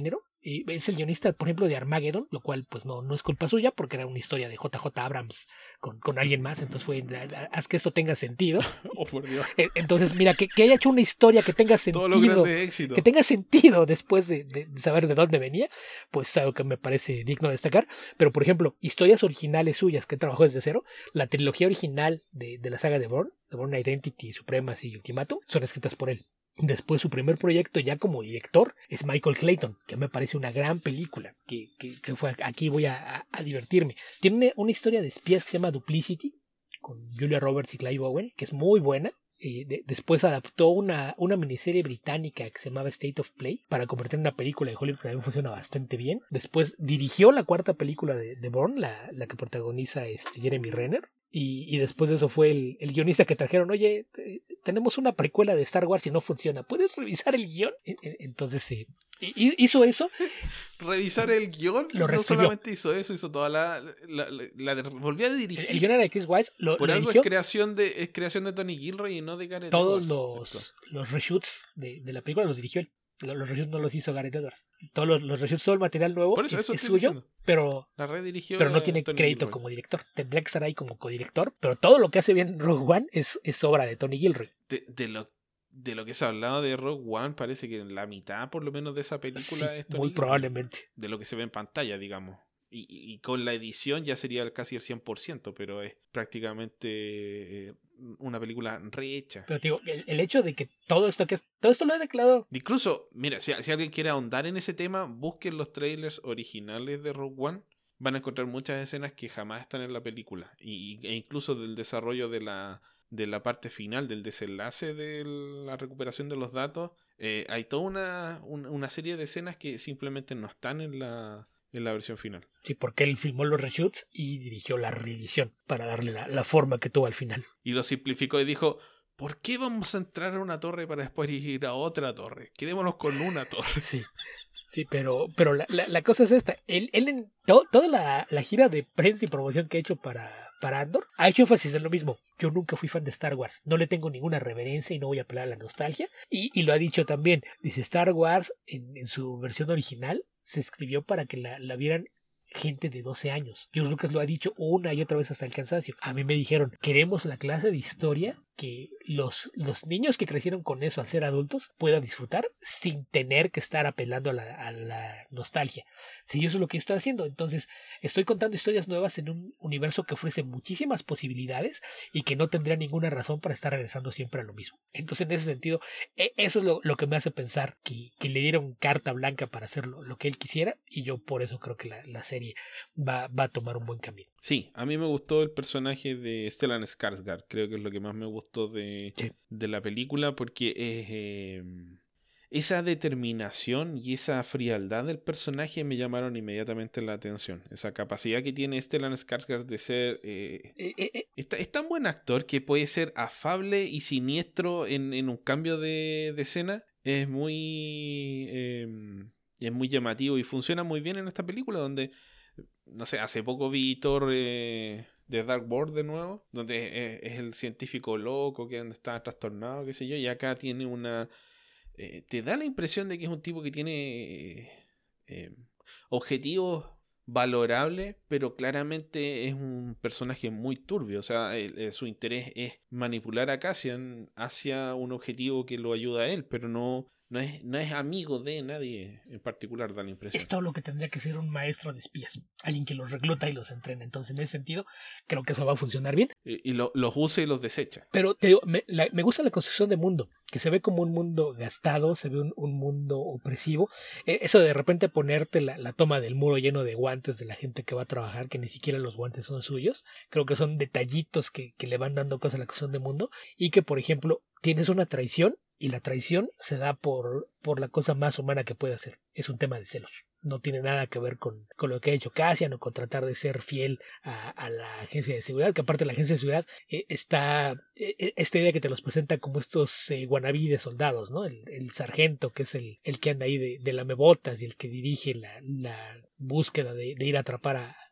Y es el guionista, por ejemplo, de Armageddon, lo cual pues no, no es culpa suya porque era una historia de J J Abrams con, con alguien más, entonces fue, haz que esto tenga sentido. Oh, por Dios. Entonces, mira, que, que haya hecho una historia que tenga sentido, Todo lo grande éxito. que tenga sentido después de, de, de saber de dónde venía, pues es algo que me parece digno de destacar. Pero, por ejemplo, historias originales suyas que trabajó desde cero, la trilogía original de, de la saga de Bourne, de Bourne Identity, Supremacy y Ultimatum, son escritas por él. Después su primer proyecto ya como director es Michael Clayton, que me parece una gran película, que, que, que fue aquí voy a, a, a divertirme. Tiene una historia de espías que se llama Duplicity, con Julia Roberts y Clive Owen, que es muy buena. Eh, de, después adaptó una, una miniserie británica que se llamaba State of Play para convertir en una película de Hollywood que también funciona bastante bien. Después dirigió la cuarta película de, de Bourne, la, la que protagoniza este Jeremy Renner. Y, y después de eso fue el, el guionista que trajeron, oye, te, tenemos una precuela de Star Wars y no funciona, ¿puedes revisar el guión? Entonces eh, hizo eso. Revisar el guión, lo no reescribió. solamente hizo eso, hizo toda la... la, la, la, la volvió a dirigir. El, el guión era de Chris Weiss, lo, Por lo algo dirigió. es creación, de, es creación de Tony Gilroy y no de Gareth Todos Edwards. los, los reshoots de, de la película los dirigió él. Los reshoots no los hizo Gareth Edwards. Todos los, los reshoots, todo el material nuevo Por eso, es, eso es estoy suyo, diciendo. pero, La redirigió pero no tiene Tony crédito Gilroy. como director. Tendría que estar ahí como codirector, pero todo lo que hace bien Rogue One es, es obra de Tony Gilroy. De, de, lo, de lo que se ha hablado de Rogue One, parece que la mitad por lo menos de esa película Sí, es Tony muy Gilroy. probablemente. De lo que se ve en pantalla, digamos. Y, y, y con la edición ya sería casi el cien por ciento, pero es prácticamente eh, una película rehecha. Pero digo, el, el hecho de que todo esto que es, todo esto lo he declarado. Incluso, mira, si, si alguien quiere ahondar en ese tema, busquen los trailers originales de Rogue One. Van a encontrar muchas escenas que jamás están en la película. Y, e incluso del desarrollo de la, de la parte final, del desenlace de la recuperación de los datos. Eh, hay toda una, una, una serie de escenas que simplemente no están en la... en la versión final. Sí, porque él filmó los reshoots y dirigió la reedición para darle la, la forma que tuvo al final. Y lo simplificó y dijo, ¿por qué vamos a entrar a una torre para después ir a otra torre? Quedémonos con una torre. Sí, sí, pero, pero la, la, la cosa es esta. Él, él en to, toda la, la gira de prensa y promoción que ha hecho para, para Andor, ha hecho énfasis en lo mismo. Yo nunca fui fan de Star Wars. No le tengo ninguna reverencia y no voy a apelar a la nostalgia. Y, y lo ha dicho también. Dice, Star Wars en, en su versión original se escribió para que la, la vieran gente de doce años. George Lucas lo ha dicho una y otra vez hasta el cansancio. A mí me dijeron, queremos la clase de historia que los, los niños que crecieron con eso al ser adultos puedan disfrutar sin tener que estar apelando a la, a la nostalgia. Si sí, eso es lo que estoy haciendo, entonces estoy contando historias nuevas en un universo que ofrece muchísimas posibilidades y que no tendría ninguna razón para estar regresando siempre a lo mismo. Entonces, en ese sentido, eso es lo, lo que me hace pensar que, que le dieron carta blanca para hacer lo, lo que él quisiera, y yo por eso creo que la, la serie va, va a tomar un buen camino. Sí, a mí me gustó el personaje de Stellan Skarsgård, creo que es lo que más me gustó de, sí. de la película, porque es... Eh, esa determinación y esa frialdad del personaje me llamaron inmediatamente la atención. Esa capacidad que tiene Stellan Skarsgård de ser... Eh, eh, eh, eh. Es, es tan buen actor que puede ser afable y siniestro en, en un cambio de, de escena. Es muy... Eh, es muy llamativo y funciona muy bien en esta película donde... No sé, hace poco vi Thor... Eh, de Dark World de nuevo, donde es, es el científico loco que está trastornado, qué sé yo, y acá tiene una... Eh, te da la impresión de que es un tipo que tiene eh, eh, objetivos valorables, pero claramente es un personaje muy turbio. O sea, el, el, su interés es manipular a Cassian hacia un objetivo que lo ayuda a él, pero no, no, es, no es amigo de nadie en particular, da la impresión. Es todo lo que tendría que ser un maestro de espías, alguien que los recluta y los entrena. Entonces, en ese sentido, creo que eso va a funcionar bien. Y, y lo, los usa y los desecha. Pero te digo, me, la, me gusta la construcción de mundo, que se ve como un mundo gastado, se ve un, un mundo opresivo. Eh, eso de repente ponerte la, la toma del muro lleno de guantes de la gente que va a trabajar, que ni siquiera los guantes son suyos, creo que son detallitos que, que le van dando cosas a la construcción de mundo, y que, por ejemplo, tienes una traición, y la traición se da por, por la cosa más humana que puede hacer. Es un tema de celos. No tiene nada que ver con, con lo que ha hecho Cassian o con tratar de ser fiel a, a la agencia de seguridad, que aparte la agencia de seguridad eh, está eh, esta idea que te los presenta como estos eh, wannabe de soldados, ¿no? El, el sargento que es el, el que anda ahí de, de lamebotas y el que dirige la, la búsqueda de, de ir a atrapar a,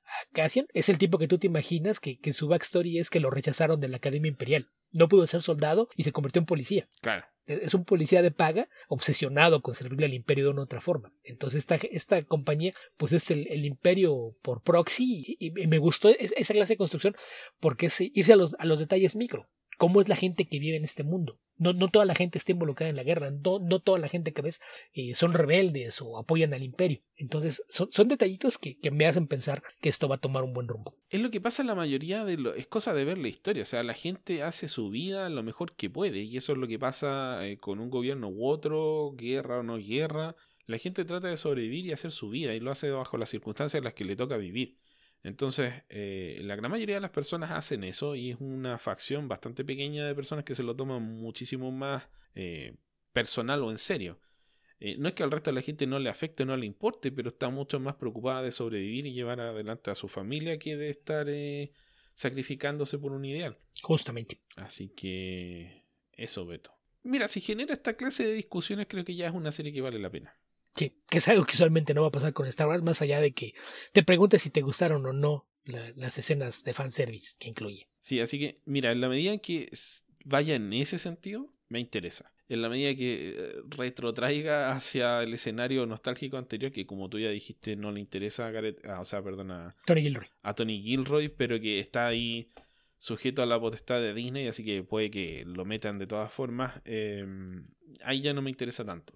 a Cassian, es el tipo que tú te imaginas que, que su backstory es que lo rechazaron de la Academia Imperial. No pudo ser soldado y se convirtió en policía. Claro. Es un policía de paga, obsesionado con servirle al imperio de una u otra forma. Entonces esta, esta compañía pues es el, el imperio por proxy y, y me gustó esa clase de construcción porque es irse a los, a los detalles micro. ¿Cómo es la gente que vive en este mundo? No, no toda la gente está involucrada en la guerra, no, no toda la gente que ves eh, son rebeldes o apoyan al imperio. Entonces son, son detallitos que, que me hacen pensar que esto va a tomar un buen rumbo. Es lo que pasa en la mayoría de lo, es cosa de ver la historia, o sea, la gente hace su vida lo mejor que puede y eso es lo que pasa eh, con un gobierno u otro, guerra o no guerra. La gente trata de sobrevivir y hacer su vida y lo hace bajo las circunstancias en las que le toca vivir. Entonces, eh, la gran mayoría de las personas hacen eso y es una facción bastante pequeña de personas que se lo toman muchísimo más eh, personal o en serio. Eh, no es que al resto de la gente no le afecte o no le importe, pero está mucho más preocupada de sobrevivir y llevar adelante a su familia que de estar eh, sacrificándose por un ideal. Justamente. Así que eso, Beto. Mira, si genera esta clase de discusiones, creo que ya es una serie que vale la pena. Sí, que es algo que usualmente no va a pasar con Star Wars, más allá de que te preguntes si te gustaron o no la, las escenas de fanservice que incluye. Sí, así que, mira, en la medida en que vaya en ese sentido, me interesa. En la medida que eh, retrotraiga hacia el escenario nostálgico anterior, que como tú ya dijiste, no le interesa a Gareth, ah, o sea, perdón, a Tony Gilroy. a Tony Gilroy, pero que está ahí sujeto a la potestad de Disney, así que puede que lo metan de todas formas. Eh, ahí ya no me interesa tanto.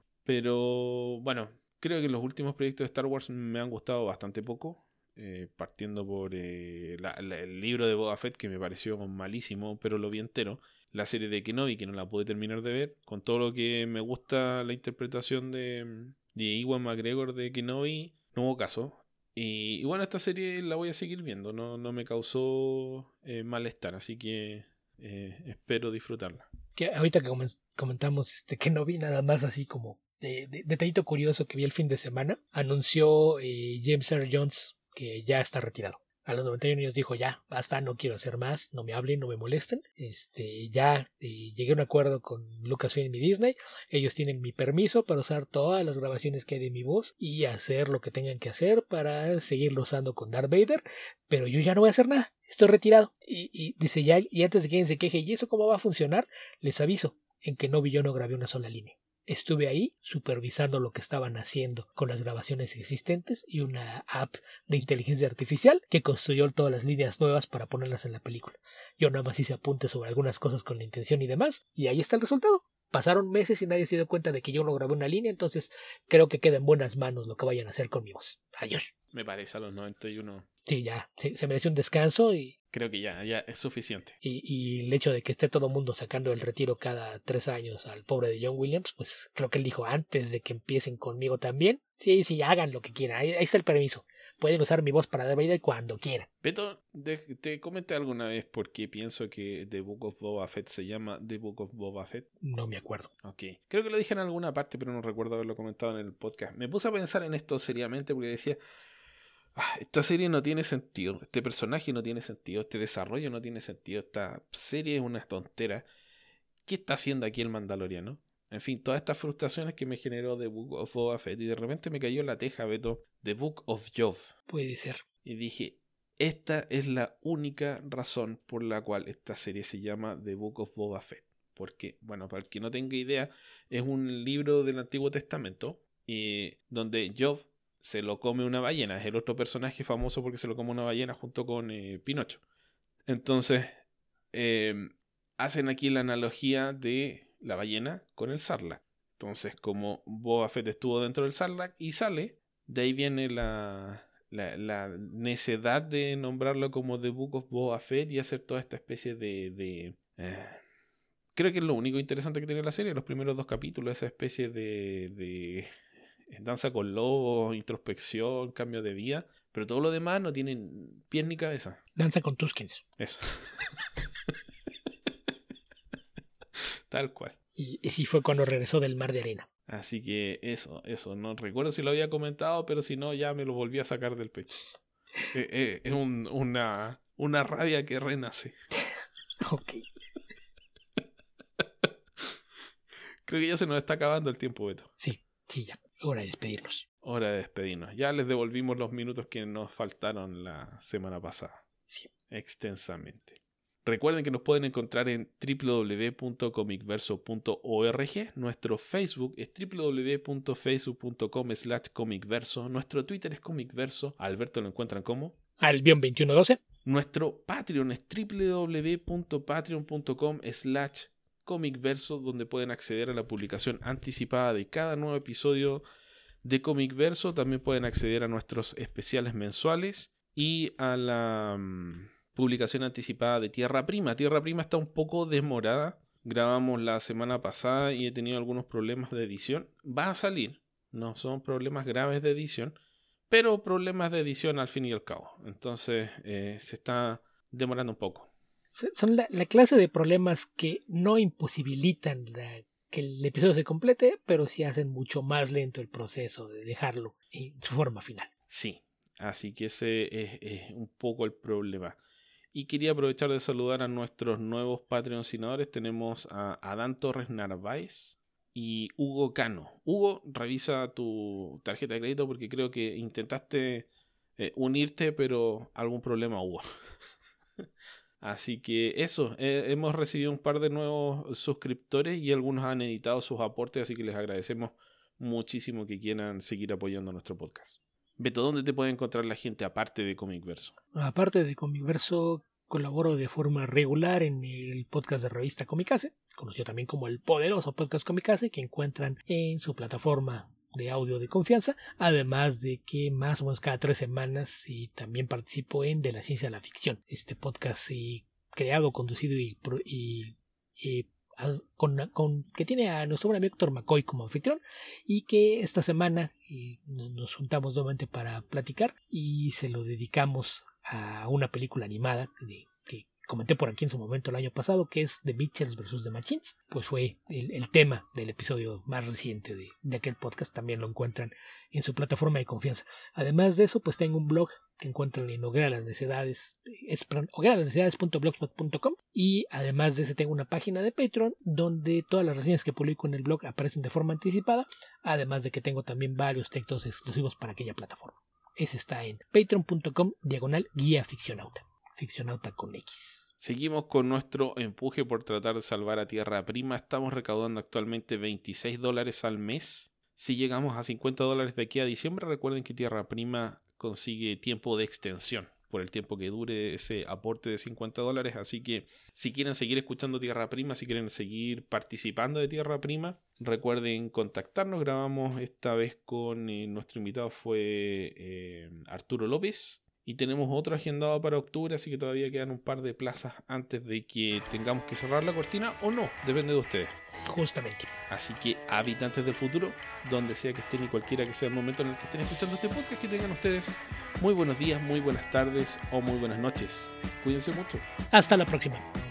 Pero bueno, creo que los últimos proyectos de Star Wars me han gustado bastante poco. Eh, partiendo por eh, la, la, el libro de Boba Fett, que me pareció malísimo, pero lo vi entero. La serie de Kenobi, que no la pude terminar de ver. Con todo lo que me gusta la interpretación de, de Ewan McGregor de Kenobi, no hubo caso. Y, y bueno, esta serie la voy a seguir viendo. No, no me causó eh, malestar, así que eh, espero disfrutarla. Que ahorita que comentamos este, que no vi nada más así como de, de, detallito curioso que vi el fin de semana, anunció eh, James Earl Jones que ya está retirado. A los noventa y uno años dijo ya, basta, no quiero hacer más, no me hablen, no me molesten. Este, ya eh, llegué a un acuerdo con Lucasfilm y Disney. Ellos tienen mi permiso para usar todas las grabaciones que hay de mi voz y hacer lo que tengan que hacer para seguirlo usando con Darth Vader. Pero yo ya no voy a hacer nada, estoy retirado. Y, y dice ya, y antes de que alguien se queje, ¿y eso cómo va a funcionar? Les aviso, en Kenobi yo no grabé una sola línea. Estuve ahí supervisando lo que estaban haciendo con las grabaciones existentes y una app de inteligencia artificial que construyó todas las líneas nuevas para ponerlas en la película. Yo nada más hice apuntes sobre algunas cosas con la intención y demás, y ahí está el resultado. Pasaron meses y nadie se dio cuenta de que yo no grabé una línea, entonces creo que queda en buenas manos lo que vayan a hacer con mi voz. Adiós. Me parece a los noventa y uno. Sí, ya, se, se merece un descanso y... Creo que ya, ya es suficiente. Y, y el hecho de que esté todo el mundo sacando el retiro cada tres años al pobre de John Williams, pues creo que él dijo antes de que empiecen conmigo también. Sí, sí, hagan lo que quieran. Ahí, ahí está el permiso. Pueden usar mi voz para Darth Vader cuando quieran. Beto, de, te comenté alguna vez por qué pienso que The Book of Boba Fett se llama The Book of Boba Fett. No me acuerdo. Ok. Creo que lo dije en alguna parte, pero no recuerdo haberlo comentado en el podcast. Me puse a pensar en esto seriamente porque decía... Ah, esta serie no tiene sentido, este personaje no tiene sentido, este desarrollo no tiene sentido, esta serie es una tontera. ¿Qué está haciendo aquí el Mandaloriano? En fin, todas estas frustraciones que me generó The Book of Boba Fett y de repente me cayó en la teja, Beto, The Book of Job. Puede ser. Y dije, esta es la única razón por la cual esta serie se llama The Book of Boba Fett. Porque, bueno, para el que no tenga idea, es un libro del Antiguo Testamento eh, donde Job se lo come una ballena. Es el otro personaje famoso porque se lo come una ballena junto con eh, Pinocho. Entonces, eh, hacen aquí la analogía de la ballena con el Sarlacc. Entonces, como Boba Fett estuvo dentro del Sarlacc y sale, de ahí viene la, la, la necedad de nombrarlo como The Book of Boba Fett y hacer toda esta especie de... de eh, creo que es lo único interesante que tiene la serie, los primeros dos capítulos, esa especie de... de danza con lobos, introspección, cambio de vida, pero todo lo demás no tiene pies ni cabeza. Danza con Tuskins. Eso. Tal cual. Y, y sí fue cuando regresó del mar de arena. Así que eso, eso. No recuerdo si lo había comentado, pero si no, ya me lo volví a sacar del pecho. Es eh, eh, un, una, una rabia que renace. Ok. Creo que ya se nos está acabando el tiempo, Beto. Sí, sí, ya. Hora de despedirnos. Hora de despedirnos. Ya les devolvimos los minutos que nos faltaron la semana pasada. Sí. Extensamente. Recuerden que nos pueden encontrar en w w w punto comicverso punto org. Nuestro Facebook es w w w punto facebook punto com slash comicverso. Nuestro Twitter es comicverso. A Alberto lo encuentran como Albion veintiuno doce. Nuestro Patreon es w w w punto patreon punto com slash comicverso, donde pueden acceder a la publicación anticipada de cada nuevo episodio de Comicverso. También pueden acceder a nuestros especiales mensuales y a la um, publicación anticipada de Tierra Prima. Tierra Prima está un poco demorada. Grabamos la semana pasada y he tenido algunos problemas de edición. Va a salir. No son problemas graves de edición, pero problemas de edición al fin y al cabo. Entonces eh, se está demorando un poco. Son la, la clase de problemas que no imposibilitan la, que el episodio se complete, pero sí hacen mucho más lento el proceso de dejarlo en su forma final. Sí, así que ese es, es un poco el problema. Y quería aprovechar de saludar a nuestros nuevos patrocinadores. Tenemos a Adán Torres Narváez y Hugo Cano. Hugo, revisa tu tarjeta de crédito porque creo que intentaste eh, unirte, pero algún problema hubo. Así que eso, eh, hemos recibido un par de nuevos suscriptores y algunos han editado sus aportes, así que les agradecemos muchísimo que quieran seguir apoyando nuestro podcast. Beto, ¿dónde te puede encontrar la gente aparte de Comicverso? Aparte de Comicverso, colaboro de forma regular en el podcast de revista Comicase, conocido también como el poderoso podcast Comicase, que encuentran en su plataforma de audio de confianza, además de que más o menos cada tres semanas y también participo en De la Ciencia a la Ficción, este podcast y creado, conducido y, y, y a, con, con, que tiene a nuestro buen amigo Héctor McCoy como anfitrión, y que esta semana y nos juntamos nuevamente para platicar y se lo dedicamos a una película animada de, que comenté por aquí en su momento el año pasado, que es The Mitchells versus The Machines. Pues fue el, el tema del episodio más reciente de, de aquel podcast. También lo encuentran en su plataforma de confianza. Además de eso, pues tengo un blog que encuentran en Hoguera las Necesidades, es hoguera las necesidades punto blogspot punto com, y además de ese tengo una página de Patreon donde todas las reseñas que publico en el blog aparecen de forma anticipada, además de que tengo también varios textos exclusivos para aquella plataforma. Ese está en patreon punto com diagonal guía ficcionauta. Ficcionauta con X. Seguimos con nuestro empuje por tratar de salvar a Tierra Prima. Estamos recaudando actualmente veintiséis dólares al mes. Si llegamos a cincuenta dólares de aquí a diciembre, recuerden que Tierra Prima consigue tiempo de extensión por el tiempo que dure ese aporte de cincuenta dólares. Así que si quieren seguir escuchando Tierra Prima, si quieren seguir participando de Tierra Prima, recuerden contactarnos. Grabamos esta vez con eh, nuestro invitado fue eh, Arturo López. Y tenemos otro agendado para octubre, así que todavía quedan un par de plazas antes de que tengamos que cerrar la cortina o no, depende de ustedes. Justamente. Así que habitantes del futuro, donde sea que estén y cualquiera que sea el momento en el que estén escuchando este podcast, que tengan ustedes muy buenos días, muy buenas tardes o muy buenas noches. Cuídense mucho. Hasta la próxima.